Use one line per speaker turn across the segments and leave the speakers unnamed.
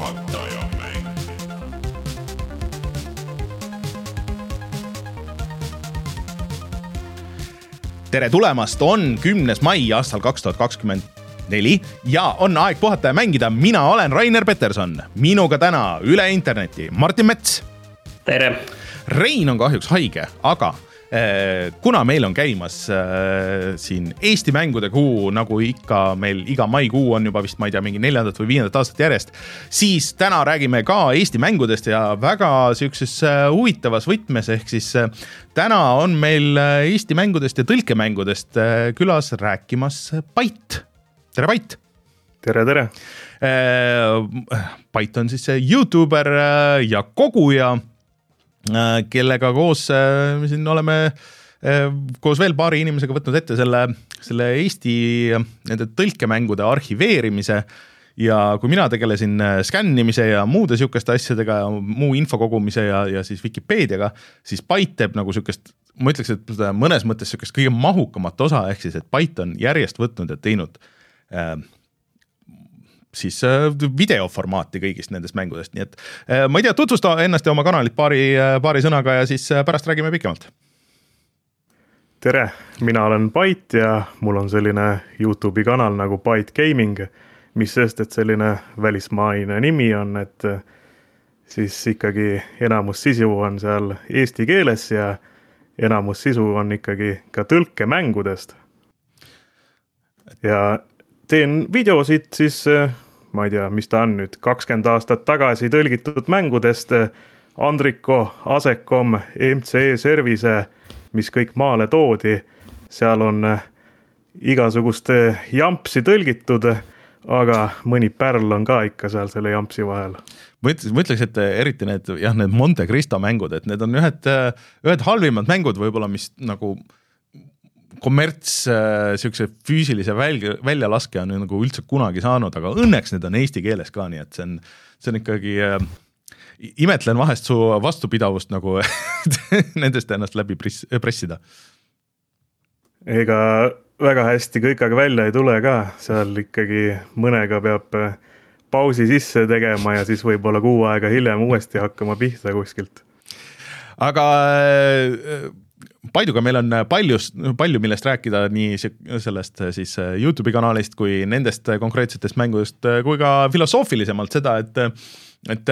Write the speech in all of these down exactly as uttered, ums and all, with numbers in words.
Juhataja mäng. Tere tulemast, on kümnes mai aastal kaks tuhat kakskümmend neli ja on aeg puhata ja mängida. Mina olen Rainer Peterson, minuga täna üle interneti Martin Mets.
Tere!
Rein on kahjuks haige, aga äh, kuna meil on käimas äh, siin Eesti mängude kuu, nagu ikka meil iga maikuu on juba vist, ma ei tea, mingi neljandat või viiendat aastat järjest, siis täna räägime ka Eesti mängudest ja väga siukses äh, huvitavas võtmes, ehk siis äh, täna on meil äh, Eesti mängudest ja tõlkemängudest äh, külas rääkimas Pait. Tere, Pait!
Tere, tere!
Äh, Pait on siis YouTuber äh, ja koguja, kellega koos me siin oleme koos veel paari inimesega võtnud ette selle, selle Eesti nende tõlkemängude arhiveerimise ja kui mina tegelesin skännimise ja muude sükeste asjadega ja muu info kogumise ja, ja siis Wikipeediaga, siis Pait teeb nagu sükest, ma ütleks, et mõnes mõttes sükest kõige mahukamat osa, ehk siis, et Pait on järjest võtnud ja teinud äh, siis videoformaati kõigist nendest mängudest, nii et ma ei tea, tutvusta ennast ja oma kanalit paari, paari sõnaga ja siis pärast räägime pikemalt.
Tere, mina olen Pait ja mul on selline YouTube'i kanal nagu Pait Gaming, mis sest, et selline välismaine nimi on, et siis ikkagi enamus sisu on seal eesti keeles ja enamus sisu on ikkagi ka tõlkemängudest. Ja teen videosid siis, ma ei tea, mis ta on nüüd, kakskümmend aastat tagasi tõlgitud mängudest, Andriko, Asekom, M C E Service, mis kõik maale toodi. Seal on igasugust jampsi tõlgitud, aga mõni pärl on ka ikka seal selle jampsi vahel.
Ma ütleks, et eriti need, jah, need Monte Cristo mängud, et need on ühed, ühed halvimad mängud võib-olla, mis nagu kommerts siukse füüsilise välja, väljalaske on nagu üldse kunagi saanud, aga õnneks need on eesti keeles ka, nii et see on, see on ikkagi äh, imetlen vahest su vastupidavust nagu nendest ennast läbi pressida.
Ega väga hästi kõik aga välja ei tule ka, seal ikkagi mõnega peab pausi sisse tegema ja siis võib-olla kuu aega hiljem uuesti hakkama pihta kuskilt. Aga äh, Paiduga meil on palju, palju millest rääkida nii sellest siis YouTube'i kanalist kui nendest konkreetsetest mängudest kui ka filosoofilisemalt seda, et, et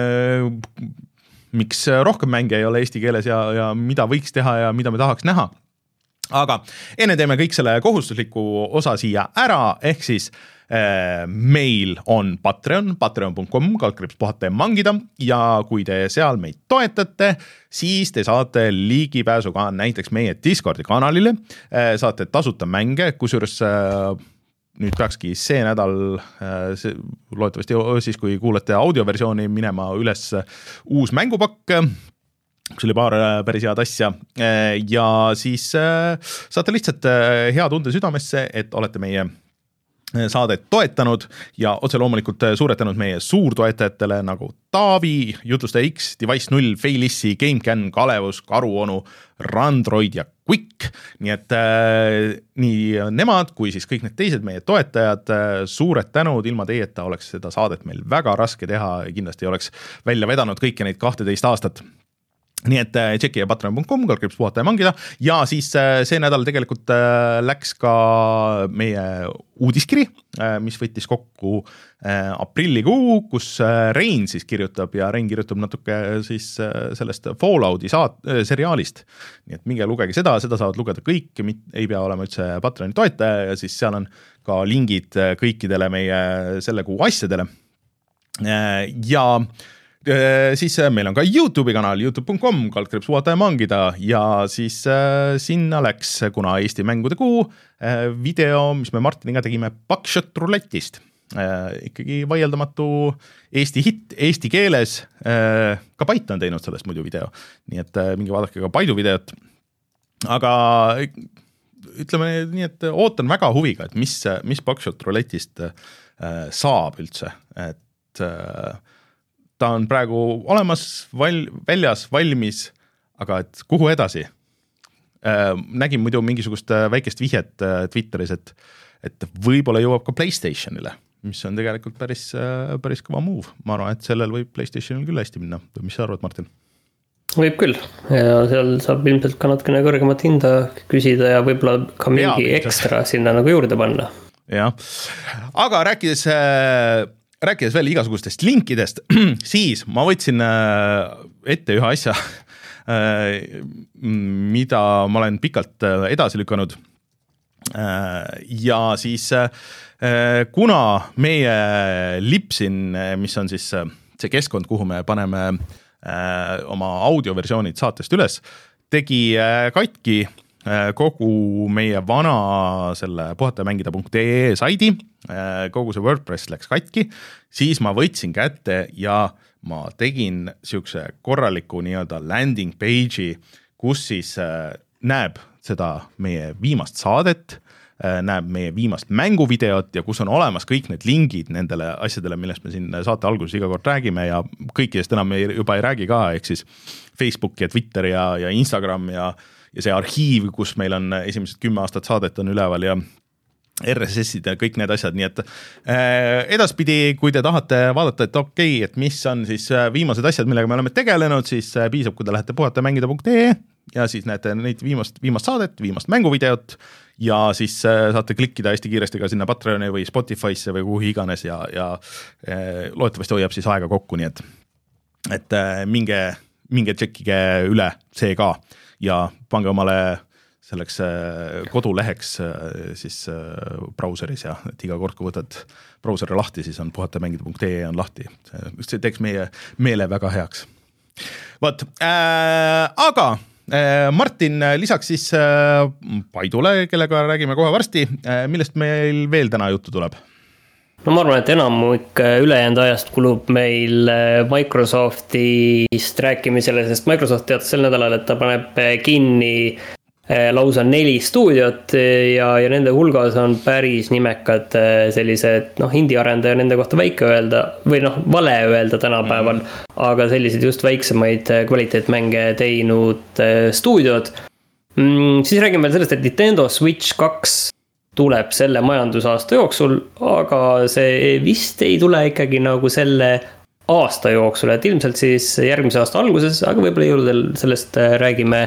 miks rohkem mänge ei ole eesti keeles ja, ja mida võiks teha ja mida me tahaks näha. Aga enne teeme kõik selle kohustusliku osa siia ära, ehk siis meil on Patreon, patreon punkt com, kaldkriips puhata ja mangida ja kui te seal meid toetate, siis te saate ligipääsu ka näiteks meie Discordi kanalile, saate tasuta mänge, kusjuures nüüd peakski see nädal, see, loodetavasti siis kui kuulete audioversiooni minema üles uus mängupakk, kus oli paar päris head asja ja siis saate lihtsalt hea tunde südamesse, et olete meie saadet toetanud ja otse loomulikult suuretanud meie suurtoetajatele nagu Taavi, Jutlustaja X, Device null, Failissi, GameCAN, Kalevus, Karuonu, Randroid ja Quick. Nii et äh, nii nemad kui siis kõik need teised meie toetajad, äh, suured tänud, ilma teieta oleks seda saadet meil väga raske teha ja kindlasti oleks välja vedanud kõiki neid kahteteist aastat. Nii et tšeki ja patreon punkt com, kaldkriips puhata ja mangida ja siis see nädal tegelikult läks ka meie uudiskiri, mis võttis kokku aprillikuu, kus Rein siis kirjutab ja Rein kirjutab natuke siis sellest Fallouti saat, seriaalist. Nii et minge lugege seda, seda saavad lugeda kõik, ei pea olema üldse Patreoni toetaja ja siis seal on ka lingid kõikidele meie selle kuu asjadele. Ja siis meil on ka YouTube'i kanal, youtube punkt com, kaldkriips puhata ja mangida ja siis äh, sinna läks, kuna Eesti mängude kuu äh, video, mis me Martiniga tegime Buckshot Roulette'ist. Äh, ikkagi vaieldamatu Eesti hitt, eesti keeles, äh, ka Pait on teinud sellest muidu video, nii et äh, mingi vaadake ka Paidu videot, aga ütleme nii, et ootan väga huviga, et mis, mis Buckshot Roulette'ist äh, saab üldse, et äh, ta on praegu olemas, val, väljas, valmis, aga et kuhu edasi? Äh, nägin muidu mingisugust väikest vihjet Twitteris, et, et võib-olla jõuab ka PlayStationile, mis on tegelikult päris, päris kõva move. Ma arvan, et sellel võib PlayStationil küll hästi minna. Mis sa arvad, Martin?
Võib küll ja seal saab ilmselt ka natukene kõrgemat hinda küsida ja võib-olla ka mingi ja, ekstra sinna nagu juurde panna.
Jah, aga rääkides, rääkides veel igasugustest linkidest, siis ma võtsin ette ühe asja, mida ma olen pikalt edasi lükanud. Ja siis kuna meie Libsyn, mis on siis see keskkond, kuhu me paneme oma audioversioonid saatest üles, tegi katki kogu meie vana selle puhatajamängida.ee saidi, kogu see WordPress läks katki, siis ma võtsin kätte ja ma tegin siukse korraliku nii-öelda landing page'i, kus siis näeb seda meie viimast saadet, näeb meie viimast mänguvideot ja kus on olemas kõik need lingid nendele asjadele, millest me siin saate alguses iga kord räägime ja kõikidest enam ei, juba ei räägi ka, ehk siis Facebook ja Twitter ja, ja Instagram ja ja see arhiiv, kus meil on esimesed kümme aastat saadet on üleval ja R S S-id ja kõik need asjad, nii et äh, edaspidi, kui te tahate vaadata, et okei, okay, et mis on siis viimased asjad, millega me oleme tegelenud, siis äh, piisab, kui te lähete puhatajamängida.ee ja siis näete neid viimast, viimast saadet, viimast mänguvideot ja siis äh, saate klikkida hästi kiiresti ka sinna Patreoni või Spotify'sse või kuhu iganes ja, ja äh, loodetavasti hoiab siis aega kokku, nii et, et äh, minge, minge tšekkige üle see ka ja pange omale selleks koduleheks siis brauseris ja et iga kord, kui võtad brauseri lahti, siis on puhatajamängida.ee on lahti. See teeks meie meele väga heaks. Võt, äh, aga äh, Martin, lisaks siis äh, Paidule, kellega räägime kohe varsti, äh, millest meil veel täna juttu tuleb?
No ma arvan, et enamik ülejäänud ajast kulub meil Microsoftist rääkimisele, sest Microsoft teatas sel nädalal, et ta paneb kinni lausa neli stuudiot ja, ja nende hulgas on päris nimekad sellised, noh, indie-arendaja nende kohta väike öelda, või noh, vale öelda tänapäeval, aga sellised just väiksemaid kvaliteetmänge teinud stuudiod. Siis räägime veel sellest, et Nintendo Switch kaks tuleb selle majandusaasta jooksul, aga see vist ei tule ikkagi nagu selle aasta jooksul, et ilmselt siis järgmise aasta alguses, aga võib-olla jõudel sellest räägime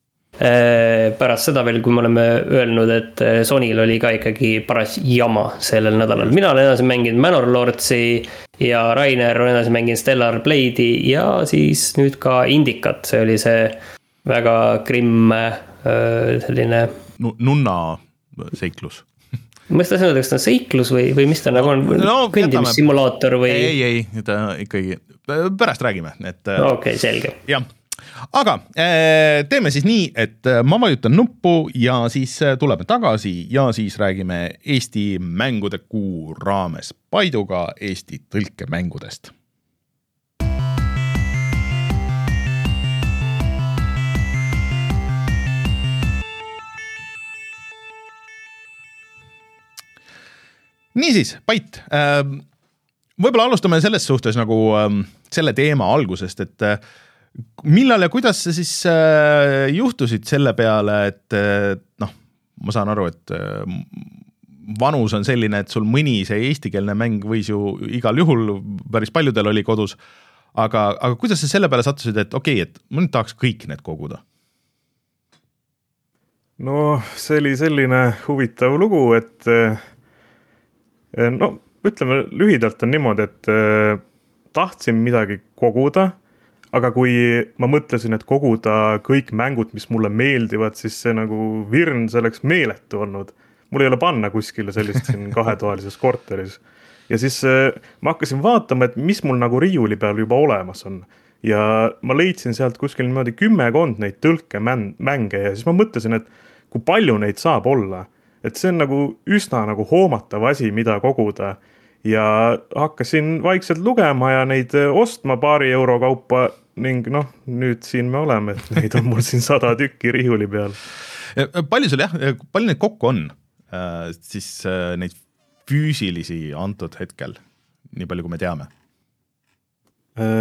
pärast seda veel, kui me oleme öelnud, et Sonyl oli ka ikkagi paras jama sellel nädalal. Mina olen edasi mänginud Manor Lordsi ja Rainer on edasi mänginud Stellar Blade'i ja siis nüüd ka Indicat, see oli see väga grimm selline
nunna seiklus.
Ma seda sõnad, kas ta on seiklus või, või mis ta no, nagu on no, kõndimissimulaator või?
Ei, ei, ta ikkagi, pärast räägime.
Okei, okay, selge.
Jah, aga teeme siis nii, et ma vajutan nuppu ja siis tuleme tagasi ja siis räägime Eesti mängude kuu raames Paiduga Eesti tõlkemängudest. Niisiis, Pait, võib-olla alustame selles suhtes nagu selle teema algusest, et millal ja kuidas sa siis juhtusid selle peale, et noh, ma saan aru, et vanus on selline, et sul mõni see eestikeelne mäng võis ju igal juhul, päris paljudel oli kodus, aga, aga kuidas sa selle peale sattusid, et okei, et ma nüüd tahaks kõik need koguda?
No, see oli selline huvitav lugu, et no, ütleme lühidalt on niimoodi, et tahtsin midagi koguda, aga kui ma mõtlesin, et koguda kõik mängud, mis mulle meeldivad, siis see nagu virn, see oleks meeletu olnud. Mul ei ole panna kuskile sellist siin kahetoalises korteris. Ja siis ma hakkasin vaatama, et mis mul nagu riiuli peal juba olemas on. Ja ma leidsin sealt kuskil niimoodi kümmekond neid tõlkemänge ja siis ma mõtlesin, et kui palju neid saab olla. Et see on nagu üsna nagu hoomatav asi, mida koguda ja hakkasin vaikselt lugema ja neid ostma paari euro kaupa ning noh, nüüd siin me oleme, et neid on mul siin sada tükki riiuli peal.
Palju sul jah, palju neid kokku on siis neid füüsilisi antud hetkel, nii palju kui me teame?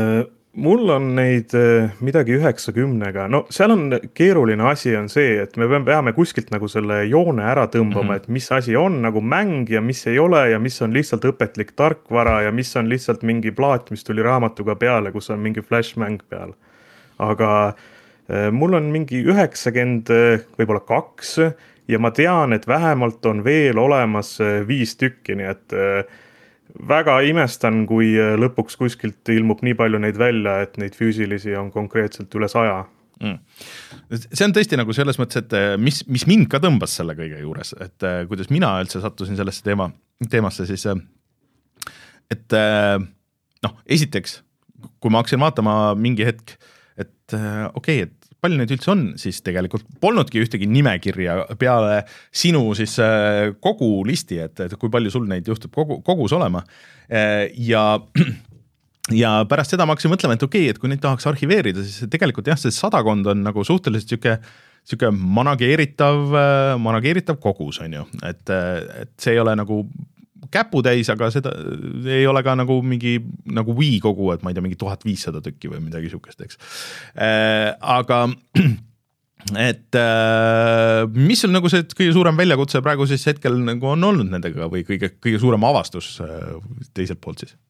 mul on neid midagi üheksakümnega, no seal on keeruline asi on see, et me peame kuskilt nagu selle joone ära tõmbama, mm -hmm. et mis asi on nagu mäng ja mis ei ole ja mis on lihtsalt õpetlik tarkvara ja mis on lihtsalt mingi plaat, mis tuli raamatuga peale, kus on mingi flashmäng peal. Aga mul on mingi üheksakümmend, võib-olla kaks ja ma tean, et vähemalt on veel olemas viis tükki, nii et väga imestan, kui lõpuks kuskilt ilmub nii palju neid välja, et neid füüsilisi on konkreetselt üle saja.
Mm. See on tõesti nagu selles mõttes, et mis, mis mind ka tõmbas selle kõige juures, et kuidas mina üldse sattusin sellesse teema, teemasse, siis et noh, esiteks, kui ma hakkasin vaatama mingi hetk, et okei, okay, et palju neid üldse on, siis tegelikult polnudki ühtegi nimekirja peale sinu siis kogu listi, et, et kui palju sul neid juhtub kogu, kogus olema. Ja, ja pärast seda ma hakkasin mõtlema, et okei, okay, et kui neid tahaks arhiveerida, siis tegelikult jah, see sadakond on nagu suhteliselt siuke, siuke manageeritav, manageeritav kogus, on ju. Et, et see ei ole nagu käputäis, aga seda ei ole ka nagu mingi nagu Wii kogu, et ma ei tea, mingi tuhat viissada tükki või midagi siukest, eks. Äh, aga et äh, mis on nagu see kõige suurem väljakutse praegu siis hetkel nagu on olnud nendega või kõige, kõige suurem avastus äh, teiselt poolt siis?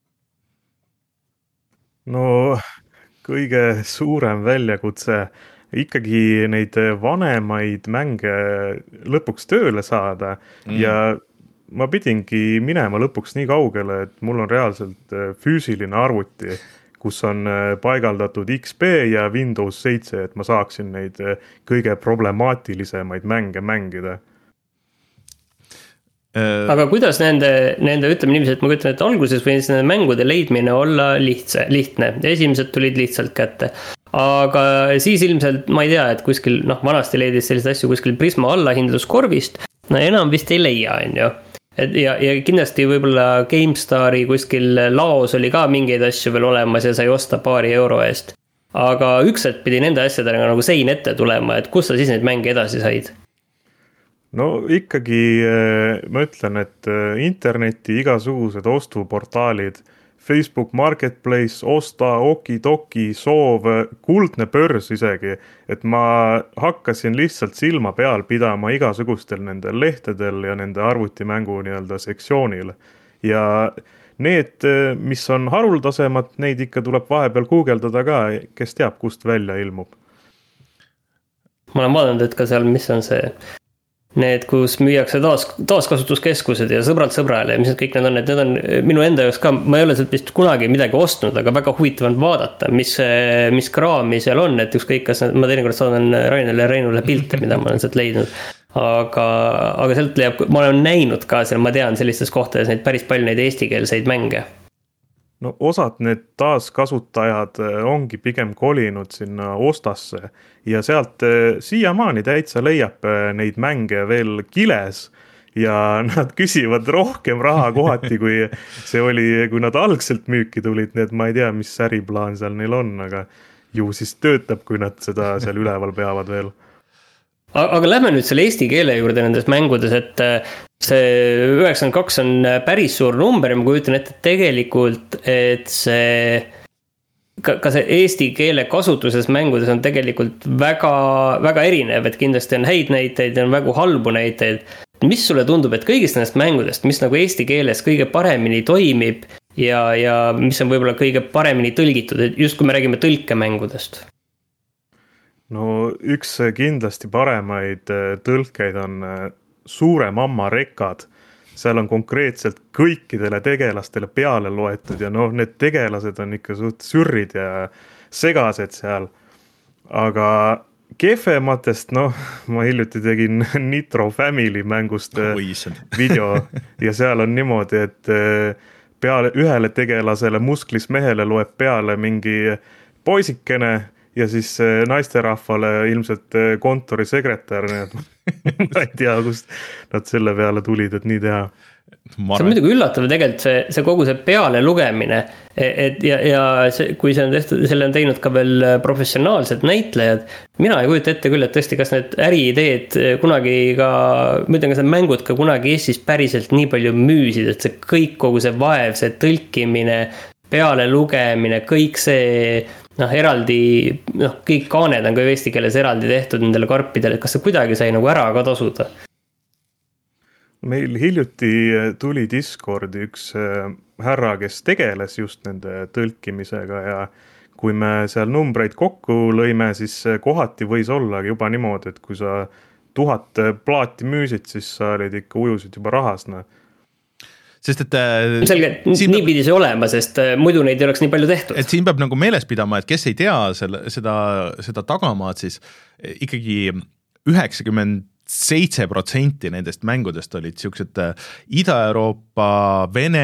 No kõige suurem väljakutse ikkagi neid vanemaid mänge lõpuks tööle saada mm. ja ma pidingi minema lõpuks nii kaugele, et mul on reaalselt füüsiline arvuti, kus on paigaldatud X P ja Windows seitse, et ma saaksin neid kõige problemaatilisemaid mänge mängida.
Aga kuidas nende, nende ütleme niiviisi, et ma ütlen, et alguses võis nende mängude leidmine olla lihtse, lihtne. Esimesed tulid lihtsalt kätte. Aga siis ilmselt, ma ei tea, et kuskil, noh, vanasti leidis selliseid asju kuskil Prisma allahindluskorvist, no enam vist ei leia, on ju. Et ja, ja kindlasti võib-olla GameStari kuskil laos oli ka mingeid asju veel olemas ja sai osta paari euro eest. Aga üks hetk pidi nende asjadega nagu sein ette tulema, et kus sa siis neid mänge edasi said?
No ikkagi ma ütlen, et interneti igasugused ostuportaalid, Facebook Marketplace, Osta, Okidoki, Soov, kuldne börs isegi, et ma hakkasin lihtsalt silma peal pidama igasugustel nendel lehtedel ja nende arvutimängu nii-öelda sektsioonil. Ja need, mis on haruldasemad, neid ikka tuleb vahepeal guugeldada ka, kes teab, kust välja ilmub.
Ma olen vaadanud, et ka seal, mis on see... Need, kus müüakse taas, taaskasutuskeskused ja sõbrad sõbrale ja mis need kõik need on, et need on minu enda jaoks ka, ma ei ole sealt vist kunagi midagi ostnud, aga väga huvitav on vaadata, mis, mis kraami seal on, et ükskõik, kas ma teinekord saadan Rainele ja Reinule pilte, mida ma olen sealt leidnud. Aga, aga sealt leiab, ma olen näinud ka seal, ma tean sellistes kohtades neid päris palju neid eestikeelseid mänge.
No osad need taaskasutajad ongi pigem kolinud sinna Ostasse ja sealt siiamaani täitsa leiab neid mänge veel kiles ja nad küsivad rohkem raha kohati, kui see oli, kui nad algselt müüki tulid, nii et ma ei tea, mis äriplaan seal neil on, aga ju siis töötab, kui nad seda seal üleval peavad veel.
Aga lähme nüüd selle eesti keele juurde nendes mängudes, et see üheksakümmend kaks on päris suur number ja ma kujutan ette tegelikult, et see, ka, ka see eesti keele kasutuses mängudes on tegelikult väga, väga erinev, et kindlasti on häid näiteid ja on väga halbu näiteid. Mis sulle tundub, et kõigist nendest mängudest, mis nagu eesti keeles kõige paremini toimib ja, ja mis on võib-olla kõige paremini tõlgitud, et just kui me räägime tõlkemängudest?
No üks kindlasti paremaid tõlkeid on Suure mamma rekad. Seal on konkreetselt kõikidele tegelastele peale loetud ja noh, need tegelased on ikka suht sürrid ja segased seal. Aga kehvematest, noh, ma hiljuti tegin Nitro Family mängust video ja seal on niimoodi, et peale ühele tegelasele musklis mehele loeb peale mingi poisikene ja siis naisterahvale ilmselt kontori sekretär, nii et ma ei tea, kust nad selle peale tulid, et nii teha.
See on muidugi üllatav tegelikult see, see kogu see peale lugemine, et ja, ja see, kui see on tehtud, selle on teinud ka veel professionaalsed näitlejad, mina ei kujuta ette küll, et tõesti, kas need äriideed kunagi ka, ma ütlen, kas need mängud ka kunagi Eestis päriselt nii palju müüsid, et see kõik, kogu see vaev, see tõlkimine, peale lugemine, kõik see noh, eraldi, noh, kõik kaaned on ka eesti keeles eraldi tehtud nendele karpidele, et kas see kuidagi sai nagu ära ka tasuda?
Meil hiljuti tuli Discordi üks härra, kes tegeles just nende tõlkimisega ja kui me seal numbreid kokku lõime, siis kohati võis olla juba niimoodi, et kui sa tuhat plaati müüsid, siis sa olid ikka ujusid juba rahas. No.
Sest et
selge, nii peab, pidi see olema, sest muidu neid ei oleks nii palju tehtud.
Et siin peab nagu meeles pidama, et kes ei tea selle, seda, seda tagamaad, siis ikkagi üheksakümmend seitse protsenti nendest mängudest olid siuksed Ida-Euroopa, Vene,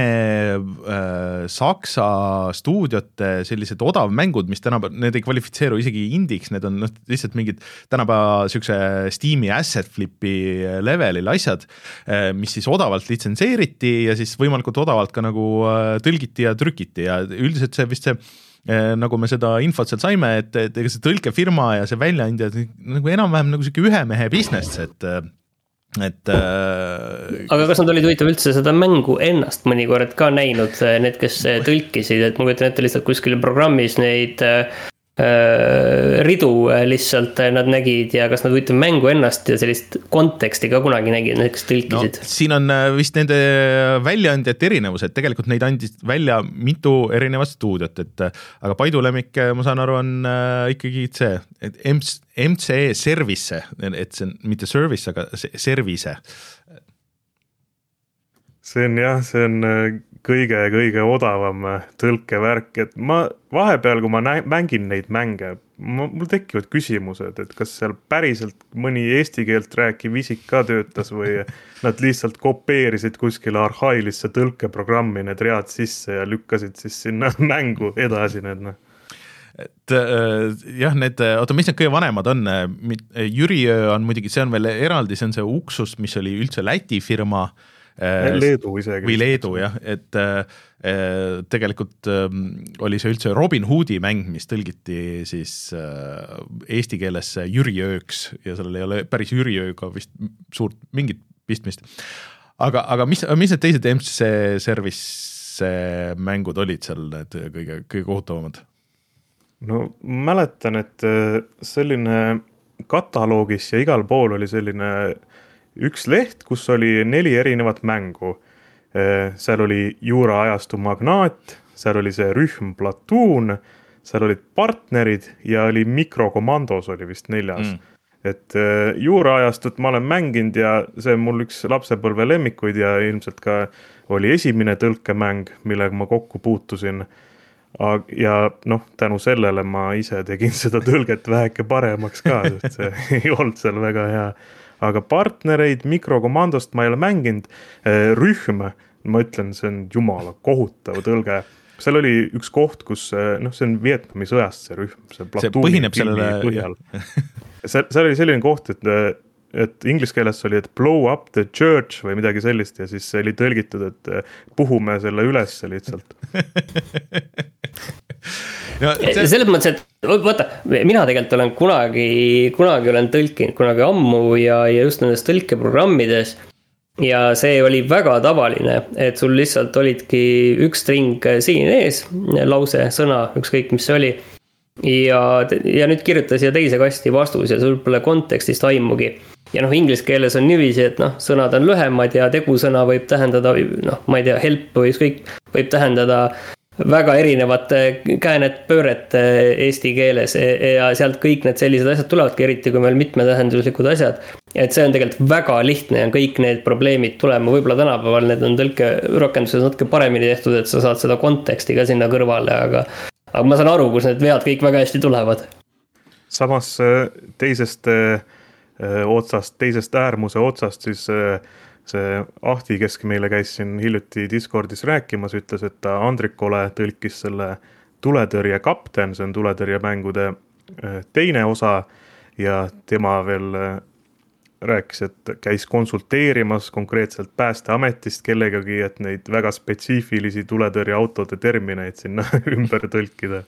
Saksa stuudiote sellised odavmängud, mis tänapäeval, need ei kvalifitseeru isegi indiks, need on lihtsalt mingid tänapäeva siukse Steam'i asset flipi levelil asjad, mis siis odavalt litsenseeriti ja siis võimalikult odavalt ka nagu tõlgiti ja trükiti ja üldiselt see vist see nagu me seda infot seal saime, et, et ega see tõlkefirma ja see väljaandja nagu enam-vähem nagu siuke ühe mehe business, et et
aga kas nad olid huvitav üldse seda mängu ennast mõnikord ka näinud, need, kes tõlkisid, et ma kujutan ette lihtsalt kuskil programmis neid ridu lihtsalt nad nägid ja kas nad huvitav mängu ennast ja sellist konteksti ka kunagi nägid, need, kes tõlkisid?
No, siin on vist nende väljaandjate erinevus, et tegelikult neid andis välja mitu erinevat stuudiot, et aga Paidu lemmik, ma saan aru, on ikkagi see, et M C E Service, et see on mitte service, aga service.
See on jah, see on kõige-kõige odavam tõlkevärk, et ma vahepeal, kui ma nä- mängin neid mänge, mul tekivad küsimused, et kas seal päriselt mõni eesti keelt rääkiv isik ka töötas või nad lihtsalt kopeerisid kuskile arhailisse tõlkeprogrammi need read sisse ja lükkasid siis sinna mängu edasi need.
Et jah, need, oota, mis need kõige vanemad on? Jüriöö on muidugi, see on veel eraldi, see on see Uksus, mis oli üldse Läti firma,
Leedu isegi.
Või Leedu, jah, et äh, tegelikult äh, oli see üldse Robin Hoodi mäng, mis tõlgiti siis äh, eesti keeles Jüriööks ja sellel ei ole päris Jüriööga vist suurt mingit pistmist. Aga, aga mis, mis need teised M C C Service mängud olid seal need kõige, kõige kohutavamad?
No mäletan, et selline kataloogis ja igal pool oli selline üks leht, kus oli neli erinevat mängu. Seal oli Juura ajastu Magnaat, seal oli see rühm Platoon, seal olid partnerid ja oli Mikrokomandos oli vist neljas. Mm. Et Juura ajastut ma olen mänginud ja see on mul üks lapsepõlve lemmikuid ja ilmselt ka oli esimene tõlkemäng, millega ma kokku puutusin. Ja noh, tänu sellele ma ise tegin seda tõlget väheke paremaks ka, sest see ei olnud seal väga hea. Aga partnereid Mikrokomandost ma ei ole mänginud, rühm, ma ütlen, see on jumala kohutav tõlge. Seal oli üks koht, kus, noh, see on Vietnami sõjast see rühm, see Platooni
põhineb sellele
põhjal. See, see oli selline koht, et, et inglise keeles oli, et blow up the church või midagi sellist ja siis see oli tõlgitud, et puhume selle üles lihtsalt.
No, see... selles mõttes, et vaata, mina tegelikult olen kunagi, kunagi olen tõlkinud kunagi ammu ja, ja just nendes tõlkeprogrammides ja see oli väga tavaline, et sul lihtsalt olidki üks string siin ees, lause, sõna, ükskõik mis see oli ja, ja nüüd kirjuta siia teise kasti vastus ja sul pole kontekstist aimugi ja noh, inglise keeles on niiviisi, et noh, sõnad on lühemad ja tegusõna võib tähendada, noh, ma ei tea, help või ükskõik, võib tähendada väga erinevat käänet pööret eesti keeles ja sealt kõik need sellised asjad tulevadki, eriti kui meil mitmetähenduslikud asjad. Et see on tegelikult väga lihtne ja kõik need probleemid tulema, võib-olla tänapäeval need on tõlke rakenduses natuke paremini tehtud, et sa saad seda konteksti ka sinna kõrvale, aga, aga ma saan aru, kus need vead kõik väga hästi tulevad.
Samas teisest otsast, teisest äärmuse otsast siis see Ahti, kes meile käis siin hiljuti Discordis rääkimas, ütles, et ta Andrikole tõlkis selle tuletõrje kapten, see on tuletõrje mängude teine osa ja tema veel rääkis, et käis konsulteerimas konkreetselt Päästeametist kellegagi, et neid väga spetsiifilisi tuletõrje autode termineid sinna ümber tõlkida.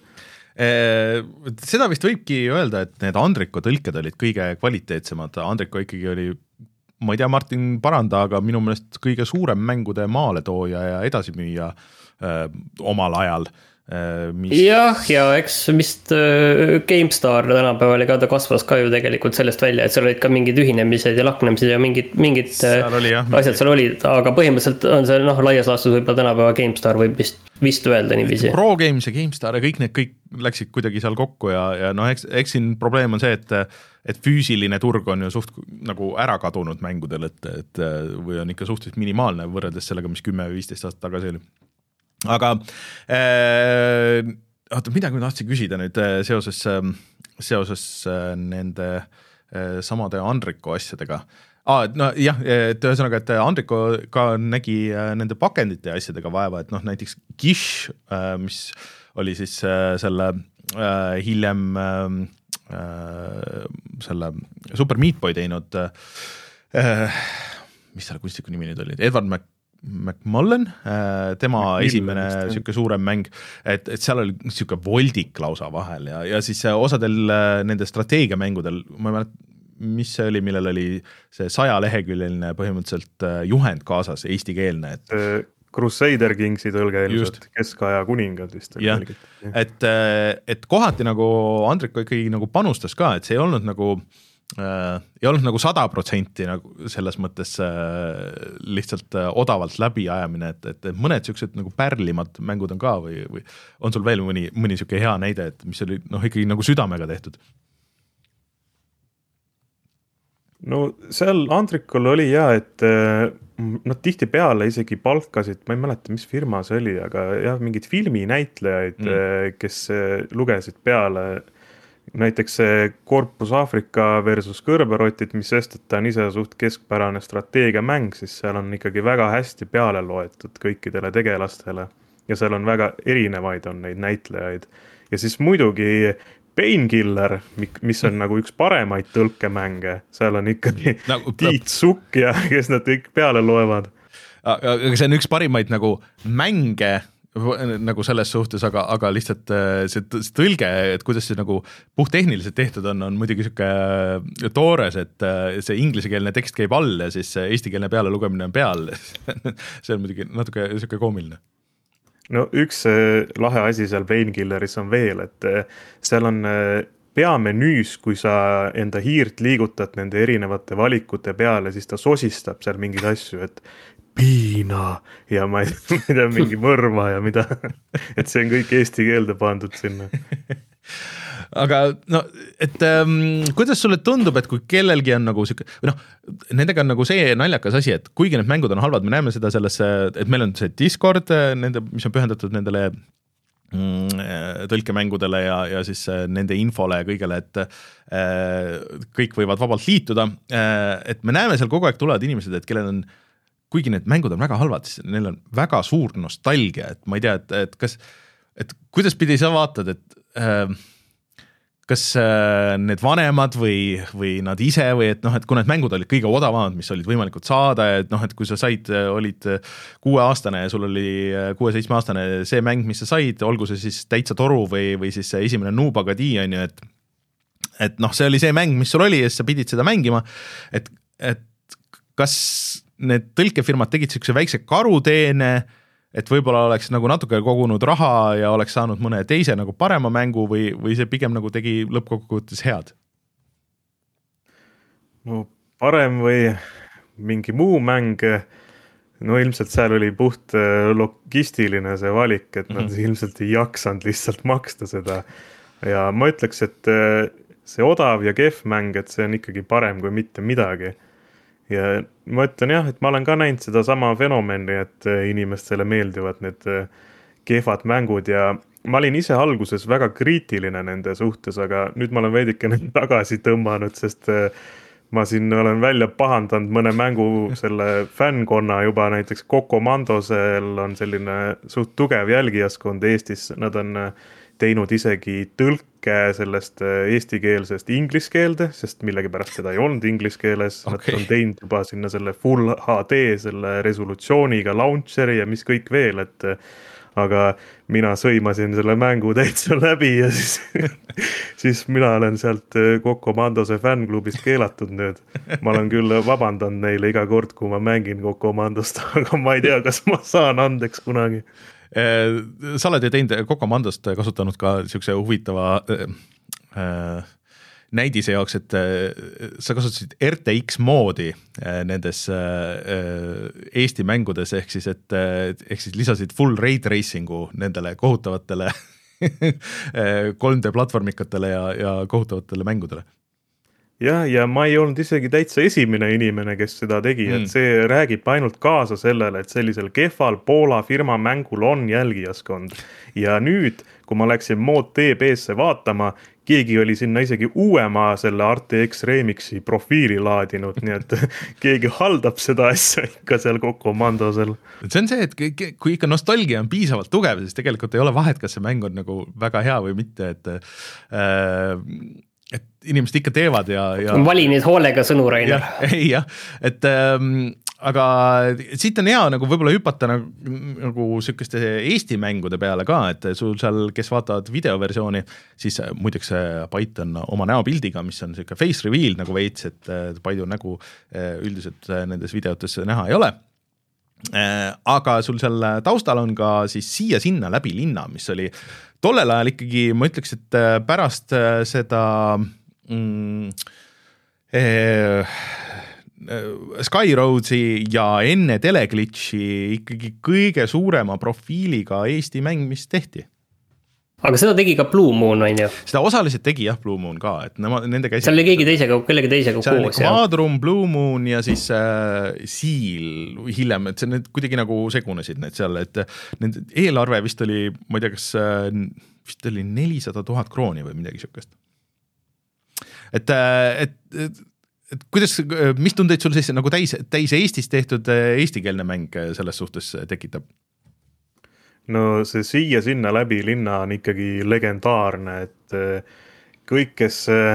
Seda vist võibki öelda, et need Andriko tõlked olid kõige kvaliteetsemad. Andriko ikkagi oli
ma ei tea, Martin paranda, aga minu meelest kõige suurem mängude maaletooja ja edasimüüja öö, omal ajal.
Mis... jah, ja eks vist äh, GameStar tänapäeval ega ta kasvas ka ju tegelikult sellest välja, et seal olid ka mingid ühinemised ja lahknemised ja mingid, mingid äh, oli, jah, asjad seal olid, aga põhimõtteliselt on see noh, laias laastus võib-olla tänapäeva GameStar võib vist, vist öelda niiviisi.
Pro Games ja GameStar ja kõik need kõik läksid kuidagi seal kokku ja, ja noh, eks, eks siin probleem on see, et et füüsiline turg on ju suht nagu ära kadunud mängudel, et, et või on ikka suhteliselt minimaalne võrreldes sellega, mis kümme või viisteist aastat tagasi oli. Aga äh, oota, midagi ma tahtsin küsida nüüd seoses, seoses nende äh, samade Andrico asjadega. Ah, no jah, et ühesõnaga, et Andrico ka nägi nende pakendite asjadega vaeva, et noh, näiteks Gish, äh, mis oli siis äh, selle äh, hiljem äh, selle Super Meat Boy teinud äh, mis selle kunstniku nimi nüüd oli, Edward Mac McMullen, tema McMillan, esimene siuke suurem mäng, et, et seal oli siuke voldik lausa vahel ja, ja siis osadel nende strateegiamängudel, ma ei mäleta, mis see oli, millel oli see sajaleheküljeline põhimõtteliselt juhend kaasas, eestikeelne, et
Crusader Kingsi tõlge ilmselt, keskaja kuningad vist.
jah, et, et kohati nagu Andriko ikkagi nagu panustas ka, et see ei olnud nagu äh, ei olnud nagu sada protsenti nagu selles mõttes äh, lihtsalt äh, odavalt läbiajamine, et, et, et mõned siuksed nagu pärlimad mängud on ka või, või on sul veel mõni, mõni siuke hea näide, et mis oli noh, ikkagi nagu südamega tehtud?
No seal Andrikul oli ja, et noh, tihti peale isegi palkasid, ma ei mäleta, mis firma see oli, aga jah, mingid filminäitlejaid, mm. kes lugesid peale näiteks see Korpus Aafrika versus kõrberotid, mis sest, et ta on ise suht keskpärane strateegiamäng, siis seal on ikkagi väga hästi peale loetud kõikidele tegelastele ja seal on väga erinevaid on neid näitlejaid. Ja siis muidugi Painkiller, mis on nagu üks paremaid tõlkemänge, seal on ikkagi nagu, Tiit Sukk ja kes nad kõik peale loevad.
Aga see on üks parimaid nagu mänge nagu selles suhtes, aga, aga lihtsalt see tõlge, et kuidas see nagu puhttehniliselt tehtud on, on muidugi siuke toores, et see inglisekeelne tekst käib all ja siis eestikeelne peale lugemine on peal. See on muidugi natuke siuke koomiline.
No üks lahe asi seal Painkilleris on veel, et seal on peamenüüs, kui sa enda hiirt liigutad nende erinevate valikute peale, siis ta sosistab seal mingeid asju, et piina ja ma ei tea, mingi mõrva ja mida, et see on kõik eesti keelde pandud sinna.
Aga no, et ähm, kuidas sulle tundub, et kui kellelgi on nagu siuke, või noh, nendega on nagu see naljakas asi, et kuigi need mängud on halvad, me näeme seda sellesse, et meil on see Discord, nende, mis on pühendatud nendele mm, tõlkemängudele ja, ja siis nende infole ja kõigele, et äh, kõik võivad vabalt liituda, äh, et me näeme seal kogu aeg tulevad inimesed, et kellel on, kuigi need mängud on väga halvad, siis neil on väga suur nostalgia, et ma ei tea, et, et kas, et kuidas pidi sa vaatad, et äh, kas need vanemad või, või nad ise või et noh, et kui need mängud olid kõige odavamad, mis olid võimalikult saada, et noh, et kui sa said, olid kuueaastane ja sul oli kuue-seitsme aastane see mäng, mis sa said, olgu see siis täitsa toru või, või siis see esimene Nubagadi on ju, et et noh, see oli see mäng, mis sul oli ja sa pidid seda mängima, et, et kas need tõlkefirmad tegid siukse väikse karuteene, et võib-olla oleks nagu natuke kogunud raha ja oleks saanud mõne teise nagu parema mängu või, või see pigem nagu tegi lõppkokkuvõttes head?
No parem või mingi muu mäng, no ilmselt seal oli puht logistiline see valik, et nad mm-hmm. ilmselt ei jaksanud lihtsalt maksta seda. Ja ma ütleks, et see odav ja kehv mäng, et see on ikkagi parem kui mitte midagi. Ja ma ütlen jah, et ma olen ka näinud seda sama fenomeni, et inimestele meeldivad need kehvad mängud ja ma olin ise alguses väga kriitiline nende suhtes, aga nüüd ma olen veidike neid tagasi tõmmanud, sest ma siin olen välja pahandanud mõne mängu selle fännkonna juba, näiteks Kokomandosel on selline suht tugev jälgijaskond Eestis, nad on teinud isegi tõlke sellest eestikeelsest ingliskeelde, sest millegipärast seda ei olnud ingliskeeles. Okay. Nad on teinud juba sinna selle full H D, selle resolutsiooniga launcheri ja mis kõik veel, et aga mina sõimasin selle mängu täitsa läbi ja siis, siis mina olen sealt Coco Mandose fännklubist keelatud nüüd. Ma olen küll vabandanud neile iga kord, kui ma mängin Coco Mandost, aga ma ei tea, kas ma saan andeks kunagi.
Sa oled ju teinud Coco Mandost kasutanud ka niisuguse huvitava äh, näidise jaoks, et sa kasutasid R T X moodi nendes Eesti mängudes, ehk siis, et ehk siis lisasid full ray tracingu nendele kohutavatele kolm D platvormikatele ja, ja kohutavatele mängudele.
jah, ja ma ei olnud isegi täitsa esimene inimene, kes seda tegi, mm. et see räägib ainult kaasa sellele, et sellisel kehval Poola firma mängul on jälgijaskond. Ja nüüd, kui ma läksin Mod T B-sse vaatama, keegi oli sinna isegi uuema selle R T X Remixi profiili laadinud, nii et keegi haldab seda asja ikka seal Coco Mandosel.
See on see, et kui ikka nostalgia on piisavalt tugev, siis tegelikult ei ole vahet, kas see mäng on nagu väga hea või mitte, et äh, et inimesed ikka teevad ja, ja...
Vali nüüd hoolega sõnu, Rainer.
Ei jah, et ähm, aga siit on hea nagu võib-olla hüpata nagu, nagu sükeste Eesti mängude peale ka, et sul seal, kes vaatavad videoversiooni, siis muideks Python oma näopildiga, mis on selline face reveal nagu veits, et palju nägu üldiselt nendes videotes näha ei ole. Aga sul seal taustal on ka siis siia sinna läbi linna, mis oli tollel ajal ikkagi, ma ütleks, et pärast seda mm, eh, Skyroadsi ja enne Teleglitchi ikkagi kõige suurema profiiliga Eesti mäng, mis tehti.
Aga seda tegi ka Blue Moon, on ju?
Seda osaliselt tegi jah Blue Moon ka, et nema, nende käisid...
Seal oli keegi teisega, kellegi teisega
seal
koos.
Seal oli Quadrum, Blue Moon ja siis äh, Seal hiljem, et see, need kuidagi nagu segunesid need seal, et nende eelarve vist oli, ma ei tea, kas äh, vist oli nelisada tuhat krooni või midagi siukest. Et, äh, et, et, et kuidas, mis tundeid sul siis nagu täis, täis Eestis tehtud eestikeelne mäng selles suhtes tekitab?
No see siia sinna läbi linna on ikkagi legendaarne, et kõik, kes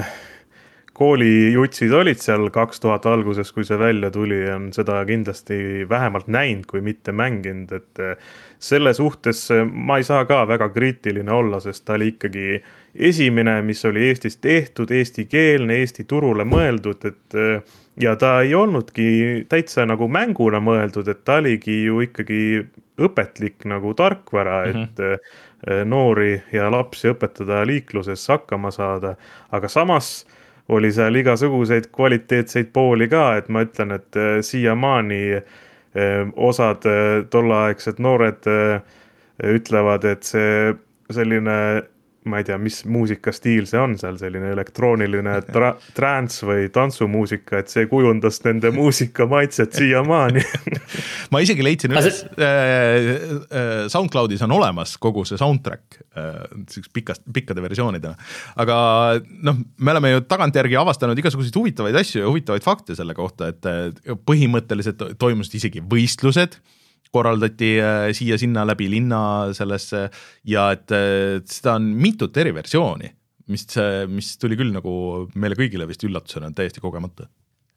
koolijutsid olid seal kaks tuhat alguses, kui see välja tuli, on seda kindlasti vähemalt näinud, kui mitte mänginud, et selle suhtes ma ei saa ka väga kriitiline olla, sest ta oli ikkagi esimene, mis oli Eestis tehtud, eestikeelne, Eesti turule mõeldud, et ja ta ei olnudki täitsa nagu mänguna mõeldud, et ta oligi ju ikkagi õpetlik nagu tarkvara, et mm-hmm. noori ja lapsi õpetada liikluses hakkama saada, aga samas oli seal igasuguseid kvaliteetseid pooli ka, et ma ütlen, et siiamaani osad tolleaegsed noored ütlevad, et see selline, ma ei tea, mis muusikastiil see on seal, selline elektrooniline tra- trans või tantsumuusika, et see kujundas nende muusika maitset siiamaani.
Ma isegi leidsin üles, äh, äh, SoundCloudis on olemas kogu see soundtrack äh, pikast, pikkade versioonidena, aga noh, me oleme ju tagantjärgi avastanud igasuguseid huvitavaid asju ja huvitavaid fakte selle kohta, et põhimõtteliselt toimusid isegi võistlused, korraldati siia sinna läbi linna sellesse ja et, et seda on mitut eri versiooni, mis, mis tuli küll nagu meile kõigile vist üllatusena täiesti kogemata.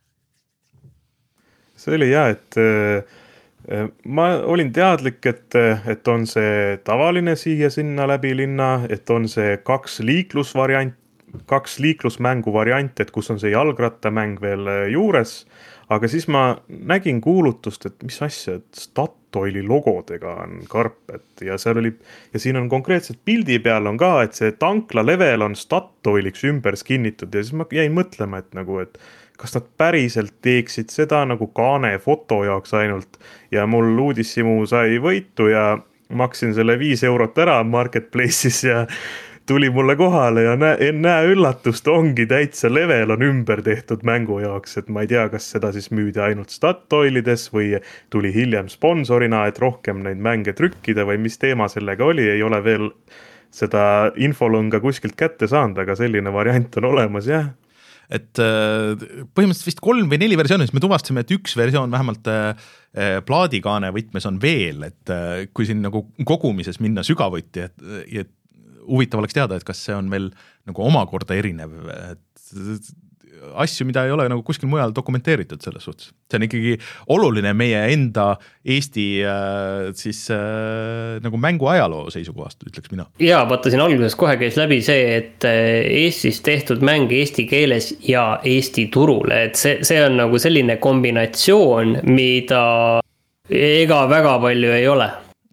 See oli jah, et ma olin teadlik, et, et on see tavaline siia sinna läbi linna, et on see kaks liiklusvariant, kaks liiklusmängu variant, et kus on see jalgrattamäng veel juures, aga siis ma nägin kuulutust, et mis asja, et Statoili logodega on karpet ja seal oli, ja siin on konkreetselt pildi peal on ka, et see tankla level on Statoiliks ümber skinnitud ja siis ma jäin mõtlema, et nagu, et kas nad päriselt teeksid seda nagu kaane foto jaoks ainult ja mul uudishimu sai võitu ja maksin selle viis eurot ära Marketplace'is ja tuli mulle kohale ja näe, näe üllatust, ongi täitsa level on ümber tehtud mängu jaoks, et ma ei tea, kas seda siis müüdi ainult Statoilides või tuli hiljem sponsorina, et rohkem neid mänge trükkida või mis teema sellega oli, ei ole veel seda infolõnga kuskilt kätte saanud, aga selline variant on olemas, jah.
Et põhimõtteliselt vist kolm või neli versioonist me tuvastasime, et üks versioon vähemalt plaadikaane võtmes on veel, et kui siin nagu kogumises minna sügavuti, et, et huvitav oleks teada, et kas see on veel nagu omakorda erinev, et
asju, mida ei ole nagu kuskil mujal dokumenteeritud selles suhtes. See on ikkagi oluline meie enda Eesti äh, siis äh, nagu mängu ajaloo seisukohast, ütleks mina.
Jaa, vaata siin alguses kohe käis läbi see, et Eestis tehtud mäng eesti keeles ja Eesti turule, et see, see on nagu selline kombinatsioon, mida ega väga palju ei ole.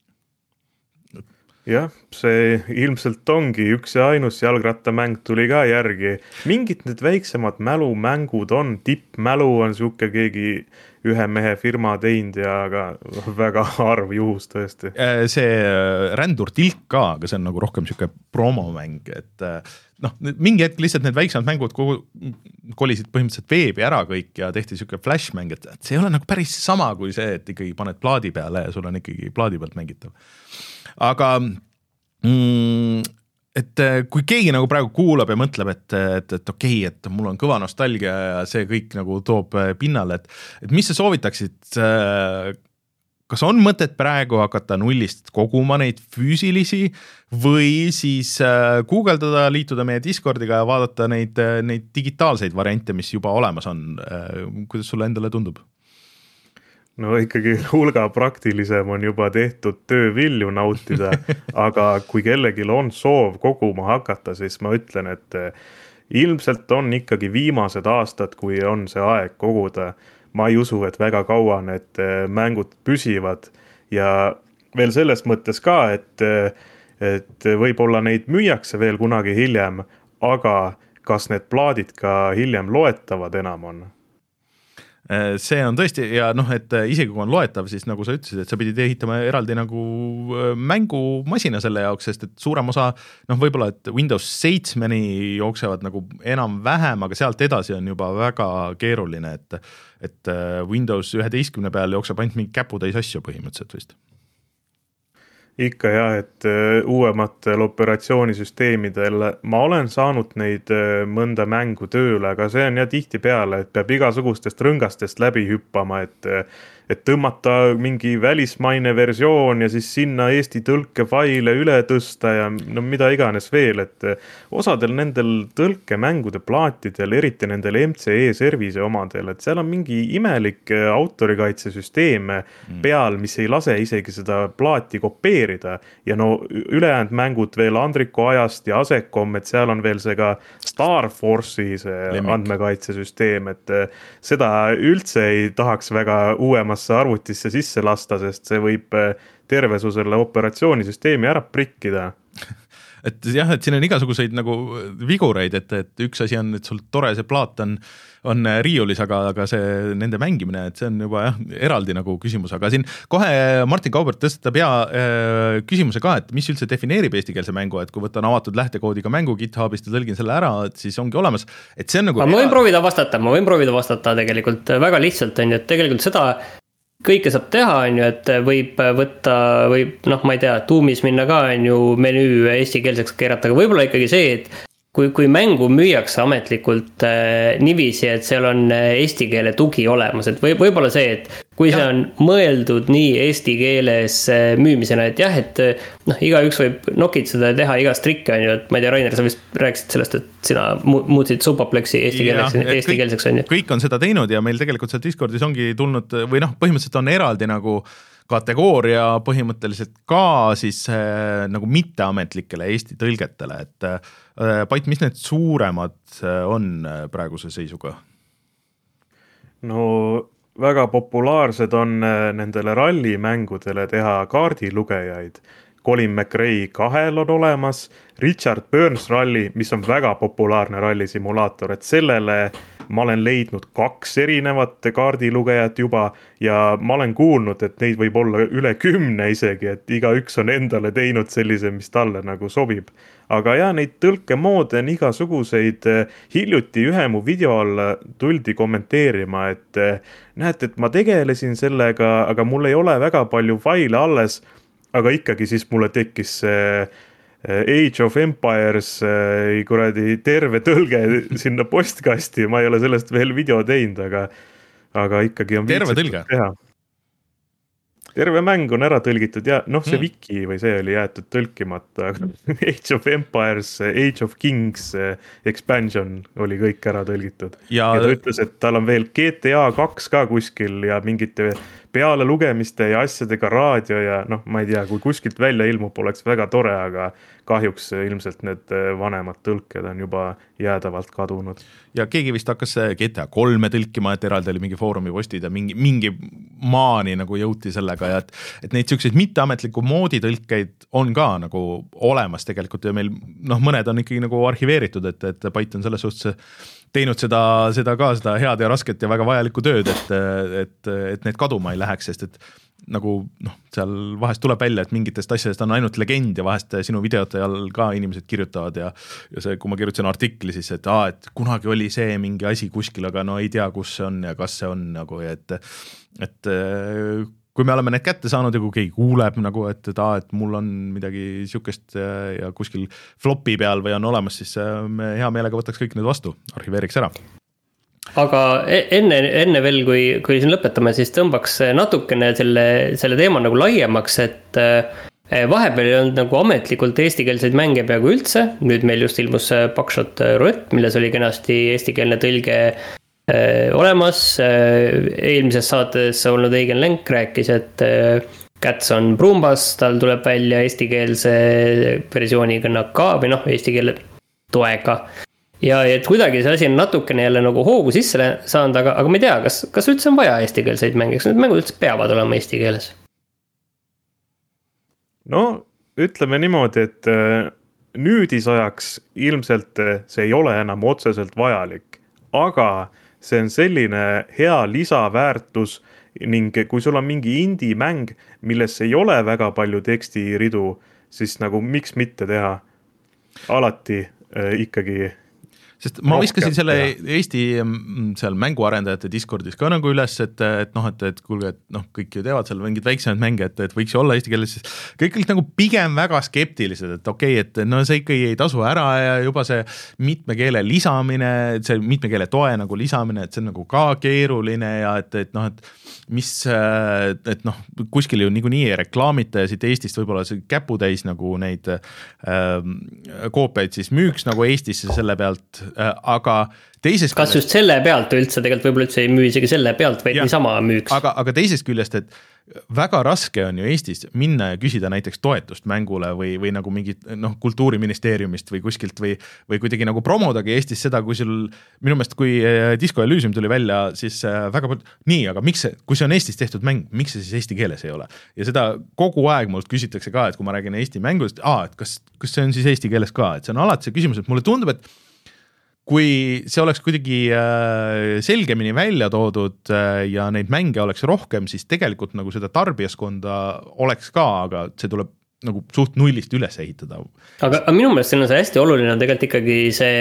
Jah, see ilmselt ongi üks ja ainus jalgrattamäng tuli ka järgi. Mingid need väiksemad mälumängud on, tippmälu on siuke keegi ühe mehe firma teinud ja aga väga harv juhus tõesti.
See Rändur Tilk ka, aga see on nagu rohkem siuke promomäng, et noh, mingi hetk lihtsalt need väiksemad mängud kogu, kolisid põhimõtteliselt veebi ära kõik ja tehti siuke flashmäng, et see ei ole nagu päris sama kui see, et ikkagi paned plaadi peale ja sul on ikkagi plaadi pealt mängitav. Aga mm, et kui keegi nagu praegu kuulab ja mõtleb, et, et, et okei, okay, et mul on kõva nostalgia ja see kõik nagu toob pinnale, et, et mis sa soovitaksid, kas on mõtet praegu hakata nullist koguma neid füüsilisi või siis guugeldada, liituda meie Discordiga ja vaadata neid, neid digitaalseid variante, mis juba olemas on, kuidas sulle endale tundub?
No ikkagi hulga praktilisem on juba tehtud töövilju nautida, aga kui kellegil on soov koguma hakata, siis ma ütlen, et ilmselt on ikkagi viimased aastad, kui on see aeg koguda. Ma ei usu, et väga kaua need mängud püsivad ja veel selles mõttes ka, et, et võib-olla neid müüakse veel kunagi hiljem, aga kas need plaadid ka hiljem loetavad enam on?
See on tõesti ja noh, et isegi kui on loetav, siis nagu sa ütlesid, et sa pidid ehitama eraldi nagu mängumasina selle jaoks, sest et suurem osa, noh võib-olla, et Windows seitsmeni jooksevad nagu enam vähem, aga sealt edasi on juba väga keeruline, et, et Windows üheteistkümne peal jookseb ainult mingi käputäis asju põhimõtteliselt vist.
Ikka jah, et uuematel operatsioonisüsteemidel ma olen saanud neid mõnda mängu tööle, aga see on ja tihti peale, et peab igasugustest rõngastest läbi hüppama, et, et tõmmata mingi välismaine versioon ja siis sinna Eesti tõlkefaile üle tõsta ja no mida iganes veel, et osadel nendel tõlkemängude plaatidel, eriti nendel M C E servise omadel, et seal on mingi imelik autorikaitsesüsteem peal, mis ei lase isegi seda plaati kopeerida ja no ülejäänud mängud veel Andriku ajast ja Asekom, et seal on veel see ka Star Force'i see andmekaitsesüsteem, et seda üldse ei tahaks väga uuemasse arvutisse sisse lasta, sest see võib terve su selle operatsioonisüsteemi ära prikkida.
Et jah, et siin on igasuguseid nagu vigureid, et, et üks asi on, et sul tore see plaat on, on riiulis, aga, aga see nende mängimine, et see on juba jah, eraldi nagu küsimus, aga siin kohe Martin Kaubert tõstab hea äh, küsimuse ka, et mis üldse defineerib eestikeelse mängu, et kui võtan avatud lähtekoodiga mängu GitHubist ja tõlgin selle ära, et siis ongi olemas, et see on nagu...
Ma võin proovida vastata, ma võin proovida vastata tegelikult väga lihtsalt, on ju, et tegelikult seda kõike saab teha, on ju, et võib võtta, võib, noh, ma ei tea, tuumis minna ka, on ju, menüü eestikeelseks keerata, aga võib-olla ikkagi see, et kui, kui mängu müüakse ametlikult äh, nivisi, et seal on eesti keele tugi olemas, et või, võib-olla see, et kui ja. see on mõeldud nii eesti keeles äh, müümisena, et jah, et noh, igaüks võib nokitseda ja teha igast trikke, on ju, et ma ei tea, Rainer, sa vist rääkisid sellest, et sina muutsid Supaplexi eesti keeleks, eesti keelseks, on ju.
Kõik on seda teinud ja meil tegelikult seal Discordis ongi tulnud, või noh, põhimõtteliselt on eraldi nagu kategooria põhimõtteliselt ka siis äh, nagu mitteametlikele Eesti tõlgetele, et äh, Pait, mis need suuremad on praeguse seisuga?
No väga populaarsed on nendele rallimängudele teha kaardilugejaid. Colin McRae kahel on olemas, Richard Burns ralli, mis on väga populaarne rallisimulaator, et sellele ma olen leidnud kaks erinevat kaardilugejat juba ja ma olen kuulnud, et neid võib olla üle kümne isegi, et igaüks on endale teinud sellise, mis talle nagu sobib. Aga ja neid tõlkemoode on igasuguseid. Hiljuti ühe mu video all tuldi kommenteerima, et näete, et ma tegelesin sellega, aga mul ei ole väga palju faile alles, aga ikkagi siis mulle tekkis see Age of Empires kuradi terve tõlge sinna postkasti, ma ei ole sellest veel video teinud, aga, aga ikkagi on
terve tõlge?
Teha. terve mäng on ära tõlgitud ja noh, see mm. wiki või see oli jäetud tõlkimata, aga Age of Empires, Age of Kings expansion oli kõik ära tõlgitud. Ja, ja ta ütles, et tal on veel G T A kaks ka kuskil ja mingite peale lugemiste ja asjadega raadio ja noh, ma ei tea, kui kuskilt välja ilmub, oleks väga tore, aga kahjuks ilmselt need vanemad tõlked on juba jäädavalt kadunud.
Ja keegi vist hakkas G T A kolme tõlkima, et eraldi oli mingi foorumi postid ja mingi, mingi maani nagu jõuti sellega ja et, et neid selliseid mitteametliku mooditõlkeid on ka nagu olemas tegelikult ja meil noh, mõned on ikkagi nagu arhiveeritud, et, et Python selles suhtes teinud seda, seda ka, seda head ja rasket ja väga vajalikku tööd, et, et, et need kaduma ei läheks, sest et nagu noh, seal vahest tuleb välja, et mingitest asjadest on ainult legend ja vahest sinu videote all ka inimesed kirjutavad ja, ja see, kui ma kirjutasin artikli siis, et, aa, et kunagi oli see mingi asi kuskil, aga no ei tea, kus see on ja kas see on nagu, et, et kui me oleme need kätte saanud ja kui keegi kuuleb nagu, et, et, aa, et mul on midagi sihukest ja kuskil flopi peal või on olemas, siis me hea meelega võtaks kõik need vastu, arhiveeriks ära.
Aga enne, enne veel, kui, kui siin lõpetame, siis tõmbaks natukene selle, selle teema nagu laiemaks, et vahepeal ei olnud nagu ametlikult eestikeelseid mänge peaaegu üldse, nüüd meil just ilmus Buckshot Roulette, milles oli kenasti eestikeelne tõlge olemas. Eelmises saates olnud Eigen Lenk rääkis, et Cats on Brumbas, tal tuleb välja eestikeelse versiooniga ka või noh, eesti keele toega. Ja et kuidagi see asi on natukene jälle nagu hoogu sisse saanud, aga, aga ma ei tea, kas, kas üldse on vaja eestikeelseid mänge, kas need mängud üldse peavad olema eesti keeles?
No ütleme niimoodi, et nüüdisajaks ilmselt see ei ole enam otseselt vajalik, aga see on selline hea lisaväärtus ning kui sul on mingi indie mäng, milles ei ole väga palju tekstiridu, siis nagu miks mitte teha alati äh, ikkagi.
Sest ma viskasin selle Eesti seal mänguarendajate Discordis ka nagu üles, et, et noh, et, et kuulge, et noh, kõik ju teevad seal mingid väiksemad mänge, et, et võiks ju olla eesti keeles, siis kõik olid nagu pigem väga skeptilised, et okei, okay, et no see ikkagi ei tasu ära ja juba see mitme keele lisamine, see mitme keele toe nagu lisamine, et see on nagu ka keeruline ja et, et noh, et mis, et noh, kuskil ju niikuinii ei reklaamita ja siit Eestist võib-olla see käputäis nagu neid äh, koopiaid siis müüks nagu Eestisse selle pealt, aga teisest
kas just selle pealt üldse, tegelikult võib-olla üldse ei müü isegi selle pealt, vaid niisama müüks.
Aga, aga teisest küljest, et väga raske on ju Eestis minna ja küsida näiteks toetust mängule või, või nagu mingit noh, kultuuriministeeriumist või kuskilt või, või kuidagi nagu promodagi Eestis seda, kui sul minu meelest, kui Disco Elysium tuli välja, siis väga palju, nii, aga miks see, kui see on Eestis tehtud mäng, miks see siis eesti keeles ei ole? Ja seda kogu aeg mult küsitakse ka, et kui ma räägin Eesti mängust, aa, et kas, kas see on siis eesti keeles ka, et see on alati see küsimus, et mulle tundub, et kui see oleks kuidagi selgemini välja toodud ja neid mänge oleks rohkem, siis tegelikult nagu seda tarbijaskonda oleks ka, aga see tuleb nagu suht nullist üles ehitada.
Aga, aga minu meelest siin on see hästi oluline on tegelikult ikkagi see,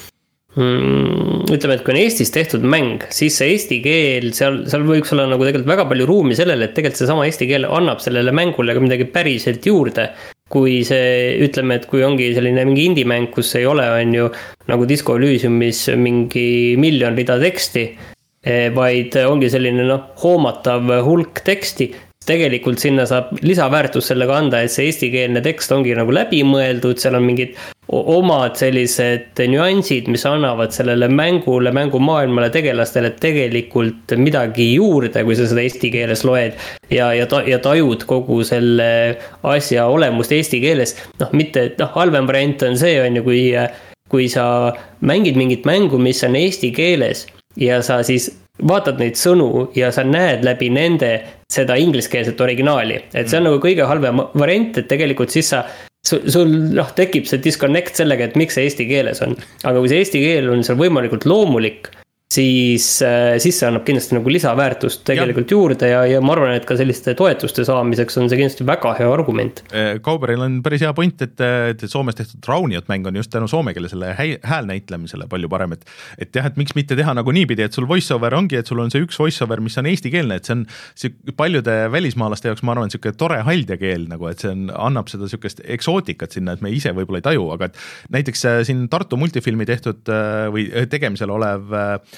mm, ütleme, et kui on Eestis tehtud mäng, siis see eesti keel, seal, seal võiks olla nagu tegelikult väga palju ruumi sellele, et tegelikult see sama eesti keel annab sellele mängule ka midagi päriselt juurde. Kui see, ütleme, et kui ongi selline mingi indie-mäng, kus ei ole, on ju, nagu Disco Elysiumis mingi miljon rida teksti, vaid ongi selline, noh, hoomatav hulk teksti, tegelikult sinna saab lisaväärtus sellega anda, et see eestikeelne tekst ongi nagu läbimõeldud, seal on mingid omad sellised nüansid, mis annavad sellele mängule, mängumaailmale, tegelastele tegelikult midagi juurde, kui sa seda eesti keeles loed ja, ja, ta, ja tajud kogu selle asja olemust eesti keeles. Noh, mitte, noh, halvem variant on see, on ju, kui, kui sa mängid mingit mängu, mis on eesti keeles ja sa siis vaatad neid sõnu ja sa näed läbi nende seda ingliskeelset originaali. Et see on nagu kõige halvem variant, et tegelikult siis sa sul, sul noh, tekib see disconnect sellega, et miks see eesti keeles on. Aga kui see eesti keel on seal võimalikult loomulik, siis, siis see annab kindlasti nagu lisaväärtust tegelikult ja. Juurde ja, ja ma arvan, et ka selliste toetuste saamiseks on see kindlasti väga hea argument.
Kauberil on päris hea point, et, et Soomes tehtud Rauniot mäng on just tänu soomekeelsele hääl näitlemisele palju parem, et, et jah, et miks mitte teha nagu niipidi, et sul voiceover ongi, et sul on see üks voiceover, mis on eestikeelne, et see on see paljude välismaalaste jaoks, ma arvan, siuke tore haldjakeel nagu, et see on, annab seda siukest eksootikat sinna, et me ise võib-olla ei taju, aga et näiteks siin Tartu multifilmi tehtud või tegemisel olev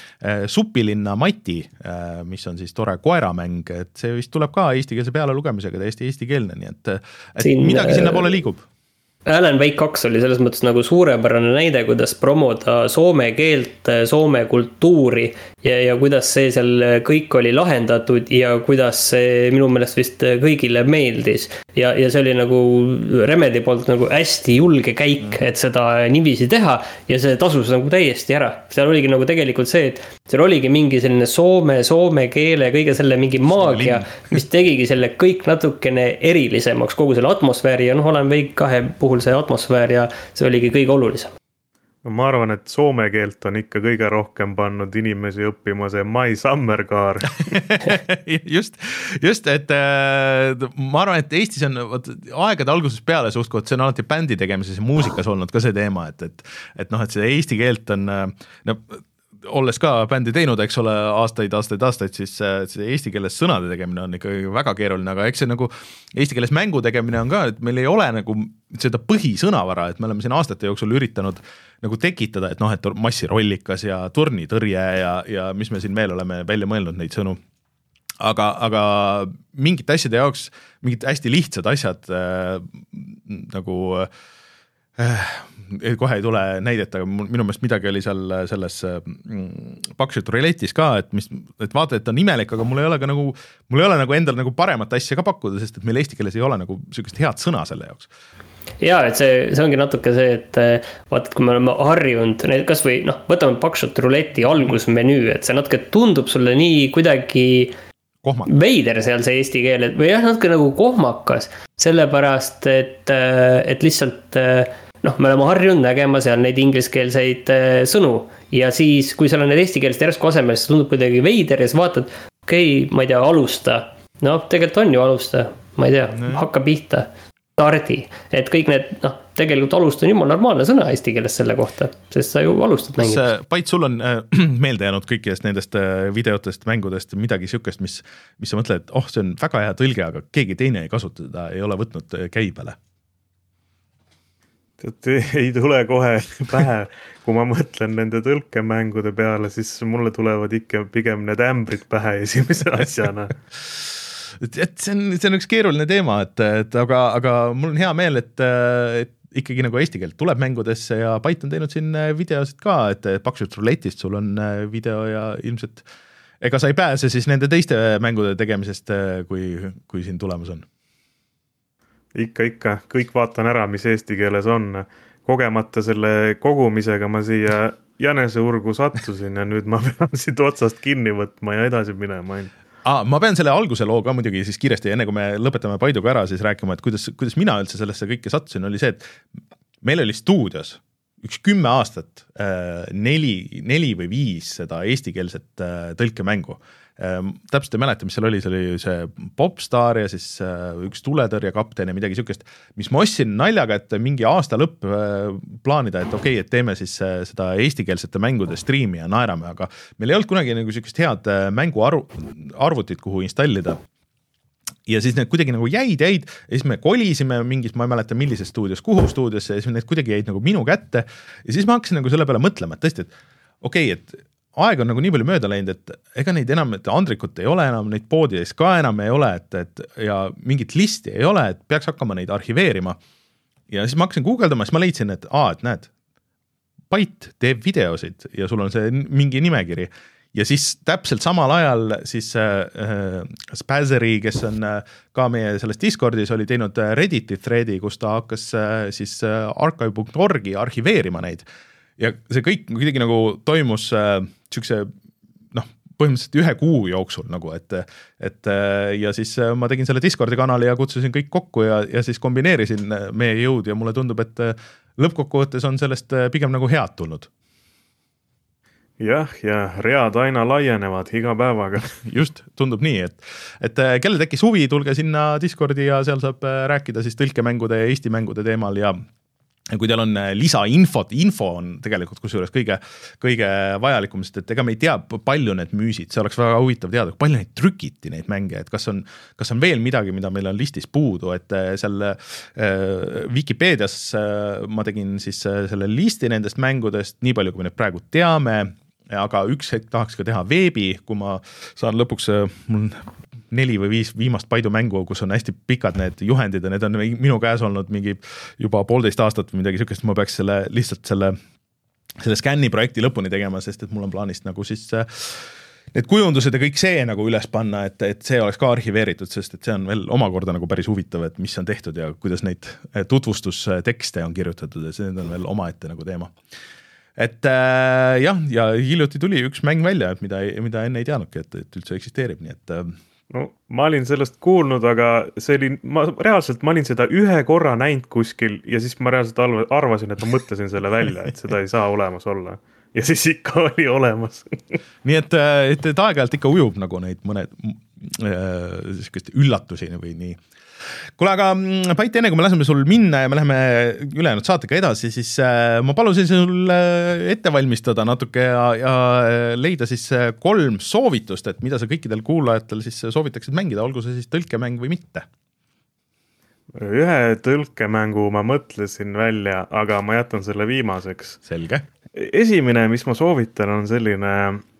Supilinna Mati, mis on siis tore koeramäng, et see vist tuleb ka eestikeelse peale lugemisega täiesti eestikeelne, nii et, et Siin, midagi sinna poole liigub.
Alan Wake kaks oli selles mõttes nagu suurepärane näide, kuidas promoda soome keelt, soome kultuuri ja, ja kuidas see seal kõik oli lahendatud ja kuidas see minu meelest vist kõigile meeldis. Ja, ja see oli nagu Remedi poolt nagu hästi julge käik, et seda nivisi teha ja see tasus nagu täiesti ära. Seal oligi nagu tegelikult see, et seal oligi mingi selline soome, soome keele, kõige selle mingi maagia, mis tegigi selle kõik natukene erilisemaks, kogu selle atmosfääri ja noh, Alan Wake kahe puhul see atmosfäär ja see oligi kõige olulisem.
No, ma arvan, et soome keelt on ikka kõige rohkem pannud inimesi õppima see My Summer Car.
just, just, et ma arvan, et Eestis on võt, aegade algusest peale suhtkoht, see on alati bändi tegemises ja muusikas olnud ka see teema, et, et, et noh, et see eesti keelt on no, olles ka bändi teinud, eks ole, aastaid, aastaid, aastaid, siis see eesti keeles sõnade tegemine on ikka väga keeruline, aga eks see nagu eesti keeles mängu tegemine on ka, et meil ei ole nagu seda põhisõnavara, et me oleme siin aastate jooksul üritanud nagu tekitada, et noh, et massirollikas ja turnitõrje ja, ja mis me siin veel oleme välja mõelnud neid sõnu. Aga, aga mingite asjade jaoks, mingid hästi lihtsad asjad äh, nagu äh, kohe ei tule näidet, aga minu meelest midagi oli seal selles Backshot Roulette'is ka, et, mis, et vaata, et on imelik, aga mul ei ole ka nagu, mul ei ole nagu endal nagu paremat asja ka pakkuda, sest et meil eesti keeles ei ole nagu sellist head sõna selle jaoks.
Jaa, et see, see ongi natuke see, et vaata, et kui me oleme harjunud, kas või noh, võtame Backshot Roulette'i algusmenüü, et see natuke tundub sulle nii kuidagi kohmakas. Veider seal see eesti keel, või jah, natuke nagu kohmakas, sellepärast, et, et lihtsalt noh, me oleme harjunud nägema seal neid ingliskeelseid sõnu ja siis, kui seal on need eestikeelsed järsku asemel, siis tundub kuidagi veider ja siis vaatad, okei, okay, ma ei tea, alusta. No, tegelikult on ju alusta, ma ei tea, no. Hakka pihta, stardi, et kõik need, noh, tegelikult alusta on jumala normaalne sõna eesti keeles selle kohta, sest sa ju alustad mängida.
Pait, sul on äh, meelde jäänud kõikidest nendest äh, videotest, mängudest, midagi siukest, mis, mis sa mõtled, et oh, see on väga hea tõlge, aga keegi teine ei kasuta seda, ei ole võtnud käibele.
Et ei tule kohe pähe, kui ma mõtlen nende tõlkemängude peale, siis mulle tulevad ikka pigem need ämbrid pähe esimese asjana.
et, et see on, see on üks keeruline teema, et, et aga, aga mul on hea meel, et, et ikkagi nagu eesti keelt tuleb mängudesse ja Pait on teinud siin videosid ka, et Backshot Roulette'ist sul on video ja ilmselt ega sa ei pääse siis nende teiste mängude tegemisest, kui, kui siin tulemus on.
Ikka, ikka, kõik vaatan ära, mis eesti keeles on. Kogemata selle kogumisega ma siia jänese urgu sattusin ja nüüd ma pean siit otsast kinni võtma ja edasi minema.
Ah, ma pean selle alguse loo ka muidugi siis kiiresti, enne kui me lõpetame Paiduga ära, siis rääkima, et kuidas, kuidas mina üldse sellesse kõike sattusin, oli see, et meil oli stuudios üks kümme aastat, neli, neli või viis seda eestikeelset tõlkemängu. Täpselt ei mäleta, mis seal oli, see oli see Popstar ja siis üks tuletõrje kapten ja midagi sükest, mis ma ostsin naljaga, et mingi aasta lõpp plaanida, et okei, okay, et teeme siis seda eestikeelsete mängude striimi ja naerame, aga meil ei olnud kunagi nagu sükest head mängu arvutit, kuhu installida. Ja siis need kuidagi nagu jäid, jäid ja siis me kolisime mingis, ma ei mäleta millises stuudios, kuhu stuudiosse ja siis need kuidagi jäid nagu minu kätte ja siis ma hakkasin nagu selle peale mõtlema, et tõesti, et okei, okay, et aeg on nagu nii palju mööda läinud, et ega neid enam, et Andrikut ei ole enam, neid poodides ka enam ei ole, et, et ja mingit listi ei ole, et peaks hakkama neid arhiveerima. Ja siis ma hakkasin guugeldama, siis ma leidsin, et aa, et näed, Pait teeb videosid ja sul on see mingi nimekiri. Ja siis täpselt samal ajal siis äh, Spazzeri, kes on äh, ka meie selles Discordis, oli teinud Redditi threadi, kus ta hakkas äh, siis äh, archive dot org-i arhiveerima neid. Ja see kõik kuidagi nagu toimus äh, sükse, noh, põhimõtteliselt ühe kuu jooksul nagu, et, et ja siis ma tegin selle Discordi kanali ja kutsusin kõik kokku ja, ja siis kombineerisin meie jõud ja mulle tundub, et lõppkokkuvõttes on sellest pigem nagu head tulnud.
Jah, ja read aina laienevad iga päevaga.
Just, tundub nii, et, et kelle tekkis huvi, tulge sinna Discordi ja seal saab rääkida siis tõlkemängude ja Eesti mängude teemal ja kui teil on lisainfot, info on tegelikult kusjuures kõige, kõige vajalikum, sest et ega me ei tea, palju need müüsid, see oleks väga huvitav teada, palju neid trükiti neid mänge, et kas on, kas on veel midagi, mida meil on listis puudu, et seal äh, Wikipeedias äh, ma tegin siis äh, selle listi nendest mängudest, nii palju kui me need praegu teame,
aga üks hetk tahaks ka teha veebi, kui ma saan lõpuks mul neli või viis viimast Paidu mängu, kus on hästi pikad need juhendid ja need on minu käes olnud mingi juba poolteist aastat või midagi sükest, ma peaks selle lihtsalt selle, selle skänni projekti lõpuni tegema, sest et mul on plaanist nagu siis need kujundused ja kõik see nagu üles panna, et, et see oleks ka arhiveeritud, sest et see on veel omakorda nagu päris huvitav, et mis on tehtud ja kuidas neid tutvustustekste on kirjutatud ja see on veel omaette nagu teema. Et äh, jah, ja hiljuti tuli üks mäng välja, et mida, mida enne ei teadnudki, et, et üldse eksisteerib, nii et äh,
no ma olin sellest kuulnud, aga see oli, ma reaalselt ma olin seda ühe korra näinud kuskil ja siis ma reaalselt arvasin, et ma mõtlesin selle välja, et seda ei saa olemas olla. Ja siis ikka oli olemas.
Nii et, et, et aeg-ajalt ikka ujub nagu neid mõned äh, üllatusi või nii. Kuule, aga Pait, enne kui me laseme sul minna ja me läheme ülejäänud saatega edasi, siis äh, ma palusin sul ette valmistada natuke ja, ja leida siis kolm soovitust, et mida sa kõikidel kuulajatel siis soovitaksid mängida, olgu see siis tõlkemäng või mitte.
Ühe tõlkemängu ma mõtlesin välja, aga ma jätan selle viimaseks.
Selge.
Esimene, mis ma soovitan, on selline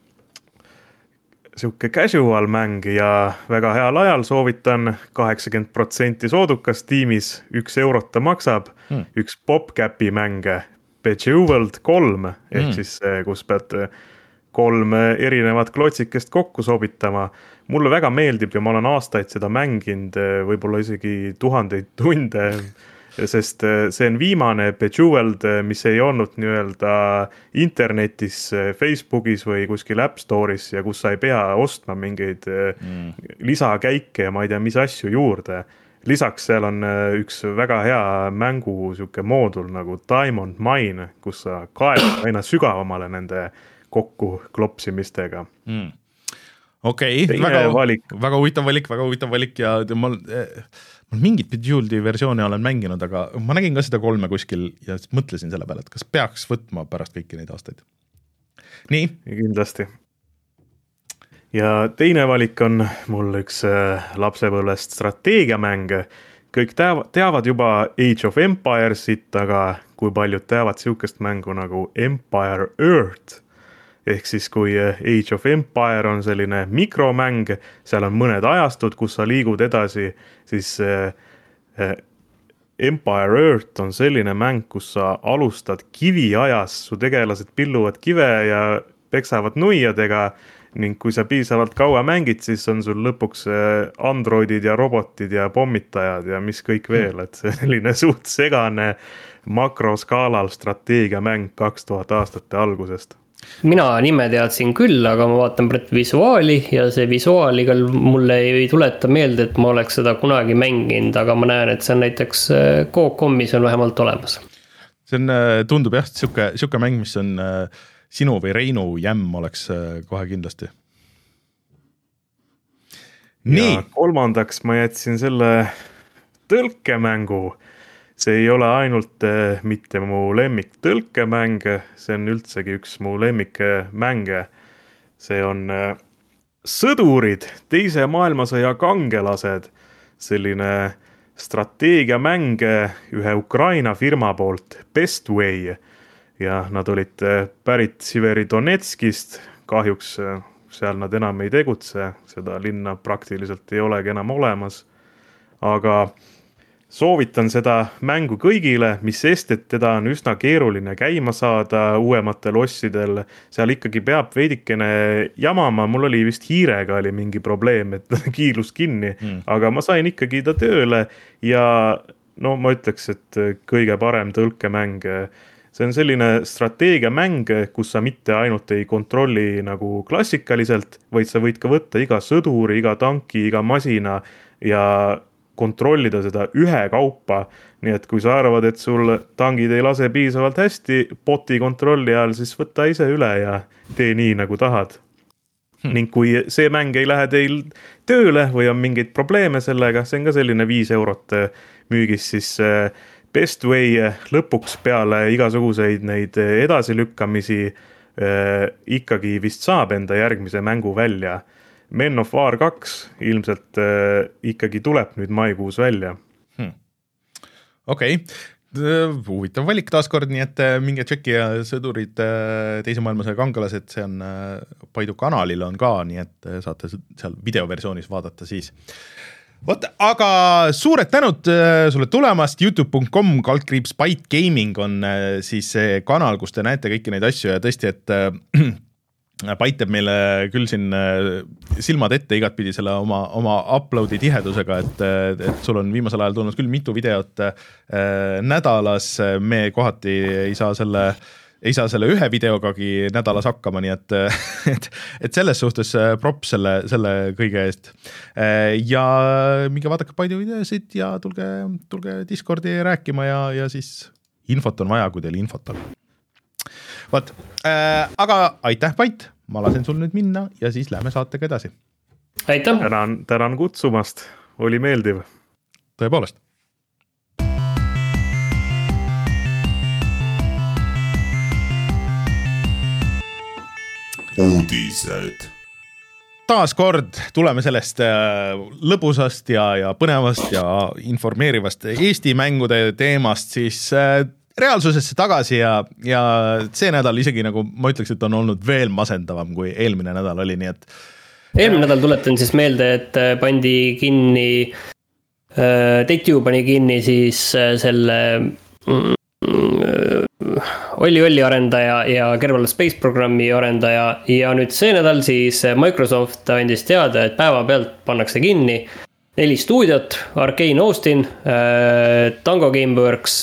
siuke casual mäng ja väga heal ajal soovitan kaheksakümmend protsenti soodukas tiimis, üks eurot ta maksab, hmm. üks PopCapi mänge, Bejeweled kolm, ehk hmm. siis kus pead kolm erinevat klotsikest kokku sobitama. Mulle väga meeldib ja ma olen aastaid seda mänginud, võib-olla isegi tuhandeid tunde, sest see on viimane Bejeweled, mis ei olnud nii-öelda internetis, Facebookis või kuskil App Store'is ja kus sa ei pea ostma mingeid mm. lisakäike ja ma ei tea, mis asju juurde. Lisaks seal on üks väga hea mängu siuke moodul nagu Diamond Mine, kus sa kaevad aina sügavamale nende kokku klopsimistega.
Mm. Okei, okay, väga, väga huvitav valik, väga huvitav valik ja ma, ma mingit Bejeweled'i versiooni olen mänginud, aga ma nägin ka seda kolme kuskil ja mõtlesin selle peale, et kas peaks võtma pärast kõiki neid aastaid. Nii?
Kindlasti. Ja teine valik on mul üks lapsepõlvest strateegiamäng. Kõik teavad juba Age of Empiresit, aga kui paljud teavad siukest mängu nagu Empire Earth. Ehk siis kui Age of Empire on selline mikromäng, seal on mõned ajastud, kus sa liigud edasi, siis Empire Earth on selline mäng, kus sa alustad kiviajas, su tegelased pilluvad kive ja peksavad nuiadega ning kui sa piisavalt kaua mängid, siis on sul lõpuks androidid ja robotid ja pommitajad ja mis kõik veel, et selline suht segane makroskaalal strateegiamäng kaks tuhat aastate algusest.
Mina nime teadsin küll, aga ma vaatan praegu visuaali ja see visuaaliga mulle ei tuleta meelde, et ma oleks seda kunagi mänginud, aga ma näen, et see on näiteks Coop-Comis on vähemalt olemas.
See on, tundub jah, siuke, siuke mäng, mis on sinu või Reinu jämm oleks kohe kindlasti. Nii.
Ja kolmandaks ma jätsin selle tõlkemängu. See ei ole ainult äh, mitte mu lemmik tõlkemäng, see on üldsegi üks mu lemmik mänge. See on äh, sõdurid, teise maailmasõja kangelased, selline strateegiamäng ühe Ukraina firma poolt, Bestway. Ja nad olid äh, pärit Siveridonetskist, kahjuks äh, seal nad enam ei tegutse, seda linna praktiliselt ei olegi enam olemas, aga soovitan seda mängu kõigile, mis sest, et teda on üsna keeruline käima saada uuematel ossidel. Seal ikkagi peab veidikene jamama, mul oli vist hiirega oli mingi probleem, et kiilus kinni, mm. aga ma sain ikkagi ta tööle ja no ma ütleks, et kõige parem tõlkemäng. See on selline strateegiamäng, kus sa mitte ainult ei kontrolli nagu klassikaliselt, vaid sa võid ka võtta iga sõduri, iga tanki, iga masina ja kontrollida seda ühe kaupa, nii et kui sa arvad, et sul tangid ei lase piisavalt hästi boti kontrolli all, siis võta ise üle ja tee nii, nagu tahad. Hmm. Ning kui see mäng ei lähe teil tööle või on mingeid probleeme sellega, see on ka selline viis eurot müügis, siis Bestway lõpuks peale igasuguseid neid edasilükkamisi ikkagi vist saab enda järgmise mängu välja. Men of War kaks ilmselt äh, ikkagi tuleb nüüd maikuus välja.
Hmm. Okei, okay.
huvitav valik taaskord, nii et minge tšeki ja sõdurid teise maailmasõja kangelased, see on Paidu kanalil on ka, nii et saate seal videoversioonis vaadata siis. Vot, aga suured tänud sulle tulemast, youtube punkt com kaldkriips Byte Gaming on siis see kanal, kus te näete kõiki neid asju ja tõesti, et Byte teeb meile küll siin silmad ette igat pidi selle oma, oma uploadi tihedusega, et, et sul on viimasel ajal tulnud küll mitu videot äh, nädalas, me kohati ei saa selle, ei saa selle ühe videogagi nädalas hakkama, nii et, et, et selles suhtes props selle, selle kõige eest. Ja minge vaadake Byte'i videosid ja tulge, tulge Discordi rääkima ja, ja siis infot on vaja, kui teil infot on. Võt, äh, aga aitäh, Byte, ma lasen sul nüüd minna ja siis lähme saatega edasi.
Aitäh!
Tänan, tänan kutsumast, oli meeldiv.
Tõepoolest.
Uudised.
Taas kord tuleme sellest äh, lõbusast ja, ja põnevast ja informeerivast Eesti mängude teemast siis äh, reaalsusesse tagasi ja, ja see nädal isegi nagu ma ütleks, et on olnud veel masendavam kui eelmine nädal oli, nii et
eelmine nädal tuletan siis meelde, et pandi kinni Take-Two pani kinni siis selle Olli-Olli arendaja ja Kerbal Space programmi arendaja ja nüüd see nädal siis Microsoft andis teada, et päeva pealt pannakse kinni neli stuudiot, Arcane Austin, Tango Gameworks,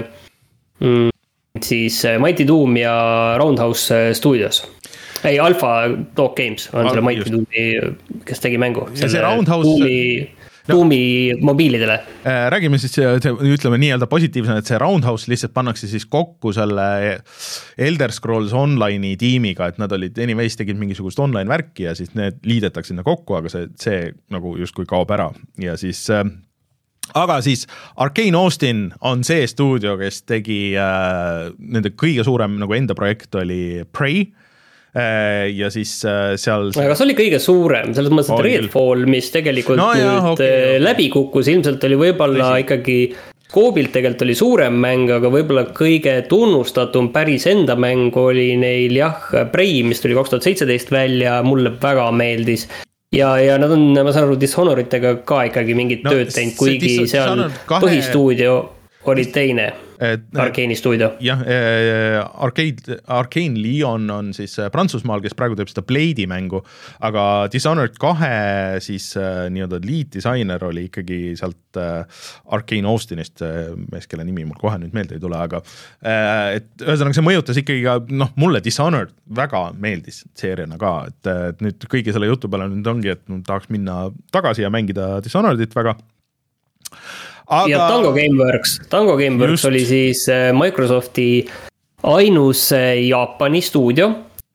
siis Mighty Doom ja Roundhouse Studios. Ei, Alpha Dog Games on ah, selle Mighty just. Doomi, kes tegi mängu.
Ja see Roundhouse...
Doomi, Doomi no. mobiilidele.
Räägime siis, ütleme nii-öelda positiivsena, et see Roundhouse lihtsalt pannakse siis kokku selle Elder Scrolls Online'i tiimiga, et nad olid anyways tegid mingisugust online värki ja siis need liidetakse sinna kokku, aga see, see nagu justkui kaob ära ja siis... Aga siis Arcane Austin on see stuudio, kes tegi äh, nende kõige suurem nagu enda projekt oli Prey äh, ja siis äh, seal...
Aga see oli kõige suurem, selles mõttes, et Redfall, mis tegelikult no, jah, nüüd okay, läbi kukkus, ilmselt oli võib-olla Tõsi. ikkagi skoobilt tegelikult oli suurem mäng, aga võib-olla kõige tunnustatum päris enda mäng oli neil jah, Prey, mis tuli kaks tuhat seitseteist välja, mulle väga meeldis. Ja, ja nad on, ma saan aru, Dishonoritega ka ikkagi mingit no, tööd teinud, kuigi dis- seal kahe... põhistuudio oli teine, Arcane'i stuudio.
Jah, Arcade, Arcane Lyon on siis Prantsusmaal, kes praegu teeb seda Blade'i mängu, aga Dishonored kahe siis nii-öelda lead designer oli ikkagi sealt Arcane Austinist, mees, kelle nimi mul kohe nüüd meelde ei tule, aga et ühesõnaga see mõjutas ikkagi ka, noh, mulle Dishonored väga meeldis seeriana ka, et, et nüüd kõigi selle jutu peale nüüd ongi, et tahaks minna tagasi ja mängida Dishonoredit väga. Aga...
Ja Tango Gameworks, Tango Gameworks Just. oli siis Microsofti ainus Jaapani stuudio,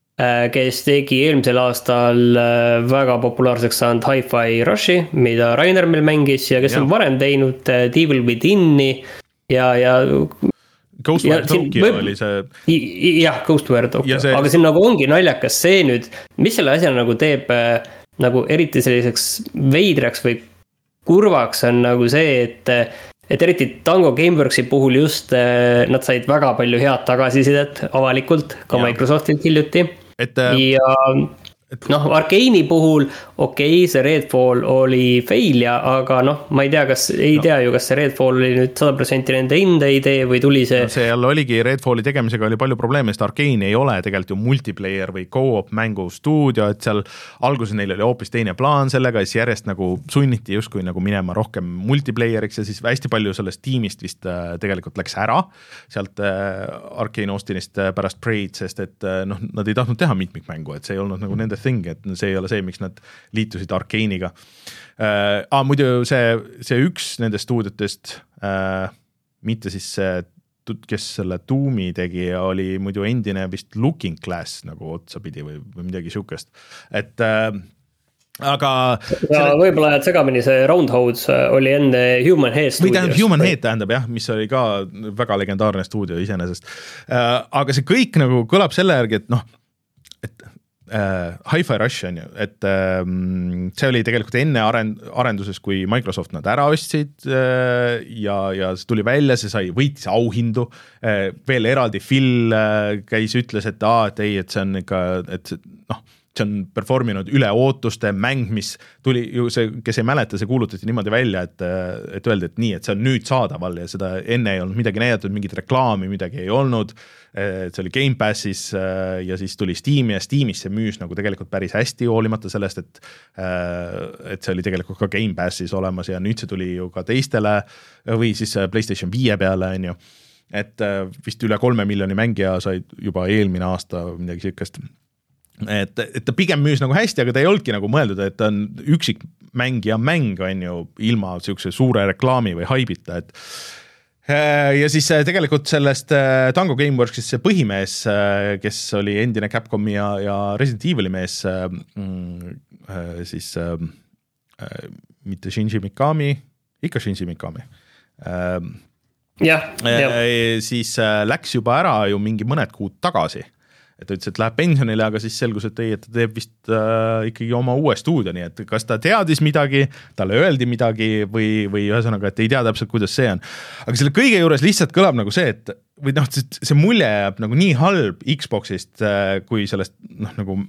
kes tegi eelmisel aastal väga populaarseks saanud Hi-Fi Rushi, mida Rainer meil mängis ja kes ja. on varem teinud Devil Within'i ja, ja
Ghostware Tokyo võib... oli see
jah, Ghostware Tokyo,
see... aga
siin nagu ongi naljakas see nüüd, mis selle asja nagu teeb nagu eriti selliseks veidraks või kurvaks on nagu see, et, et eriti Tango Gameworksi puhul just nad said väga palju head tagasisidet avalikult, ka ja. Microsoftilt hiljuti. Et, ja et... noh, Arcane'i puhul okei, okay, see Redfall oli fail ja, aga noh, ma ei tea, kas, ei no. tea ju, kas see Redfall oli nüüd sada protsenti nende enda idee või tuli see
no see jälle oligi, Redfalli tegemisega oli palju probleeme, sest Arcane ei ole tegelikult ju multiplayer või co-op mängu stuudio, et seal alguses neil oli hoopis teine plaan sellega, siis järjest nagu sunniti justkui nagu minema rohkem multiplayeriks ja siis hästi palju sellest tiimist vist tegelikult läks ära sealt Arcane Austinist pärast Prey'd, sest et noh, nad ei tahtnud teha mitmikmängu, et see ei olnud nagu nende thing, et see ei ole see, miks nad liitusid Arcane'iga. Äh, ah, muidu see, see üks nendest stuudiotest, äh, mitte siis see, kes selle Doomi tegi, oli muidu endine vist Looking Glass nagu otsapidi või, või midagi siukest. Et äh, aga...
Ja selle... võib-olla ajad segamini, see Roundhouse oli enne Human Head stuudios.
Või tähendab, Human Head tähendab jah, mis oli ka väga legendaarne stuudio iseenesest. Äh, aga see kõik nagu kõlab selle järgi, et noh, et
äh, Hi-Fi Rush on ju, et äh, see oli tegelikult enne arend, arenduses, kui Microsoft nad ära ostsid äh, ja, ja see tuli välja, see sai, võitis auhindu äh,, veel eraldi Phil äh, käis, ütles, et aa, et ei, et see on ikka, et noh, see on performinud üle ootuste mäng, mis tuli ju see, kes ei mäleta, see kuulutati niimoodi välja, et, et öeldi, et nii, et see on nüüd saadaval ja seda enne ei olnud midagi näidatud, mingit reklaami, midagi ei olnud, see oli Game Passis ja siis tuli Steam ja Steamis see müüs nagu tegelikult päris hästi, hoolimata sellest, et, et see oli tegelikult ka Game Passis olemas ja nüüd see tuli ju ka teistele või siis PlayStation viie peale, on ju, et vist üle kolme miljoni mängija said juba eelmine aasta midagi siukest. Et, et ta pigem müüs nagu hästi, aga ta ei olnudki nagu mõeldud, et ta on üksik mängija mäng, on ju, ilma siukse suure reklaami või haibita, et ja siis tegelikult sellest Tango Gameworksist see põhimees, kes oli endine Capcomi ja, ja Resident Evil'i mees, siis mitte Shinji Mikami, ikka Shinji Mikami,
ja, ja.
siis läks juba ära ju mingi mõned kuud tagasi. Et ta ütles, et läheb pensionile, aga siis selgus, et ei, et ta teeb vist äh, ikkagi oma uue stuudio, nii et kas ta teadis midagi, talle öeldi midagi või, või ühesõnaga, et ei tea täpselt, kuidas see on. Aga selle kõige juures lihtsalt kõlab nagu see, et või noh, see mulje jääb nagu nii halb Xboxist äh, kui sellest noh, nagu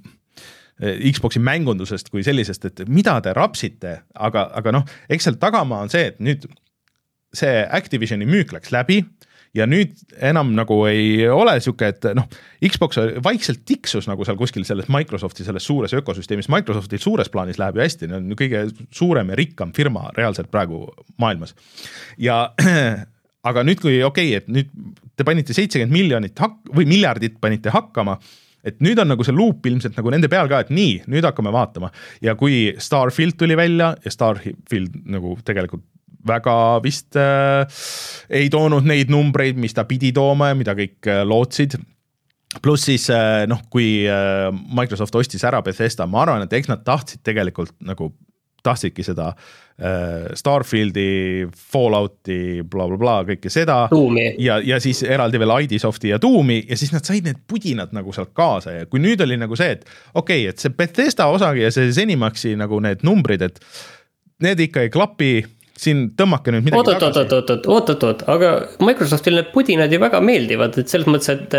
Xboxi mängundusest kui sellisest, et mida te rapsite, aga, aga noh, eks seal tagamaa on see, et nüüd see Activisioni müük läks läbi, ja nüüd enam nagu ei ole siuke, et noh, Xbox vaikselt tiksus nagu seal kuskil selles Microsofti selles suures ökosüsteemis, Microsoftil suures plaanis läheb ju hästi, on kõige suurem ja rikkam firma reaalselt praegu maailmas. Ja aga nüüd kui okei, okay, et nüüd te panite seitsekümmend miljonit hak- või miljardit panite hakkama, et nüüd on nagu see loop ilmselt nagu nende peal ka, et nii, nüüd hakkame vaatama. Ja kui Starfield tuli välja ja Starfield nagu tegelikult väga vist äh, ei toonud neid numbreid, mis ta pidi tooma ja mida kõik äh, lootsid. Pluss siis äh, noh, kui äh, Microsoft ostis ära Bethesda, ma arvan, et eks nad tahtsid tegelikult nagu tahtsidki seda äh, Starfieldi, Fallouti, bla bla bla, kõike seda. Ja, ja siis eraldi veel I D Softi ja Doomi ja siis nad said need pudinad nagu sealt kaasa ja kui nüüd oli nagu see, et okei, okay, et see Bethesda osagi ja see Zenimaxi nagu need numbrid, et need ikka ei klapi, siin tõmmake nüüd midagi
oot, tagasi. Oot, oot, oot, oot, oot, oot, aga Microsoftil need pudinad ju väga meeldivad, et selles mõttes, et,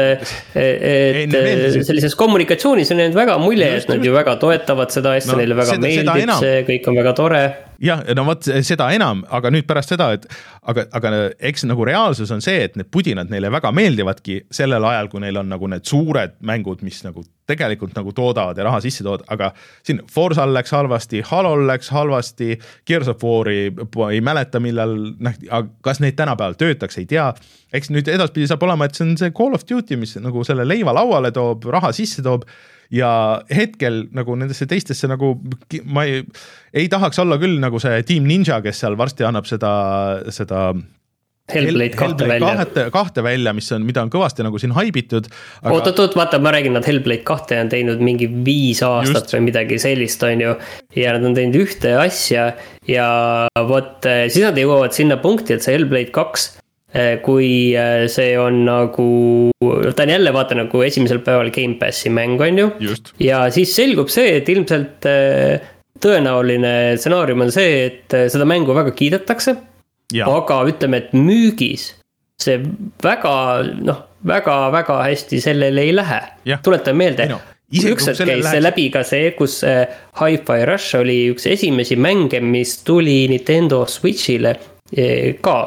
et ei, sellises kommunikatsioonis on need väga mulje, et nad ju väga toetavad seda asja, no, neile väga seda, meeldib, seda see kõik on väga tore.
Jah, no võt, seda enam, aga nüüd pärast seda, et aga, aga eks nagu reaalsus on see, et need pudinad neile väga meeldivadki sellel ajal, kui neil on nagu need suured mängud, mis nagu tegelikult nagu toodavad ja raha sisse tood, aga siin Forzal läks halvasti, Halol läks halvasti, Gears of War'i ei mäleta, millal, noh, kas neid tänapäeval töötaks, ei tea. Eks nüüd edaspidi saab olema, et see on see Call of Duty, mis nagu selle leiva lauale toob, raha sisse toob ja hetkel nagu nendesse teistesse nagu ma ei, ei tahaks olla küll nagu see Team Ninja, kes seal varsti annab seda, seda
Hellblade kahte välja.
Kahte, kahte välja, mis on, mida on kõvasti nagu siin haibitud.
Aga... Oot, oot, oot, vaata, ma räägin, nad Hellblade kahte on teinud mingi viis aastat Just. Või midagi sellist, on ju. Ja nad on teinud ühte asja ja vot, siis nad jõuavad sinna punkti, et see Hellblade kaks, kui see on nagu, ta on jälle vaata nagu esimesel päeval Game Passi mäng, on ju. Just. Ja siis selgub see, et ilmselt tõenäoline stsenaarium on see, et seda mängu väga kiidetakse. Ja. Aga ütleme, et müügis see väga, noh, väga, väga hästi sellele ei lähe. Tuletan meelde, no, üks hetk käis see läbi ka see, kus Hi-Fi Rush oli üks esimesi mänge, mis tuli Nintendo Switchile ka.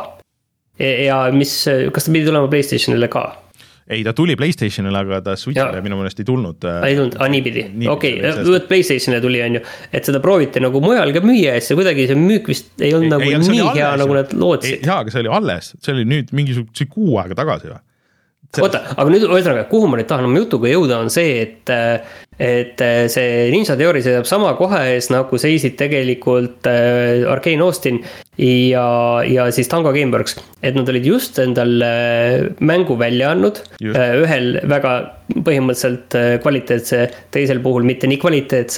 Ja mis, kas ta pidi tulema PlayStationile ka?
Ei, ta tuli PlayStationile, aga ta Switchile ja. Minu mõnest ei tulnud.
Ei tulnud, ah, nii pidi. Okei, okay. PlayStationile tuli, on ju, et seda prooviti nagu mujal ka müüa, et see kuidagi see müük vist ei olnud ei, nagu ei, nii hea, nagu nad lootsid.
Jaa, aga see oli alles, see oli nüüd mingisuguse kuu aega tagasi või?
See... Oota, aga nüüd, ühesõnaga, kuhu ma nüüd tahan oma jutuga jõuda on see, et, et see Ninja Theory seisab sama kohe ees, nagu seisid tegelikult Arcane Austin ja, ja siis Tango Gameworks, et nad olid just endal mängu välja andnud, just. Ühel väga põhimõtteliselt kvaliteetse, teisel puhul mitte nii kvaliteetse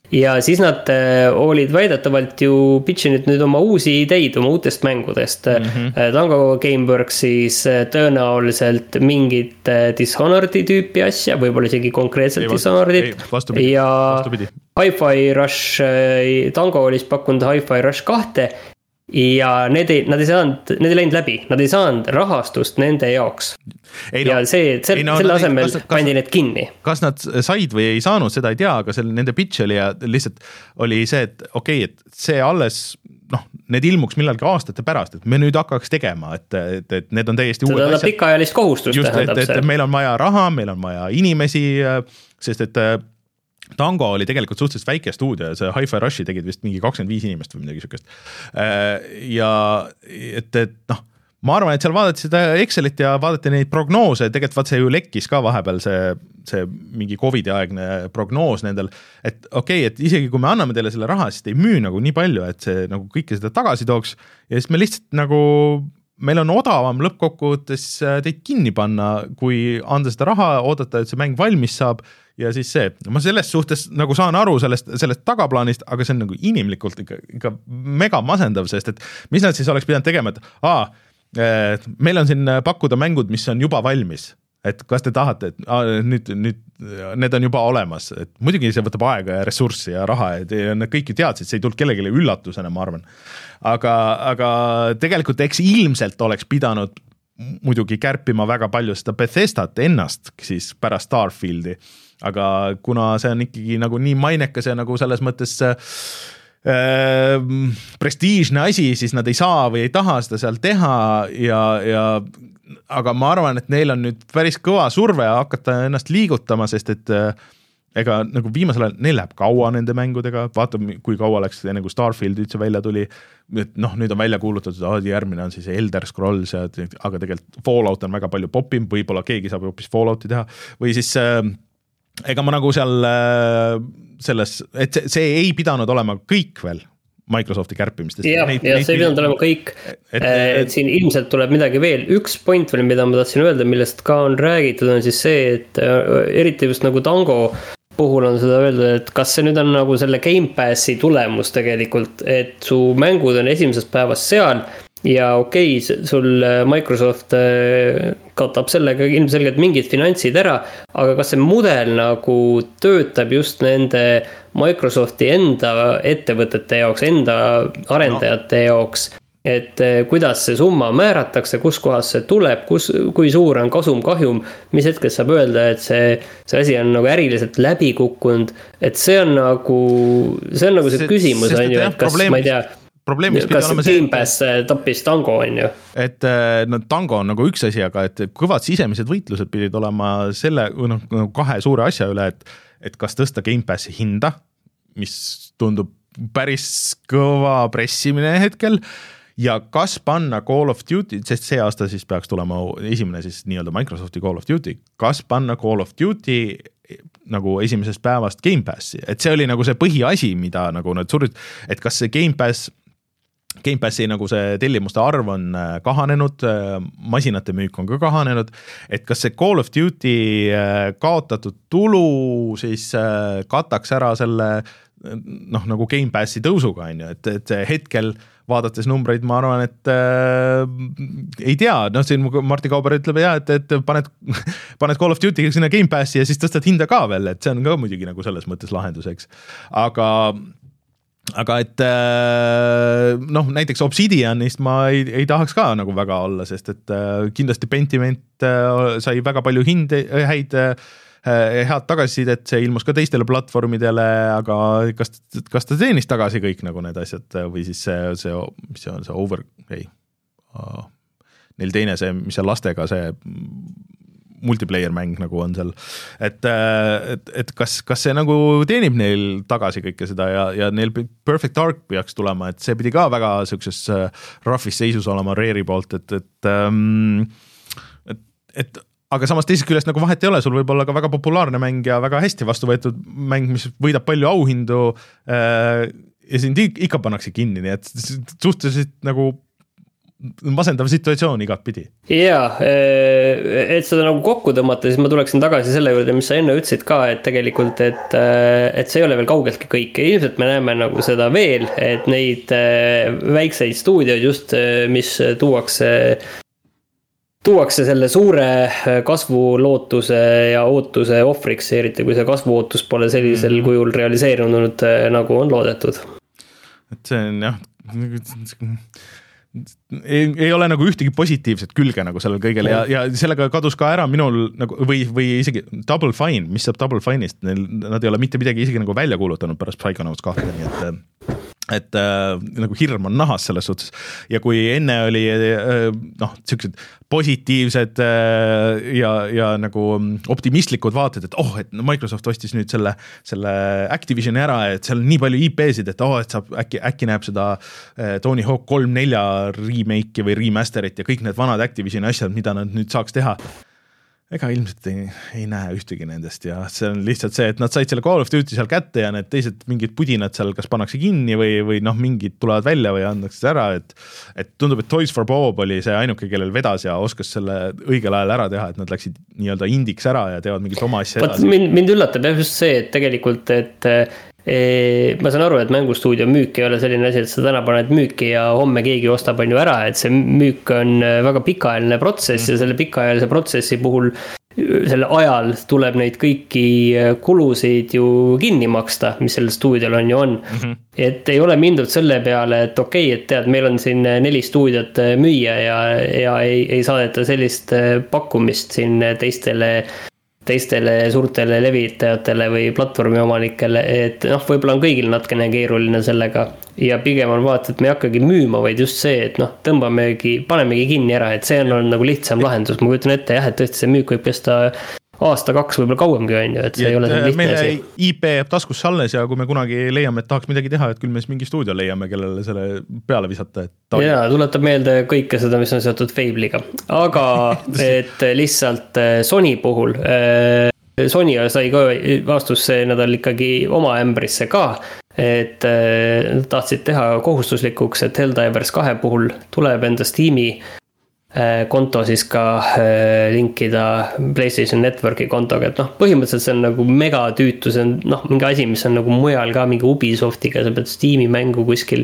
ja siis nad olid väidetavalt ju pitchinud nüüd oma uusi ideid oma uutest mängudest mm-hmm. Tango Gameworks siis tõenäoliselt mingit Dishonored'i tüüpi asja, võib-olla isegi konkreetselt Dishonored'it ja vastupidi. Hi-Fi Rush, Tango oli pakkunud Hi-Fi Rush kahte ja need ei, nad ei saanud, need ei läinud läbi, nad ei saanud rahastust nende jaoks. Ei, no, ja see, sel, no, selle asemel kas, pandi need kinni.
Kas nad said või ei saanud, seda ei tea, aga selle, nende pitch oli ja lihtsalt oli see, et okei, okay, et see alles, noh, need ilmuks millalgi aastate pärast, et me nüüd hakkaks tegema, et, et, et need on täiesti
uued asjad. Pikaajalist kohustust
just, tähendab et, et, et meil on vaja raha, meil on vaja inimesi, sest et Tango oli tegelikult suhteliselt väike stuudio ja see Hi-Fi Rushi tegid vist mingi kakskümmend viis inimest või midagi sükest. Ja et, et noh, ma arvan, et seal vaadati seda Excelit ja vaadati neid prognoose, tegelikult vaat see ju lekkis ka vahepeal see, see mingi Covidi aegne prognoos nendel, et okei, okay, et isegi kui me anname teile selle raha, siis te ei müü nagu nii palju, et see nagu kõike seda tagasi tooks ja siis me lihtsalt nagu meil on odavam lõppkokkuvõttes teid kinni panna, kui anda seda raha, oodata, et see mäng valmis saab ja siis see, ma selles suhtes nagu saan aru sellest, sellest tagaplaanist, aga see on nagu inimlikult ikka, ikka mega masendav, sest et mis nad siis oleks pidanud tegema, et aa, meil on siin pakkuda mängud, mis on juba valmis, et kas te tahate, et aa, nüüd, nüüd need on juba olemas, et muidugi see võtab aega ja ressurssi ja raha, et nad kõik ju teadsid, see ei tulnud kellelegi üllatusena, ma arvan. Aga, aga tegelikult eks ilmselt oleks pidanud muidugi kärpima väga palju seda Bethesdat ennast siis pärast Starfieldi, aga kuna see on ikkagi nagu nii mainekas ja nagu selles mõttes äh, prestiižne asi, siis nad ei saa või ei taha seda seal teha ja, ja aga ma arvan, et neil on nüüd päris kõva surve hakata ennast liigutama, sest et äh, ega nagu viimasel ajal, neil läheb kaua nende mängudega, vaata kui kaua läks enne kui Starfield üldse välja tuli, et noh, nüüd on välja kuulutatud, et järgmine on siis Elder Scrolls, ja, aga tegelikult Fallout on väga palju popim, võib-olla keegi saab hoopis Fallouti teha, või siis äh, ega ma nagu seal äh, selles, et see, see ei pidanud olema kõik veel Microsofti kärpimistest.
Jah, ja see ei pidanud olema kõik, et, et siin ilmselt tuleb midagi veel. Üks point veel, mida ma tahtsin öelda, millest ka on räägitud, on siis see, et eriti just nagu Tango puhul on seda öeldud, et kas see nüüd on nagu selle Game Passi tulemus tegelikult, et su mängud on esimesest päevast seal ja okei, okay, sul Microsoft katab sellega ilmselgelt mingid finantsid ära, aga kas see mudel nagu töötab just nende Microsofti enda ettevõtete jaoks, enda arendajate jaoks, et kuidas see summa määratakse, kus kohas see tuleb, kus, kui suur on kasum, kahjum, mis hetkes saab öelda, et see, see asi on nagu äriliselt läbi kukkunud, et see on nagu, see on nagu see, see küsimus, on ju, et kas probleem, ma ei tea,
probleem,
kas Game Pass tappis Tango, on ju?
Et no, Tango on nagu üks asi, aga et kõvad sisemised võitlused pidid olema selle no, kahe suure asja üle, et, et kas tõsta Game Passi hinda, mis tundub päris kõva pressimine hetkel, ja kas panna Call of Duty, sest see aasta siis peaks tulema esimene siis nii-öelda Microsofti Call of Duty, kas panna Call of Duty nagu esimesest päevast Game Passi, et see oli nagu see põhiasi, mida nagu nad surid, et kas see Game Pass Game Passi nagu see tellimuste arv on kahanenud, masinate müük on ka kahanenud, et kas see Call of Duty kaotatud tulu siis kataks ära selle noh, nagu Game Passi tõusuga, on ju, et, et hetkel vaadates numbreid, ma arvan, et äh, ei tea, noh, siin Martti Kauber ütleb, jah, et, et paned, paned Call of Duty sinna Game Passi ja siis tõstad hinda ka veel, et see on ka muidugi nagu selles mõttes lahenduseks, aga aga et noh, näiteks Obsidianist ma ei, ei tahaks ka nagu väga olla, sest et kindlasti Pentiment sai väga palju hinde, häid head tagasisidet, see ilmus ka teistele platvormidele, aga kas, kas ta teenis tagasi kõik nagu need asjad või siis see, see, mis see on, see over, ei, neil teine see, mis seal lastega see multiplayer mäng nagu on seal, et, et, et kas, kas see nagu teenib neil tagasi kõike seda ja, ja neil Perfect Dark peaks tulema, et see pidi ka väga sellises roughis seisus olema Rare'i poolt, et, et, et, et aga samas teisest küljest nagu vahet ei ole, sul võib olla ka väga populaarne mäng ja väga hästi vastu võetud mäng, mis võidab palju auhindu ja sind ikka pannakse kinni, nii et suhteliselt nagu
masendav situatsioon igat pidi.
Jaa, et seda nagu kokku tõmmata, siis ma tuleksin tagasi selle juurde, mis sa enne ütlesid ka, et tegelikult, et, et see ei ole veel kaugeltki kõik. Ilmselt me näeme nagu seda veel, et neid väikseid stuudioid just, mis tuuakse, tuuakse selle suure kasvulootuse ja ootuse ohvriks, eriti kui see kasvuootus pole sellisel kujul realiseerunud, nagu on loodetud.
Et see on jah, ei, ei ole nagu ühtegi positiivset külge nagu sellel kõigel ja, ja sellega kadus ka ära minul nagu, või, või isegi Double Fine, mis saab Double Fine'ist, nad ei ole mitte midagi isegi nagu välja kuulutanud pärast Psychonauts kahte, nii et et äh, nagu hirm on nahas selles suhtes ja kui enne oli äh, noh, sellised positiivsed äh, ja, ja nagu optimistlikud vaated, et oh, et Microsoft ostis nüüd selle, selle Activisioni ära, et seal on nii palju I P-sid, et oh, et saab äkki, äkki näeb seda äh, Tony Hawk kolm nelja remake'i või remasterit ja kõik need vanad Activisioni asjad, mida nad nüüd saaks teha. Ega ilmselt ei, ei näe ühtegi nendest ja see on lihtsalt see, et nad said selle Call of Duty seal kätte ja need teised mingid pudinad seal kas pannakse kinni või, või noh, mingid tulevad välja või annakse ära, et, et tundub, et Toys for Bob oli see ainuke, kellel vedas ja oskas selle õigel ajal ära teha, et nad läksid nii-öelda indiks ära ja teevad mingit oma asja edasi.
Mind, mind üllatab just see, et tegelikult, et ma saan aru, et mängustuudio müük ei ole selline asi, et sa täna paned müüki ja homme keegi ostab on ju ära, et see müük on väga pikaajaline protsess mm. ja selle pikaajalise protsessi puhul selle ajal tuleb neid kõiki kulusid ju kinni maksta, mis sellel stuudiol on ju on. Mm-hmm. Et ei ole mindud selle peale, et okei, okay, et tead, meil on siin neli stuudiot müüa ja, ja ei, ei saadeta sellist pakkumist siin teistele teistele suurtele levitajatele või platvormi omanikele, et noh, võib-olla on kõigil natkene keeruline sellega ja pigem on vaata, et me ei hakkagi müüma, vaid just see, et noh, tõmbamegi, panemegi kinni ära, et see on olnud nagu lihtsam lahendus. Ma kujutan ette jah, et tõesti see müük võib kesta aasta, kaks, võib-olla kauemgi on ju, et see ja, ei ole lihtne
meil asi. I P jääb taskusse alles ja kui me kunagi leiame, et tahaks midagi teha, et küll me siis mingi stuudio leiame, kellele selle peale visata. Et
jaa, tuletab meelde kõike seda, mis on seotud Fable'iga. Aga et lihtsalt Sony puhul, Sony sai ka vastus see nädal ikkagi oma ämbrisse ka, et tahtsid teha kohustuslikuks, et Helldivers kahe puhul tuleb enda Steam'i konto siis ka linkida PlayStation Networki kontoga, et noh, põhimõtteliselt see on nagu mega tüütu, see on noh, mingi asi, mis on nagu mujal ka mingi Ubisoftiga, sa pead Steam'i mängu kuskil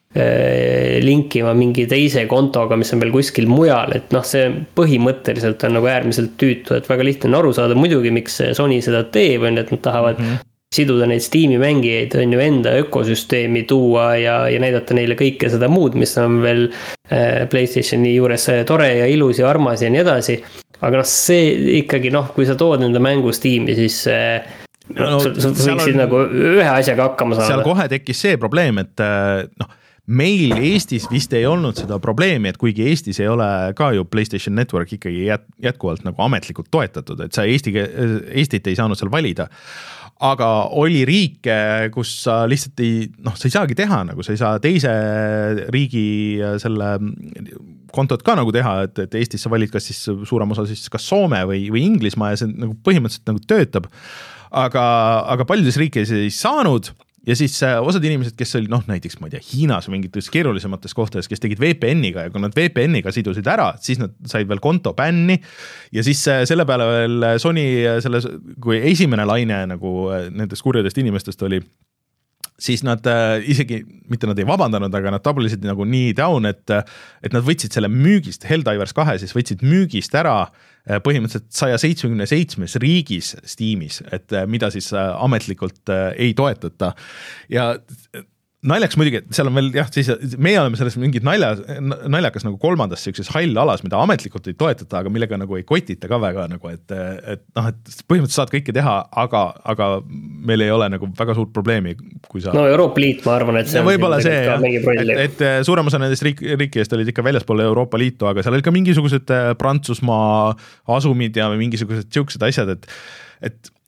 äh, linkima mingi teise kontoga, mis on veel kuskil mujal, et noh, see põhimõtteliselt on nagu äärmiselt tüütu, et väga lihtne on aru saada muidugi, miks Sony seda teeb, on, et nad tahavad mm-hmm. siduda neid Steam'i mängijaid, on ju enda ökosüsteemi tuua ja, ja näidata neile kõike seda muud, mis on veel äh, PlayStationi juures tore ja ilus ja armas ja nii edasi. Aga noh, see ikkagi noh, kui sa tood enda mängu Steam'i, siis äh, no, sa, sa võiksid on, nagu ühe asjaga hakkama saada.
Seal kohe tekkis see probleem, et noh, meil Eestis vist ei olnud seda probleemi, et kuigi Eestis ei ole ka ju PlayStation Network ikkagi jätkuvalt nagu ametlikult toetatud, et sa Eesti, Eestit ei saanud seal valida. Aga oli riike, kus sa lihtsalt ei, noh, sa ei saagi teha, nagu sa ei saa teise riigi selle kontot ka nagu teha, et, et Eestis sa valid kas siis suurem osa siis kas Soome või, või Inglismaa ja see nagu põhimõtteliselt nagu töötab. Aga, aga paljudes riikides ei saanud ja siis osad inimesed, kes oli noh, näiteks ma ei tea, Hiinas või mingites keerulisemates kohtades, kes tegid V P N-iga ja kui nad V P N-iga sidusid ära, siis nad said veel konto bänni ja siis selle peale veel Sony, selle, kui esimene laine nagu nendest kurjadest inimestest oli, siis nad isegi, mitte nad ei vabandanud, aga nad tablisid nagu nii down, et, et nad võtsid selle müügist, Helldivers kahe siis võtsid müügist ära põhimõtteliselt sada seitsekümmend seitse riigis Steamis, et mida siis ametlikult ei toetata ja naljaks muidugi, et seal on veel jah, siis meie oleme selles mingid nalja, naljakas nagu kolmandas sellises hall alas, mida ametlikult ei toetata, aga millega nagu ei kotita ka väga nagu, et, et noh, et põhimõtteliselt saad kõike teha, aga, aga meil ei ole nagu väga suurt probleemi, kui sa...
No Euroopa Liit, ma arvan, et see
ja on see, ka mingi prolli. Et, et suurem osa nendest riik, riikidest olid ikka väljaspool Euroopa Liitu, aga seal olid ka mingisugused Prantsusmaa asumid ja mingisugused siuksed asjad, et, et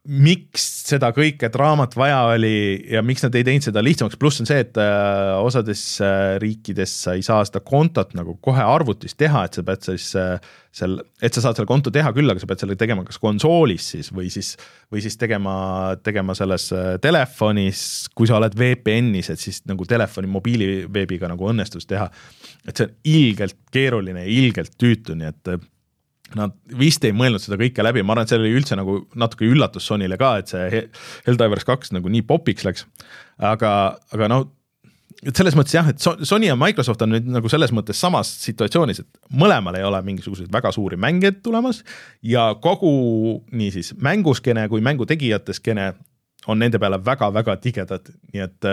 miks seda kõike draamat vaja oli ja miks nad ei teinud seda lihtsamaks, pluss on see, et äh, osades äh, riikides sa ei saa seda kontot nagu kohe arvutis teha, et sa pead siis äh, seal, et sa saad selle konto teha küll, aga sa pead selle tegema kas konsoolis siis või siis, või siis tegema, tegema selles äh, telefonis, kui sa oled V P N-is, et siis nagu telefoni mobiiliveebiga nagu õnnestus teha. Et see on ilgelt keeruline ja ilgelt tüütu, nii et nad vist ei mõelnud seda kõike läbi, ma arvan, et see oli üldse nagu natuke üllatus Sonyle ka, et see Helldivers kaks nagu nii popiks läks, aga, aga no et selles mõttes jah, et Sony ja Microsoft on nüüd nagu selles mõttes samas situatsioonis, et mõlemal ei ole mingisuguseid väga suuri mänge tulemas ja kogu nii siis mänguskene kui mängutegijate skene on nende peale väga-väga tigedad, nii et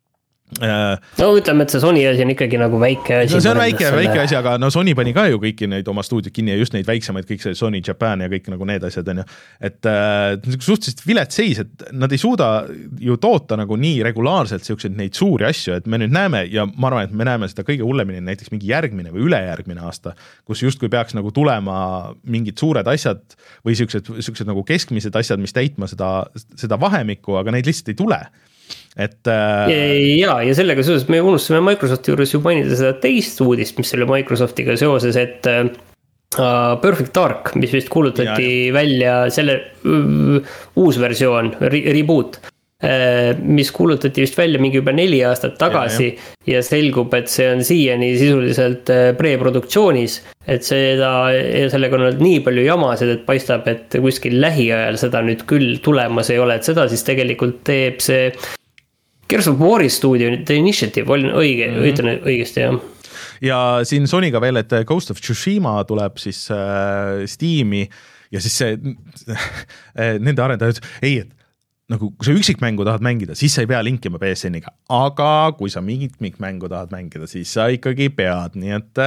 no ütleme, et see Sony asi on ikkagi nagu väike asi.
No see on väike, selle... väike asi, aga no Sony pani ka ju kõiki neid oma stuudiot kinni ja just neid väiksemaid, kõik see Sony Japan ja kõik nagu need asjad on ju. Et äh, suhteliselt vilet seis, et nad ei suuda ju toota nagu nii regulaarselt siukseid neid suuri asju, et me nüüd näeme ja ma arvan, et me näeme seda kõige hullemini näiteks mingi järgmine või ülejärgmine aasta, kus justkui peaks nagu tulema mingid suured asjad või siuksed, siuksed nagu keskmised asjad, mis täitma seda, seda vahemikku, aga neid lihtsalt ei tule. Et äh...
ja, ja sellega seoses me unustasime Microsofti juures ju mainida seda teist uudist, mis oli Microsoftiga seoses, et uh, Perfect Dark, mis vist kuulutati ja, ja. välja selle uh, uus versioon, re reboot, uh, mis kuulutati vist välja mingi juba neli aastat tagasi ja, ja. ja selgub, et see on siiani sisuliselt uh, pre-produktsioonis, et seda, sellega on olnud nii palju jamasid, et paistab, et kuskil lähiajal seda nüüd küll tulemas ei ole, et seda siis tegelikult teeb see Gears of War'i stuudio, The Initiative, olin õige, mm -hmm. ütlen õigesti, jah.
Ja siin Sonyga veel, et Ghost of Tsushima tuleb siis äh, Steam'i ja siis see nende arendajad, ei, et nagu kui sa üksikmängu tahad mängida, siis sa ei pea linkima P S N-iga, aga kui sa mingit mängu tahad mängida, siis sa ikkagi pead, nii et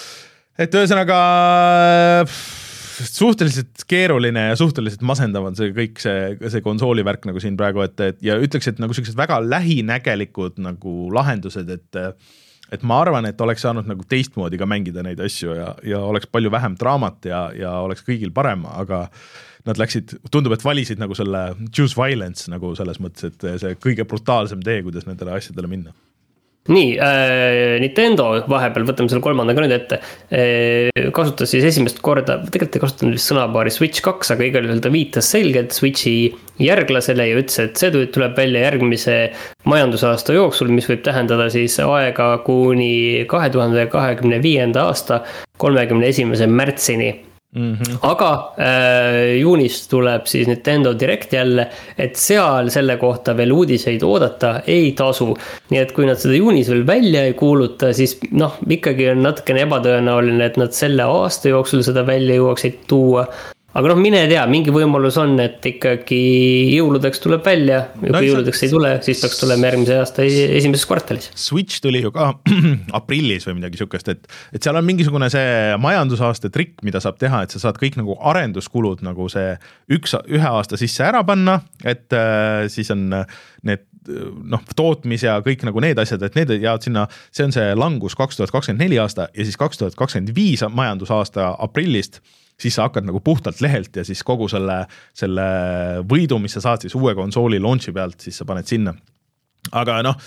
et ühesõnaga suhteliselt keeruline ja suhteliselt masendav on see kõik see, see konsooli värk nagu siin praegu, et, et ja ütleks, et nagu sellised väga lähinägelikud nagu lahendused, et et ma arvan, et oleks saanud nagu teistmoodi ka mängida neid asju ja, ja oleks palju vähem draamat ja, ja oleks kõigil parem, aga nad läksid, tundub, et valisid nagu selle choose violence nagu selles mõttes, et see kõige brutaalsem tee, kuidas nendele asjadele minna.
Nii, äh, Nintendo vahepeal, võtame selle kolmandaga nüüd ette, äh, kasutas siis esimest korda, tegelikult ei kasutanud vist sõnapaari Switch kaks, aga igal juhul ta viitas selgelt Switchi järglasele ja ütles, et see tuleb välja järgmise majandusaasta jooksul, mis võib tähendada siis aega kuni kahe tuhande kahekümne viienda aasta kolmekümne esimese märtsini. Mm-hmm. Aga äh, juunis tuleb siis Nintendo Direct jälle, et seal selle kohta veel uudiseid oodata ei tasu. Nii et kui nad seda juunis veel välja ei kuuluta, siis noh, ikkagi on natukene ebatõenäoline, et nad selle aasta jooksul seda välja jõuaksid tuua. Aga noh, mine tea, mingi võimalus on, et ikkagi jõuludeks tuleb välja ja kui no, jõuludeks ei tule, siis peaks tulema järgmise aasta esimeses kvartalis.
Switch tuli ju ka aprillis või midagi sükest, et, et seal on mingisugune see majandusaasta trikk, mida saab teha, et sa saad kõik nagu arenduskulud nagu see üks, ühe aasta sisse ära panna, et äh, siis on need noh, tootmis ja kõik nagu need asjad, et need jaad sinna, see on see langus kaks tuhat kakskümmend neli aasta ja siis kaks tuhat kakskümmend viis majandusaasta aprillist, siis sa hakkad nagu puhtalt lehelt ja siis kogu selle, selle võidu, mis sa saad siis uue konsooli launchi pealt, siis sa paned sinna. Aga noh,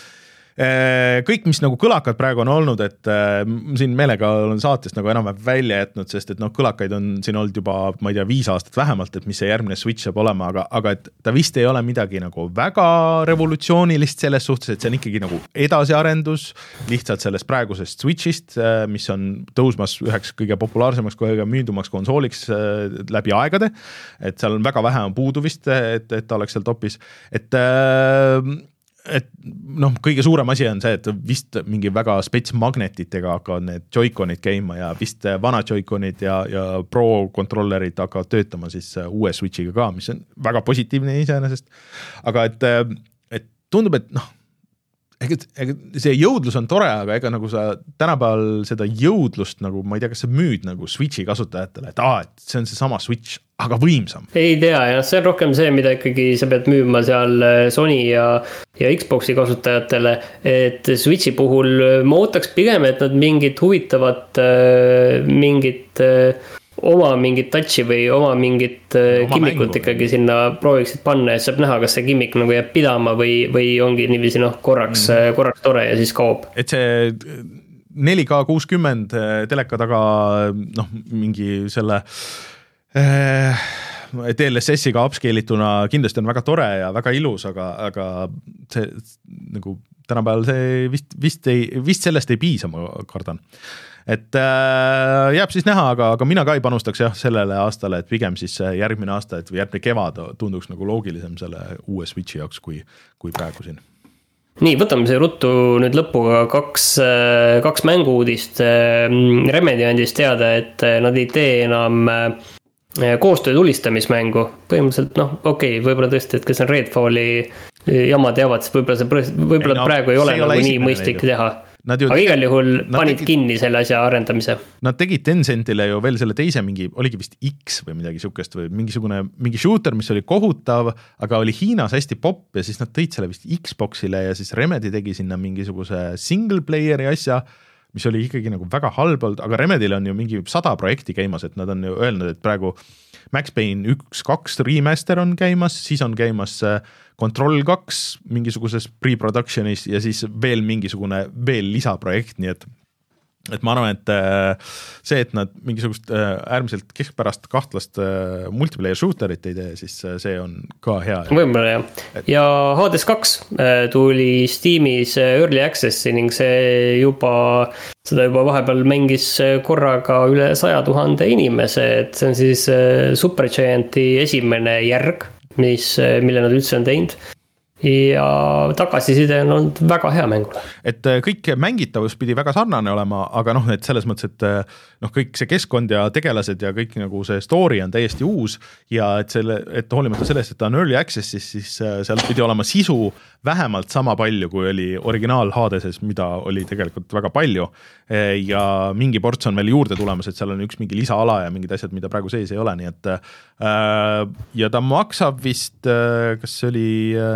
kõik, mis nagu kõlakad praegu on olnud, et siin meelega olen saatest nagu enam välja jätnud, sest et noh, kõlakaid on siin olnud juba, ma ei tea, viis aastat vähemalt, et mis see järgmine Switch saab olema, aga, aga et ta vist ei ole midagi nagu väga revolutsioonilist selles suhtes, et see on ikkagi nagu edasiarendus lihtsalt sellest praegusest Switchist, mis on tõusmas üheks kõige populaarsemaks, kõige müüdumaks konsooliks läbi aegade, et seal on väga vähe on puudu vist, et, et ta oleks seal topis, et et noh, kõige suurem asi on see, et vist mingi väga spets magnetitega hakkavad need Joy-Conid käima ja vist vana Joy-Conid ja, ja Pro kontrollerid hakkavad töötama siis uue Switchiga ka, mis on väga positiivne iseenesest. Aga et, et tundub, et noh, ega, ega see jõudlus on tore, aga ega nagu sa tänapäeval seda jõudlust nagu, ma ei tea, kas sa müüd nagu Switchi kasutajatele, et aa, et see on see sama Switch, aga võimsam.
Ei tea, ja see on rohkem see, mida ikkagi sa pead müüma seal Sony ja, ja Xboxi kasutajatele, et Switchi puhul ma ootaks pigem, et nad mingit huvitavat, mingit oma mingit touchi või oma mingit oma kimmikut mängu. Ikkagi sinna prooviksid panna ja saab näha, kas see kimmik nagu jääb pidama või, või ongi niiviisi noh, korraks, mm. korraks tore ja siis kaob.
Et see neli K kuuskümmend teleka taga noh, mingi selle äh, D L S S-iga upscale'ituna kindlasti on väga tore ja väga ilus, aga, aga see nagu tänapäeval see vist, vist, ei, vist sellest ei piisa, ma kardan. Et äh, jääb siis näha, aga, aga mina ka ei panustaks jah sellele aastale, et pigem siis järgmine aasta, et või järgmine kevad tunduks nagu loogilisem selle uue Switchi jaoks, kui, kui praegu siin.
Nii, võtame see ruttu nüüd lõpuga kaks, kaks mängu-uudist. Remedy andis teada, et nad ei tee enam koostöö tulistamismängu. Põhimõtteliselt, noh, okei, okay, võib-olla tõesti, et kes on Redfalli jamad javad, siis võib-olla, see, võib-olla ei, no, praegu ei ole nagu nii mõistlik teha. Ju, aga igal juhul panid tegid, kinni selle asja arendamise.
Nad tegid Tencentile ju veel selle teise mingi, oligi vist X või midagi sukest või mingisugune, mingi shooter, mis oli kohutav, aga oli Hiinas hästi pop ja siis nad tõid selle vist Xboxile ja siis Remedy tegi sinna mingisuguse single player'i asja, mis oli ikkagi nagu väga halb olnud, aga Remedil on ju mingi sada projekti käimas, et nad on ju öelnud, et praegu Max Payne üks kaks remaster on käimas, siis on käimas Control kaks mingisuguses pre-productionis ja siis veel mingisugune veel lisaprojekt, nii et et ma arvan, et see, et nad mingisugust äärmiselt keskpärast kahtlast multiplayer shooterit ei tee, siis see on ka hea.
Võib-olla jah. Ja Hades kaks tuli Steamis Early Access'i ning see juba, seda juba vahepeal mängis korraga üle saja tuhande inimese, et see on siis Supergianti esimene järg, mis, mille nad üldse on teinud. Ja tagasiside on olnud väga hea mängule.
Et kõik mängitavus pidi väga sarnane olema, aga noh, et selles mõttes, et noh, kõik see keskkond ja tegelased ja kõik nagu see story on täiesti uus ja et, selle, et hoolimata sellest, et ta on early access'is, siis seal pidi olema sisu vähemalt sama palju, kui oli originaal Hadeses, mida oli tegelikult väga palju ja mingi ports on veel juurde tulemas, et seal on üks mingi lisaala ja mingid asjad, mida praegu sees ei ole, nii et ja ta maksab vist, kas see oli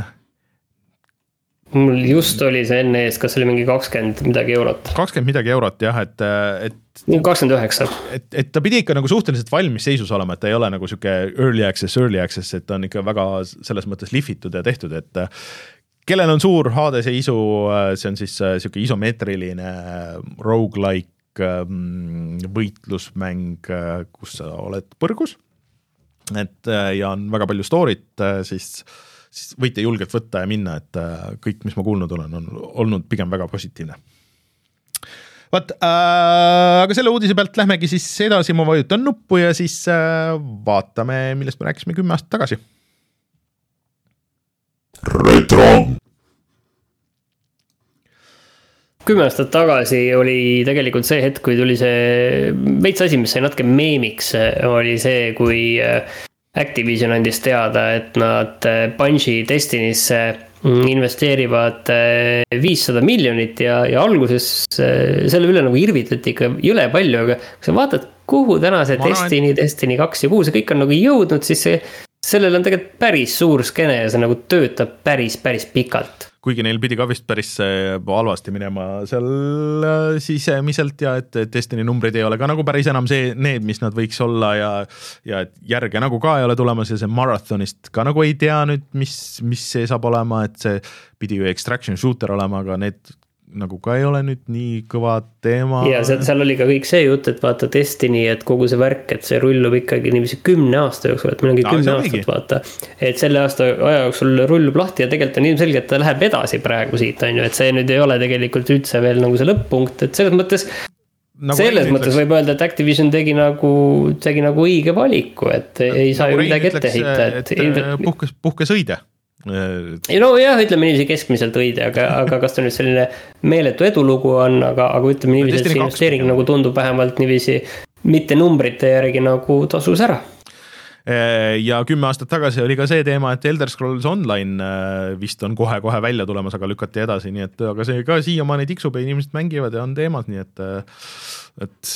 mul just oli see enne ees, kas oli mingi kakskümmend midagi eurot.
kakskümmend midagi eurot, jah, et, et
kakskümmend üheksa.
Et, et ta pidi ikka nagu suhteliselt valmis seisus olema, et ta ei ole nagu siuke early access, early access, et ta on ikka väga selles mõttes lihvitud ja tehtud, et kellel on suur Hadese isu, see on siis siuke isomeetriline roguelike võitlusmäng, kus sa oled põrgus, et ja on väga palju story't, siis siis võite julgelt võtta ja minna, et kõik, mis ma kuulnud olen, on olnud pigem väga positiivne. Vaat, äh, aga selle uudise pealt lähmegi siis edasi, ma vajutan nuppu ja siis äh, vaatame, millest me rääkisime kümme aastat tagasi. Retro!
Kümme aastat tagasi oli tegelikult see hetk, kui tuli see veits asi, mis sai natuke meemiks, oli see, kui Activision andis teada, et nad Bungie Destiny'sse investeerivad viissada miljonit ja, ja alguses selle üle nagu irvitati ikka jõle palju, aga kui sa vaatad, kuhu täna see Destiny, Destiny kaks ja kuhu see kõik on nagu jõudnud, siis see, sellel on tegelikult päris suur skene ja see nagu töötab päris, päris pikalt.
Kuigi neil pidi ka vist päris halvasti minema seal sisemiselt ja et Destiny numbrid ei ole ka nagu päris enam see, need, mis nad võiks olla ja, ja et järge nagu ka ei ole tulemas ja see Marathonist ka nagu ei tea nüüd, mis, mis see saab olema, et see pidi ju extraction shooter olema, aga need nagu ka ei ole nüüd nii kõva teema. Ja seal, seal oli ka kõik see jutt, et vaata Destiny, et kogu see värk, et see rullub ikkagi niiviisi kümne aasta jooksul, et meil ongi no, kümne aastat vaata. Et selle aasta aja jooksul rullub lahti ja tegelikult on ilmselge, et ta läheb edasi praegu siit, on ju, et see nüüd ei ole tegelikult üldse veel nagu see lõpp-punkt, et selles mõttes nagu selles mõttes ütleks, võib öelda, et Activision tegi nagu, tegi nagu õige valiku, et ei saa nagu ju midagi ette heita. Et, et, et puhkes, puhkes õide.
No jah, ütleme niiviisi keskmiselt õide, aga, aga kas ta nüüd selline meeletu edulugu on, aga, aga ütleme niiviisi, et see investeering nagu tundub vähemalt niiviisi mitte numbrite järgi nagu tasus ära.
Ja kümme aastat tagasi oli ka see teema, et Elder Scrolls Online vist on kohe-kohe välja tulemas, aga lükati edasi, nii et aga see ka siiamaani tiksub ja inimesed mängivad ja on teemad, nii et, et...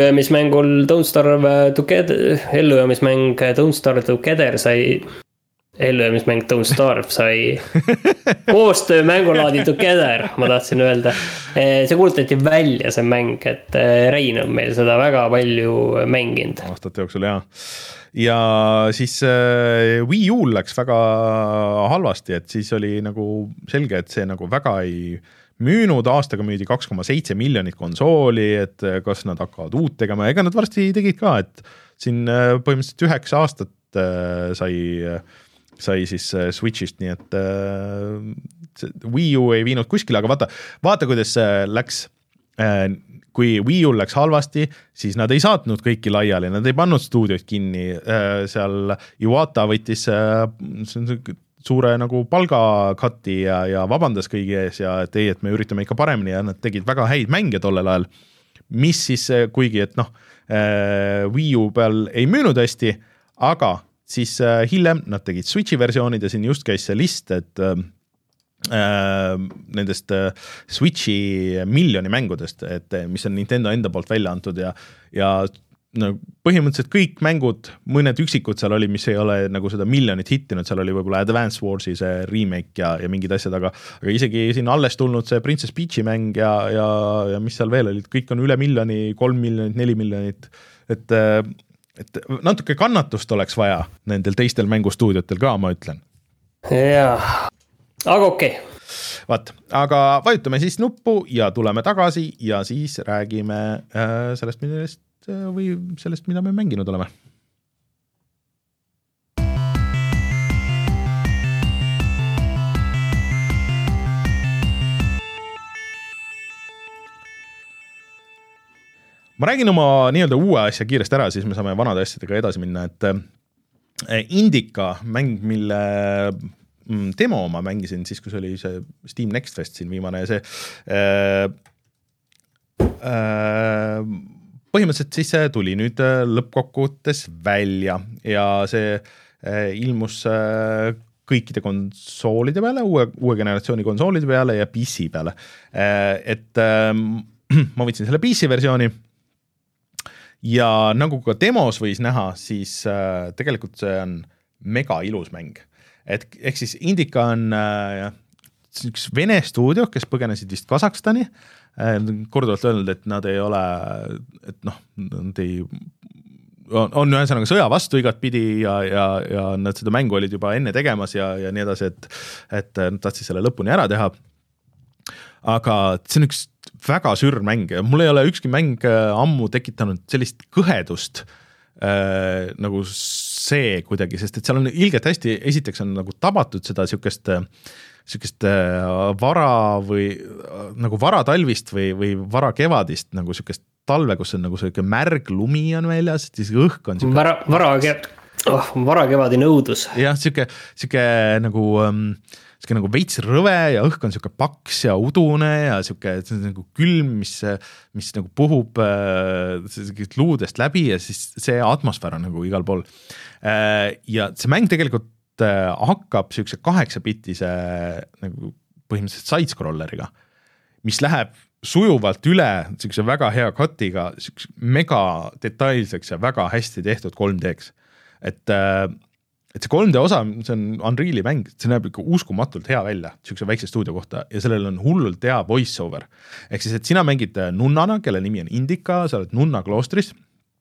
Ellujäämismängul Don't Starve Together, ellujäämismäng Don't Starve Together sai ellujäämismäng Don't Starve sai koostöö mängulaadi Together, ma tahtsin öelda. See kuulutati välja see mäng, et Rein on meil seda väga palju mänginud.
Aastate jooksul, jah. Ja siis äh, Wii U läks väga halvasti, et siis oli nagu selge, et see nagu väga ei müünud, aastaga müüdi kaks koma seitse miljonit konsooli, et kas nad hakkavad uut tegema, ega nad varsti tegid ka, et siin põhimõtteliselt üheksa aastat äh, sai sai siis Switchist, nii et äh, Wii U ei viinud kuskile, aga vaata, vaata kuidas läks, äh, kui Wii U läks halvasti, siis nad ei saatnud kõiki laiali, nad ei pannud stuudioid kinni, äh, seal Iwata võttis äh, suure nagu palgakatti ja, ja vabandas kõigi ees ja et ei, et me üritame ikka paremini ja nad tegid väga häid mänge tollel ajal, mis siis, kuigi et noh, äh, Wii U peal ei müünud hästi, aga siis äh, hiljem nad tegid Switchi versioonid ja siin just käis see list, et äh, nendest äh, Switchi miljoni mängudest, et mis on Nintendo enda poolt välja antud ja, ja no, põhimõtteliselt kõik mängud, mõned üksikud seal oli, mis ei ole nagu seda miljonit hittinud, seal oli võib-olla Advance Warsi see remake ja, ja mingid asjad, aga, aga isegi siin alles tulnud see Princess Peach'i mäng ja, ja, ja mis seal veel olid, kõik on üle miljoni, kolm miljonit, neli miljonit, et äh, et natuke kannatust oleks vaja nendel teistel mängustuudiotel ka, ma ütlen.
Jaa, aga okei. Okay.
Vaat, aga vajutame siis nuppu ja tuleme tagasi ja siis räägime äh, sellest, millest, äh, või sellest, mida me mänginud oleme. Ma räägin oma nii-öelda uue asja kiiresti ära, siis me saame vanade asjadega edasi minna, et Indica mäng, mille demo ma mängisin siis, kui see oli see Steam Next Fest siin viimane ja see äh, äh, põhimõtteliselt siis see tuli nüüd lõppkokkuvõttes välja ja see äh, ilmus äh, kõikide konsoolide peale, uue, uue generatsiooni konsoolide peale ja P C peale. Äh, et äh, ma võtsin selle P C versiooni ja nagu ka demos võis näha, siis äh, tegelikult see on mega ilus mäng. Et ehk siis Indica on äh, üks Vene stuudio, kes põgenesid vist Kasahstani, äh, korduvalt öelnud, et nad ei ole, et noh, nad ei, on, on ühesõnaga sõja vastu igat pidi ja, ja, ja nad seda mängu olid juba enne tegemas ja, ja nii edasi, et, et nad tahtsid selle lõpuni ära teha. Aga see on üks väga sürr mäng ja mul ei ole ükski mäng ammu tekitanud sellist kõhedust äh, nagu see kuidagi, sest et seal on ilgelt hästi, esiteks on nagu tabatud seda sükest, sükest vara või nagu varatalvist või, või varakevadist nagu sükest talve, kus on nagu selline märg lumi on väljas, siis õhk on
süke... vara, vara, oh, varakevadine õudus.
jah, siuke, siuke nagu ähm, siuke nagu veits rõve ja õhk on siuke paks ja udune ja siuke nagu külm, mis, mis nagu puhub äh, luudest läbi ja siis see atmosfäär on nagu igal pool. Äh, ja see mäng tegelikult äh, hakkab siukse kaheksapitise nagu põhimõtteliselt side-scrolleriga, mis läheb sujuvalt üle siukse väga hea kotiga, siukse mega detailseks ja väga hästi tehtud kolm D-ks. Et äh, et see kolm D osa, see on Unreali mäng, see näeb ikka uskumatult hea välja siukse väikse stuudio kohta ja sellel on hullult hea voice-over. Ehk siis, et sina mängid nunnana, kelle nimi on Indica, sa oled nunna kloostris,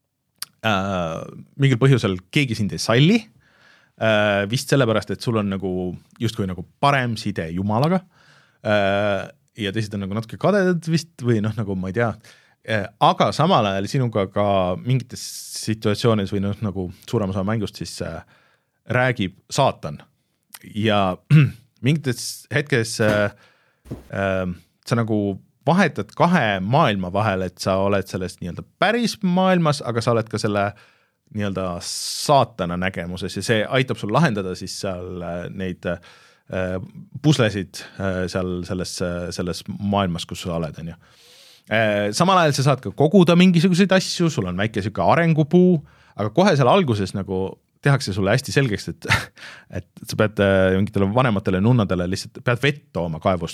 äh, mingil põhjusel keegi sind ei salli, äh, vist sellepärast, et sul on nagu justkui nagu parem side Jumalaga äh, ja teised on nagu natuke kadedad vist või noh, nagu ma ei tea, äh, aga samal ajal sinuga ka mingites situatsioonides või noh, nagu suurem osa mängust siis äh, räägib saatan ja mingites hetkes äh, äh, sa nagu vahetad kahe maailma vahel, et sa oled selles nii-öelda päris maailmas, aga sa oled ka selle nii-öelda saatana nägemuses ja see aitab sul lahendada siis seal neid äh, puslesid äh, seal selles, selles maailmas, kus sa oled, on ju. Äh, samal ajal sa saad ka koguda mingisuguseid asju, sul on väike siuke arengupuu, aga kohe seal alguses nagu tehakse sulle hästi selgeks, et, et sa pead mingitele vanematele nunnadele lihtsalt pead vett tooma kaevust.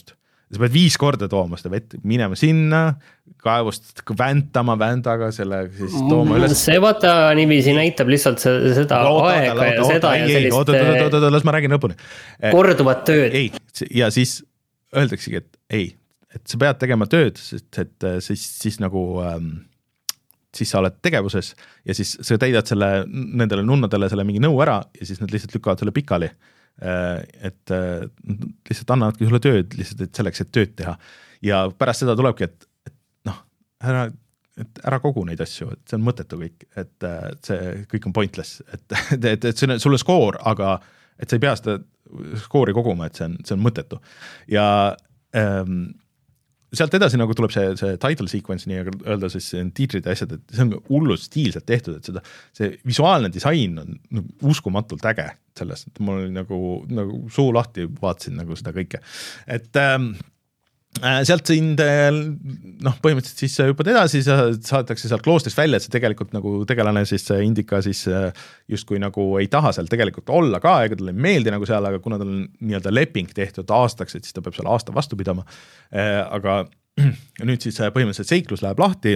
sa pead viis korda tooma seda vett, minema sinna, kaevust väntama vändaga, selle siis tooma üles.
See vaata niiviisi näitab lihtsalt seda oota, aega oota, ja oota, seda ei, ja sellist
oota, oota, oota, oota, las ma räägin lõpuni.
Korduvat tööd.
Ei, ja siis öeldaksegi, et ei, et sa pead tegema tööd, sest et siis, siis nagu ähm, siis sa oled tegevuses ja siis sa täidad selle nendele nunnadele selle mingi nõu ära ja siis nad lihtsalt lükkavad selle pikali. Et lihtsalt annavadki sulle tööd lihtsalt et selleks, et tööd teha. Ja pärast seda tulebki, et, et noh, ära, et ära kogu neid asju, et see on mõttetu kõik, et see kõik on pointless, et, et, et see on sulle skoor, aga et sa ei pea seda skoori koguma, et see on, see on mõttetu. Ja ähm, sealt edasi nagu tuleb see, see title sequence, nii öelda siis tiitrid ja asjad, et see on hullult stiilselt tehtud, et seda, see visuaalne disain on nagu uskumatult äge sellest, et mul oli nagu, nagu suu lahti vaatasin nagu seda kõike. Et ähm, sealt sind, noh, põhimõtteliselt siis hüppad edasi, sa saadetakse sealt kloostrist välja, et see tegelikult nagu tegelane siis Indika siis justkui nagu ei taha seal tegelikult olla ka, ega talle ei meeldi nagu seal, aga kuna tal on nii-öelda leping tehtud aastaks, et siis ta peab seal aasta vastu pidama. Aga nüüd siis põhimõtteliselt seiklus läheb lahti,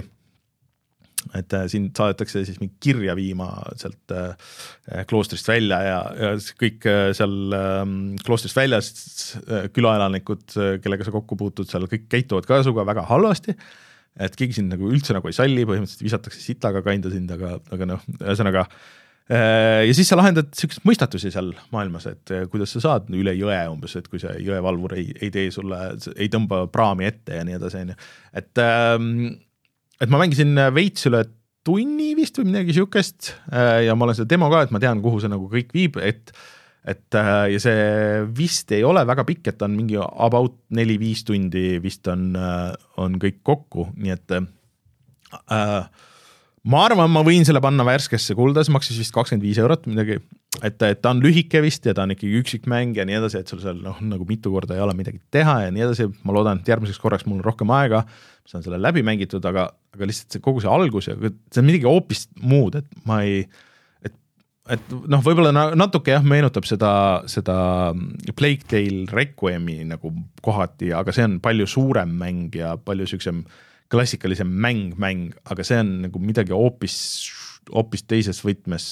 et siin saadetakse siis mingi kirja viima sealt kloostrist välja ja, ja kõik seal kloostrist väljas külaelanikud, kellega sa kokku puutud, seal kõik käituvad ka suga väga halvasti, et keegi sind nagu üldse nagu ei salli, põhimõtteliselt visatakse sitaga kainda sind, aga, aga noh, ühesõnaga ja siis sa lahendad sellised mõistatusi seal maailmas, et kuidas sa saad üle jõe umbes, et kui see jõevalvur ei, ei tee sulle, ei tõmba praami ette ja nii edasi, et et ma mängisin veits üle tunni vist või midagi siukest ja ma olen seda demo ka, et ma tean, kuhu see nagu kõik viib, et, et ja see vist ei ole väga pikk, et on mingi about neli-viis tundi vist on, on kõik kokku, nii et äh, ma arvan, ma võin selle panna värskesse kulda, see maksis vist kakskümmend viis eurot midagi, et, et ta on lühike vist ja ta on ikkagi üksikmäng ja nii edasi, et sul seal noh, nagu mitu korda ei ole midagi teha ja nii edasi, ma loodan, et järgmiseks korraks mul on rohkem aega, see on selle läbi mängitud, aga, aga lihtsalt see, kogu see algus ja see on midagi hoopis muud, et ma ei, et, et noh, võib-olla natuke jah, meenutab seda, seda Plague Tale Requiemi nagu kohati, aga see on palju suurem mäng ja palju süksem klassikalisem mäng, mäng, aga see on nagu midagi hoopis, hoopis teises võtmes,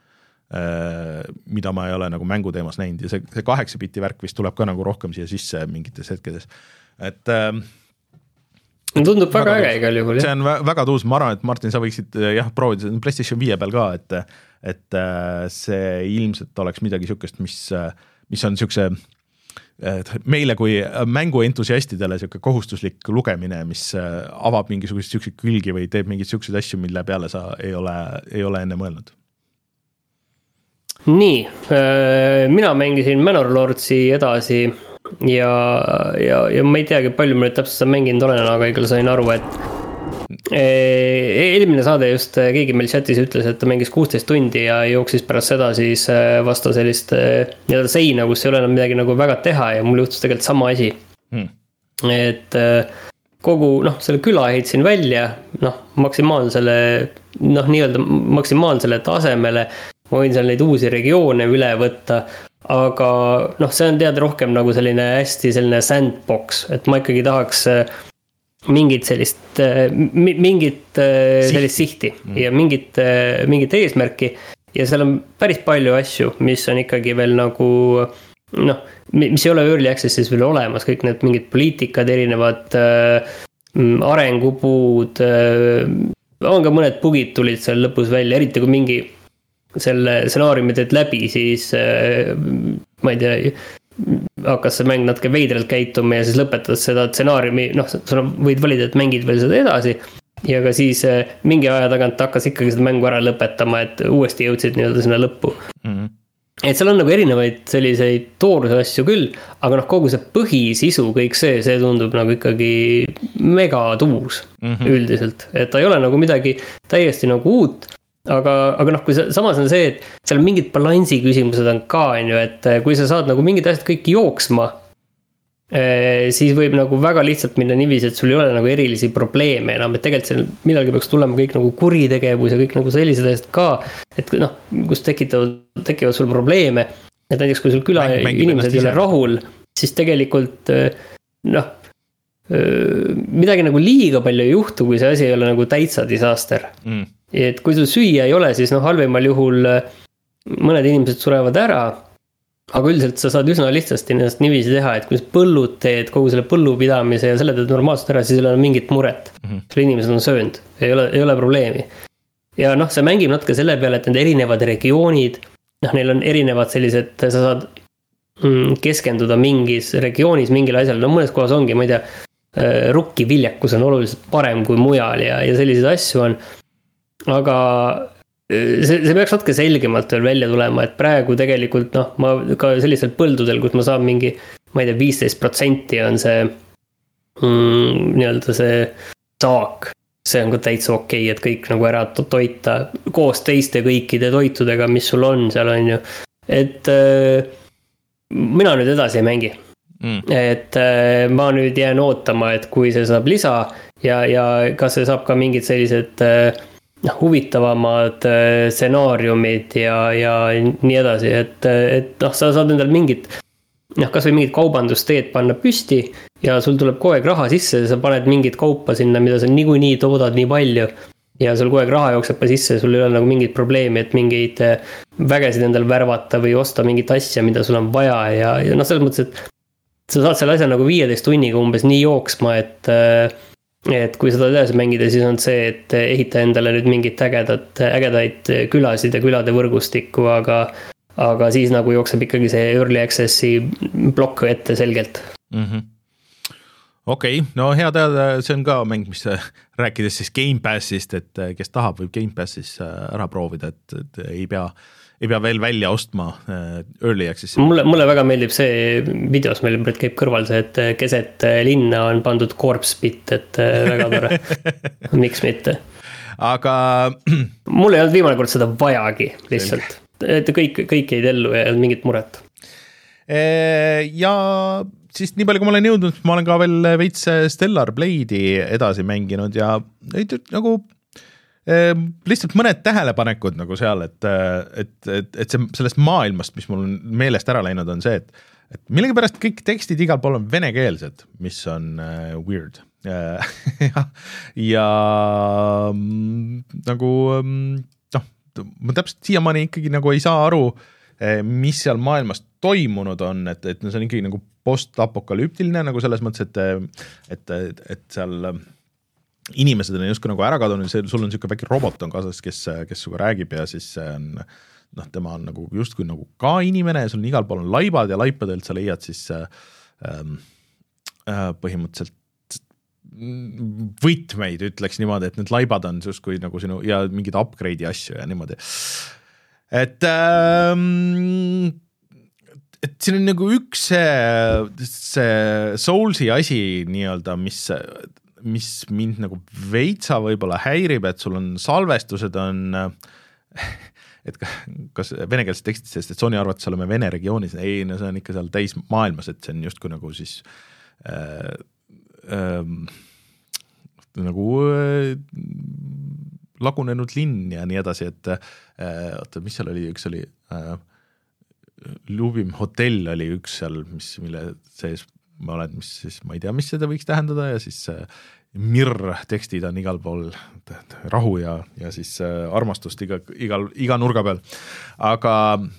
äh, mida ma ei ole nagu mänguteemas näinud ja see, see kaheksa biti värk vist tuleb ka nagu rohkem siia sisse mingites hetkedes, et äh,
tundub väga, väga äge igal juhul.
See on väga tuus, ma arvan, et Martin, sa võiksid jah, proovida PlayStation viie peal ka, et, et see ilmselt oleks midagi siukest, mis, mis on siukse meile kui mänguentusiastidele siuke kohustuslik lugemine, mis avab mingisugust siukseid külgi või teeb mingeid siukseid asju, mille peale sa ei ole, ei ole enne mõelnud. Nii,
mina mängisin Manor Lordsi edasi ja, ja, ja ma ei teagi, palju ma nüüd täpselt seda mänginud olen, aga igal sain aru, et eelmine saade just keegi meil chatis ütles, et ta mängis kuusteist tundi ja jooksis pärast seda siis vastu sellist nii-öelda seina, kus ei ole enam midagi nagu väga teha ja mul juhtus tegelikult sama asi hmm. et kogu, noh, selle küla ehitasin välja, noh, maksimaalsele noh, nii-öelda maksimaalsele tasemele, ma võin seal neid uusi regioone üle võtta, aga noh, see on teada rohkem nagu selline hästi selline sandbox, et ma ikkagi tahaks mingit sellist, mingit sellist sihti mm. ja mingit, mingit eesmärki ja seal on päris palju asju, mis on ikkagi veel nagu noh, mis ei ole early access'is veel olemas, kõik need mingid poliitikad, erinevad äh, arengupuud äh, on ka mõned bugid tulid seal lõpus välja, eriti kui mingi selle stsenaariumi teed läbi, siis äh, ma ei tea, hakkas see mäng natuke veidralt käituma ja siis lõpetad seda stsenaariumi, noh, sa võid valida, et mängid veel seda edasi ja ka siis mingi aja tagant hakkas ikkagi seda mängu ära lõpetama, et uuesti jõudsid nii-öelda sinna lõppu. Mm-hmm. Et seal on nagu erinevaid selliseid tooruse asju küll, aga noh, kogu see põhisisu, kõik see, see tundub nagu ikkagi mega tuus mm-hmm. üldiselt, et ta ei ole nagu midagi täiesti nagu uut, aga, aga noh, kui sa, samas on see, et seal mingid balansi küsimused on ka, on ju, et kui sa saad nagu mingid asjad kõik jooksma, siis võib nagu väga lihtsalt minna niiviisi, et sul ei ole nagu erilisi probleeme enam, et tegelikult seal midagi peaks tulema kõik nagu kuritegevus ja kõik nagu sellised asjad ka, et noh, kus tekitavad, tekivad sul probleeme, et näiteks kui sul küla Mäng, inimesed ei ole rahul, siis tegelikult noh, midagi nagu liiga palju ei juhtu, kui see asi ei ole nagu täitsa disaster mm.. et kui sul süüa ei ole, siis noh, halvimal juhul mõned inimesed surevad ära, aga üldiselt sa saad üsna lihtsasti ennast niiviisi teha, et kui sa põllud teed, kogu selle põllupidamise ja selle teed normaalselt ära, siis ei ole mingit muret mm.. sul inimesed on söönud, ei ole, ei ole probleemi. Ja noh, see mängib natuke selle peale, et need erinevad regioonid, noh, neil on erinevad sellised, sa saad keskenduda mingis regioonis mingile asjale, no mõnes kohas ongi, ma ei tea, rukki viljakus on oluliselt parem kui mujal ja, ja selliseid asju on, aga see, see peaks natuke selgemalt veel välja tulema, et praegu tegelikult noh, ma ka sellistel põldudel, kus ma saan mingi, ma ei tea, viisteist protsenti on see mm, nii-öelda see saak, see on ka täitsa okei, et kõik nagu ära toita koos teiste kõikide toitudega, mis sul on, seal on ju, et mina nüüd edasi ei mängi. Mm. Et äh, ma nüüd jään ootama, et kui see saab lisa ja, ja kas see saab ka mingid sellised äh, huvitavamad äh, stsenaariumid ja, ja nii edasi, et, et noh, sa saad endal mingit, noh, kas või mingid kaubandusteed panna püsti ja sul tuleb kogu aeg raha sisse, sa paned mingit kaupa sinna, mida sa niikuinii toodad nii palju ja sul kogu aeg raha jookseb sisse, sul ei ole nagu mingit probleemi, et mingeid vägesid endal värvata või osta mingit asja, mida sul on vaja ja, ja noh, selles mõttes, et sa saad selle asja nagu viieteist tunniga umbes nii jooksma, et, et kui seda edasi mängida, siis on see, et ehita endale nüüd mingit ägedat, ägedaid külasid ja külade võrgustikku, aga, aga siis nagu jookseb ikkagi see early access'i blokk ette selgelt.
Mm-hmm. Okei, okay, no hea teada, see on ka mäng, mis rääkides siis Game Passist, et kes tahab, võib Game Passis ära proovida, et, et ei pea ei pea veel välja ostma early access.
Mulle, mulle väga meeldib see videos, meil käib kõrval see, et keset linna on pandud corpse pit, et väga tore. Miks mitte?
Aga
mul ei olnud viimane kord seda vajagi lihtsalt. Et kõik, kõik ei tellu ja ei olnud mingit muret.
Ja siis nii palju, kui ma olen jõudnud, ma olen ka veel veits Stellar Blade'i edasi mänginud ja nagu lihtsalt mõned tähelepanekud nagu seal, et, et, et, et see, sellest maailmast, mis mul on meelest ära läinud, on see, et, et millegipärast kõik tekstid igal pool on venekeelsed, mis on uh, weird. ja, ja nagu noh, ma täpselt siiamaani ikkagi nagu ei saa aru, mis seal maailmas toimunud on, et, et see on ikkagi nagu post-apokalüptiline nagu selles mõttes, et, et, et, et seal inimesed on justkui nagu ära kadunud, sul on niisugune väike robot on kaasas, kes, kes suga räägib ja siis on, noh, tema on nagu justkui nagu ka inimene ja sul on igal pool on laibad ja laipadelt sa leiad siis ähm, äh, põhimõtteliselt võtmeid, ütleks niimoodi, et need laibad on justkui nagu sinu ja mingid upgrade'i asju ja niimoodi. Et ähm, et siin on nagu üks see, see Soulsi asi nii-öelda, mis mis mind nagu veitsa võib-olla häirib, et sul on salvestused on, et kas venekeelses tekstis, sest et Sony arvates oleme Vene regioonis, ei, no see on ikka seal täis maailmas, et see on justkui nagu siis äh, äh, nagu äh, lagunenud linn ja nii edasi, et äh, oota, mis seal oli, üks oli äh, Lubim hotell oli üks seal, mis, mille sees ma olen, mis siis, ma ei tea, mis seda võiks tähendada ja siis äh, mirr tekstid on igal pool rahu ja, ja siis äh, armastust iga, igal, iga nurga peal. Aga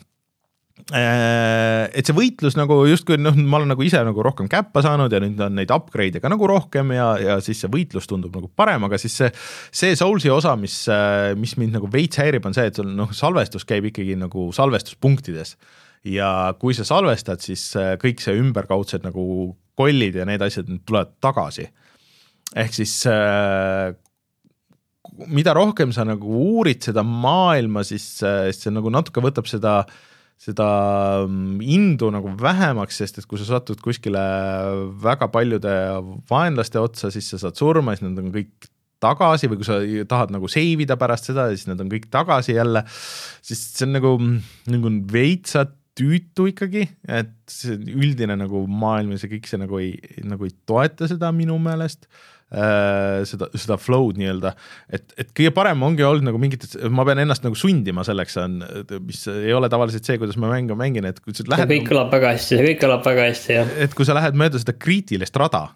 äh, et see võitlus nagu justkui, noh, ma olen nagu ise nagu rohkem käppa saanud ja nüüd on neid upgrade'e ka nagu rohkem ja, ja siis see võitlus tundub nagu parem, aga siis see, see Soulsi osa, mis, mis mind nagu veits häirib, on see, et sul noh, salvestus käib ikkagi nagu salvestuspunktides. Ja kui sa salvestad, siis kõik see ümberkaudsed nagu kollid ja need asjad tulevad tagasi. Ehk siis mida rohkem sa nagu uurid seda maailma, siis see nagu natuke võtab seda, seda indu nagu vähemaks, sest et kui sa satud kuskile väga paljude vaenlaste otsa, siis sa saad surma, siis nad on kõik tagasi või kui sa tahad nagu seivida pärast seda, siis nad on kõik tagasi jälle, siis see on nagu, nagu veitsad tüütu ikkagi, et see üldine nagu maailm ja see kõik see nagu ei, nagu ei toeta seda minu meelest, äh, seda, seda flow'd nii-öelda, et, et kõige parem ongi olnud nagu mingit, ma pean ennast nagu sundima selleks, on, mis ei ole tavaliselt see, kuidas ma mängu mängin, et kui sa lähed...
Kõik kõlab väga hästi, kõik kõlab väga hästi, jah.
Et kui sa lähed mööda seda kriitilist rada,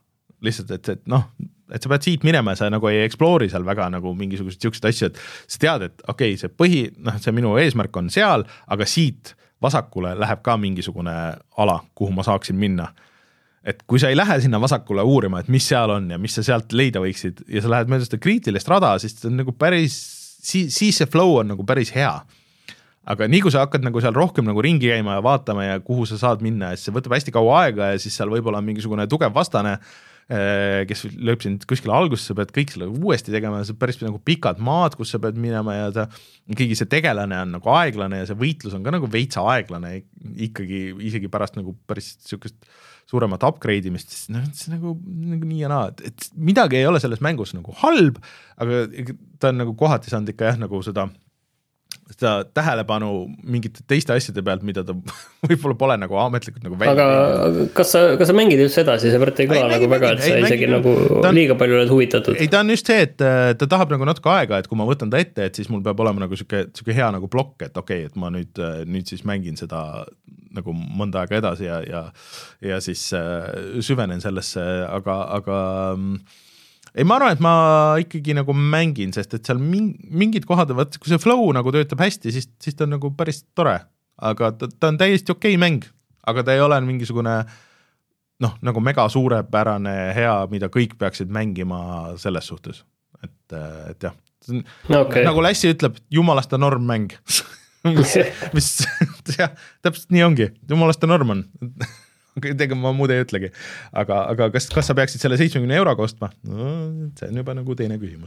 lihtsalt, et, et noh, et sa pead siit minema ja sa nagu ei explore'i seal väga nagu mingisugused siuksed asju, et sa tead, et okei okay,, see põhi, noh, see minu eesmärk on seal, aga siit vasakule läheb ka mingisugune ala, kuhu ma saaksin minna. Et kui sa ei lähe sinna vasakule uurima, et mis seal on ja mis sa sealt leida võiksid ja sa lähed mööda seda kriitilist rada, siis see on nagu päris, siis, siis see flow on nagu päris hea. Aga nii kui sa hakkad nagu seal rohkem nagu ringi käima ja vaatama ja kuhu sa saad minna, siis see võtab hästi kaua aega ja siis seal võib-olla on mingisugune tugev vastane, kes lööb sind kuskile alguses, sa pead kõik selle uuesti tegema ja see päris nagu pikad maad, kus sa pead minema ja ta, ikkagi see tegelane on nagu aeglane ja see võitlus on ka nagu veitsa aeglane ikkagi isegi pärast nagu päris niisugust suuremat upgrade imist, siis noh, see nagu, nagu nii ja naa, et midagi ei ole selles mängus nagu halb, aga ta on nagu kohati saanud ikka jah, nagu seda seda tähelepanu mingite teiste asjade pealt, mida ta võib-olla pole nagu ametlikult nagu välja.
Aga kas sa, kas sa mängid just edasi, see võrta ei kõla nagu väga, et sa ei, isegi mängid, nagu on, liiga palju oled huvitatud.
Ei, ta on just see, et ta tahab nagu natuke aega, et kui ma võtan ta ette, et siis mul peab olema nagu siuke, siuke hea nagu plokk, et okei, okay, et ma nüüd, nüüd siis mängin seda nagu mõnda aega edasi ja, ja, ja siis süvenen sellesse, aga, aga ei, ma arvan, et ma ikkagi nagu mängin, sest et seal mingid kohad, võt, kui see flow nagu töötab hästi, siis, siis ta on nagu päris tore, aga ta, ta on täiesti okei mäng, aga ta ei ole mingisugune noh, nagu mega suurepärane hea, mida kõik peaksid mängima selles suhtes, et, et jah, okay. Nagu Lassi ütleb, jumalasta norm mäng mis, mis jah, täpselt nii ongi, jumalasta norm on Tega ma muud ei ütlegi, aga, aga kas, kas sa peaksid selle seitsmekümne euro kostma? No, see on juba nagu teine küsimus.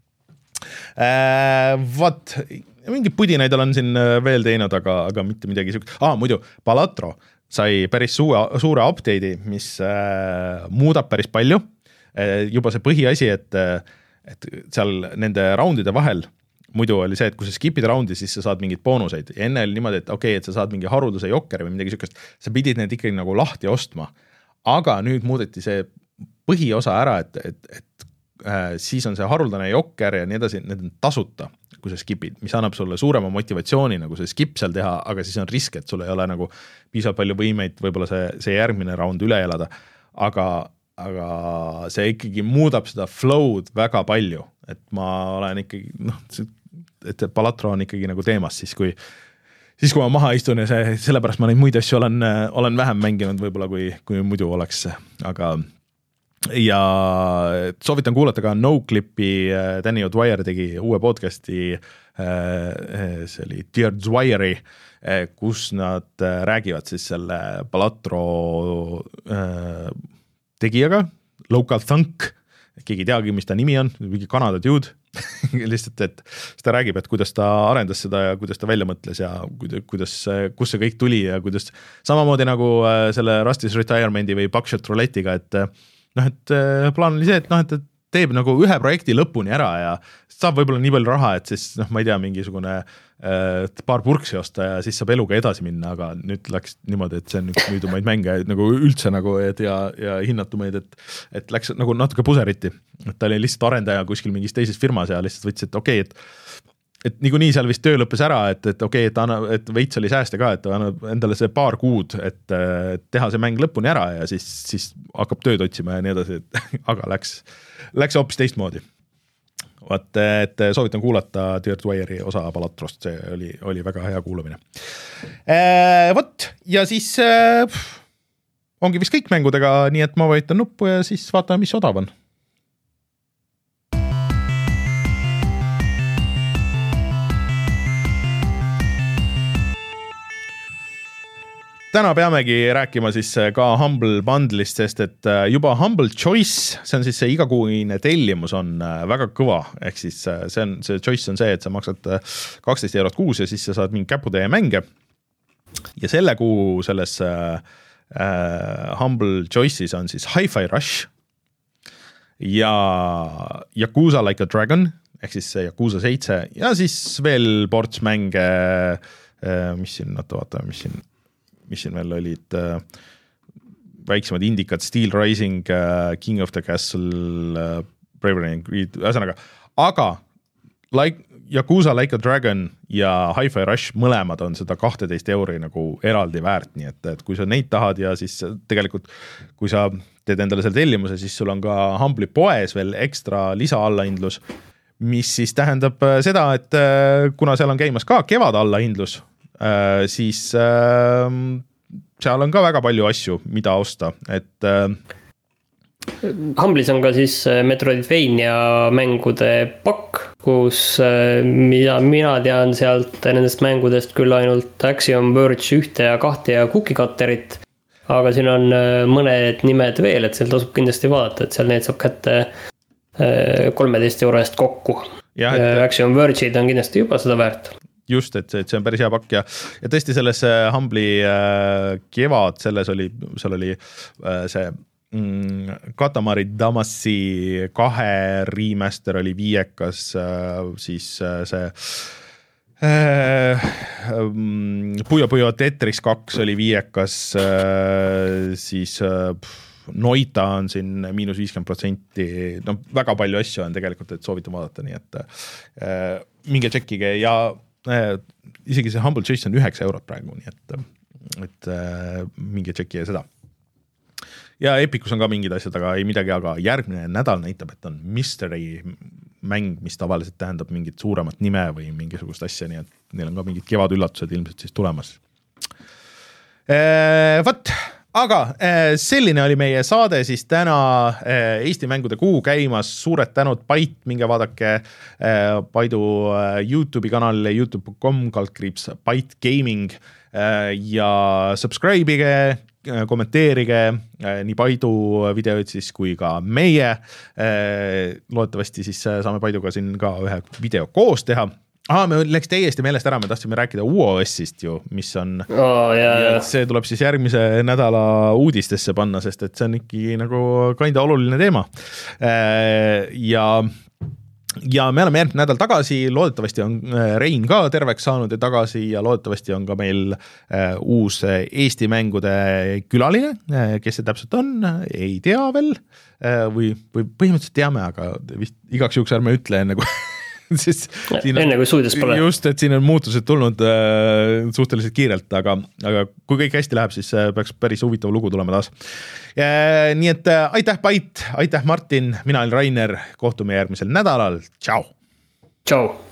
Äh, Vat, mingi pudinaid olen siin veel teinud, aga, aga mitte midagi siuk-. Ah, muidu, Balatro sai päris suure, suure update'i, mis äh, muudab päris palju. Äh, juba see põhiasi, et, et seal nende roundide vahel muidu oli see, et kui sa skipid raundi, siis sa saad mingid boonuseid ja enne oli niimoodi, et okei, okay, et sa saad mingi harulduse jokkeri või midagi siukest, sa pidid need ikkagi nagu lahti ostma, aga nüüd muudeti see põhiosa ära, et, et, et äh, siis on see haruldane jokker ja nii edasi, need on tasuta, kui sa skipid, mis annab sulle suurema motivatsiooni nagu see skip seal teha, aga siis on risk, et sul ei ole nagu piisavalt palju võimeid võib-olla see, see järgmine raund üle elada, aga aga see ikkagi muudab seda flow'd väga palju, et ma olen ikkagi, noh, et Balatro on ikkagi nagu teemas, siis kui, siis kui ma maha istun ja see, sellepärast ma neid muid asju olen, olen vähem mänginud võib-olla, kui, kui muidu oleks, aga ja soovitan kuulata ka NoClipi, Danny O'Dwyer tegi uue podcasti, see oli Dear Dwyeri, kus nad räägivad siis selle Balatro tegijaga, Local Thunk, keegi ei teagi, mis ta nimi on, mingi Kanada dude, lihtsalt, et ta räägib, et kuidas ta arendas seda ja kuidas ta välja mõtles ja kuidas, kus see kõik tuli ja kuidas samamoodi nagu selle Rusty's Retirement'i või Buckshot Roulette'iga, et noh, et plaan oli see, et noh, et teeb nagu ühe projekti lõpuni ära ja saab võib-olla nii palju raha, et siis noh, ma ei tea, mingisugune äh, paar purksi osta ja siis saab eluga edasi minna, aga nüüd läks niimoodi, et see on üks müüdumaid mänge nagu üldse nagu et ja, ja hinnatumaid, et, et läks nagu natuke puseriti, et ta oli lihtsalt arendaja kuskil mingis teises firmas ja lihtsalt võttis, et okei, et et niikuinii seal vist töö lõppes ära, et, et okei, et, anna, et veits oli sääste ka, et ta annab endale see paar kuud, et, et teha see mäng lõpuni ära ja siis, siis hakkab tööd otsima ja nii edasi, et, aga läks, läks hoopis teistmoodi. Vaat, et soovitan kuulata Dear Dwyeri osa Balatrost, see oli, oli väga hea kuulamine. Äh, võt, ja siis äh, ongi vist kõik mängudega, nii et ma vajutan nuppu ja siis vaatame, mis odav on. Täna peamegi rääkima siis ka Humble Bundle'ist, sest et juba Humble Choice, see on siis see igakuine tellimus on väga kõva, ehk siis see, on, see choice on see, et sa maksad kaksteist eurot kuus ja siis sa saad mingi käputäie mänge ja selle kuu selles äh, Humble Choice'is on siis Hi-Fi Rush ja Yakuza Like a Dragon ehk siis Yakuza seitse ja siis veel ports mänge äh, mis siin, oota vaata, mis siin mis siin veel olid äh, väiksemad indikad, Steel Rising, äh, King of the Castle, äh, Bravery and Greed, ühesõnaga, aga like,
Yakuza Like a Dragon ja Hi-Fi Rush mõlemad on seda kaksteist euri nagu eraldi väärt, nii et, et kui sa neid tahad ja siis tegelikult kui sa teed endale selle tellimuse, siis sul on ka Humble'i poes veel ekstra lisaallahindlus, mis siis tähendab seda, et kuna seal on käimas ka kevad allahindlus, siis seal on ka väga palju asju, mida osta, et
Humble'is on ka siis Metroidvania mängude pakk, kus mida mina tean sealt nendest mängudest küll ainult Axiom Verge ühte ja kahte ja Cookie Cutterit, aga siin on mõned nimed veel, et seal tasub kindlasti vaadata, et seal need saab kätte kolmeteist euro eest kokku. Ja, et Axiom Verge'id on kindlasti juba seda väärt.
Just, et see, et see on päris hea pakk ja, ja tõesti selles Humble'i kevad, selles oli, seal oli see Katamari Damacy kahe remaster oli viiekas, siis see Puyo Puyo Tetris kaks oli viiekas, siis Noita on siin miinus viiskümmend protsenti, no väga palju asju on tegelikult, et soovitan vaadata, nii et minge tšekkige ja isegi see Humble Chase on üheksa eurot praegu, nii et, et minge tšekkige seda. Ja Epicus on ka mingid asjad, aga ei midagi, aga järgmine nädal näitab, et on mystery mäng, mis tavaliselt tähendab mingit suuremat nime või mingisugust asja, nii et neil on ka mingid kevadüllatused ilmselt siis tulemas. Võt, aga selline oli meie saade siis täna Eesti mängude kuu käimas, suured tänud Byte, minge vaadake Paidu YouTube'i kanalile youtube dot com kaldkriips Byte Gaming ja subscribe'ige, kommenteerige nii Paidu videoid siis kui ka meie. Loodetavasti siis saame Paiduga siin ka ühe video koos teha. Aha, me läks täiesti meelest ära, me tahtsime rääkida U O S-ist ju, mis on
oh, yeah, yeah.
see tuleb siis järgmise nädala uudistesse panna, sest et see on ikkagi nagu kinda oluline teema. Ja Ja me oleme järgmine nädal tagasi, loodetavasti on Rein ka terveks saanud ja tagasi ja loodetavasti on ka meil uus Eesti mängude külaline, kes see täpselt on, ei tea veel või, või põhimõtteliselt teame, aga vist igaks juhuks ärme ütle enne kui Siis
enne kui suudes pole.
Just, et siin on muutused tulnud äh, suhteliselt kiirelt, aga, aga kui kõik hästi läheb, siis äh, peaks päris huvitav lugu tulema taas. Äh, nii et äh, aitäh Byte, aitäh Martin, mina olen Rainer, kohtume järgmisel nädalal, tšau!
Tšau!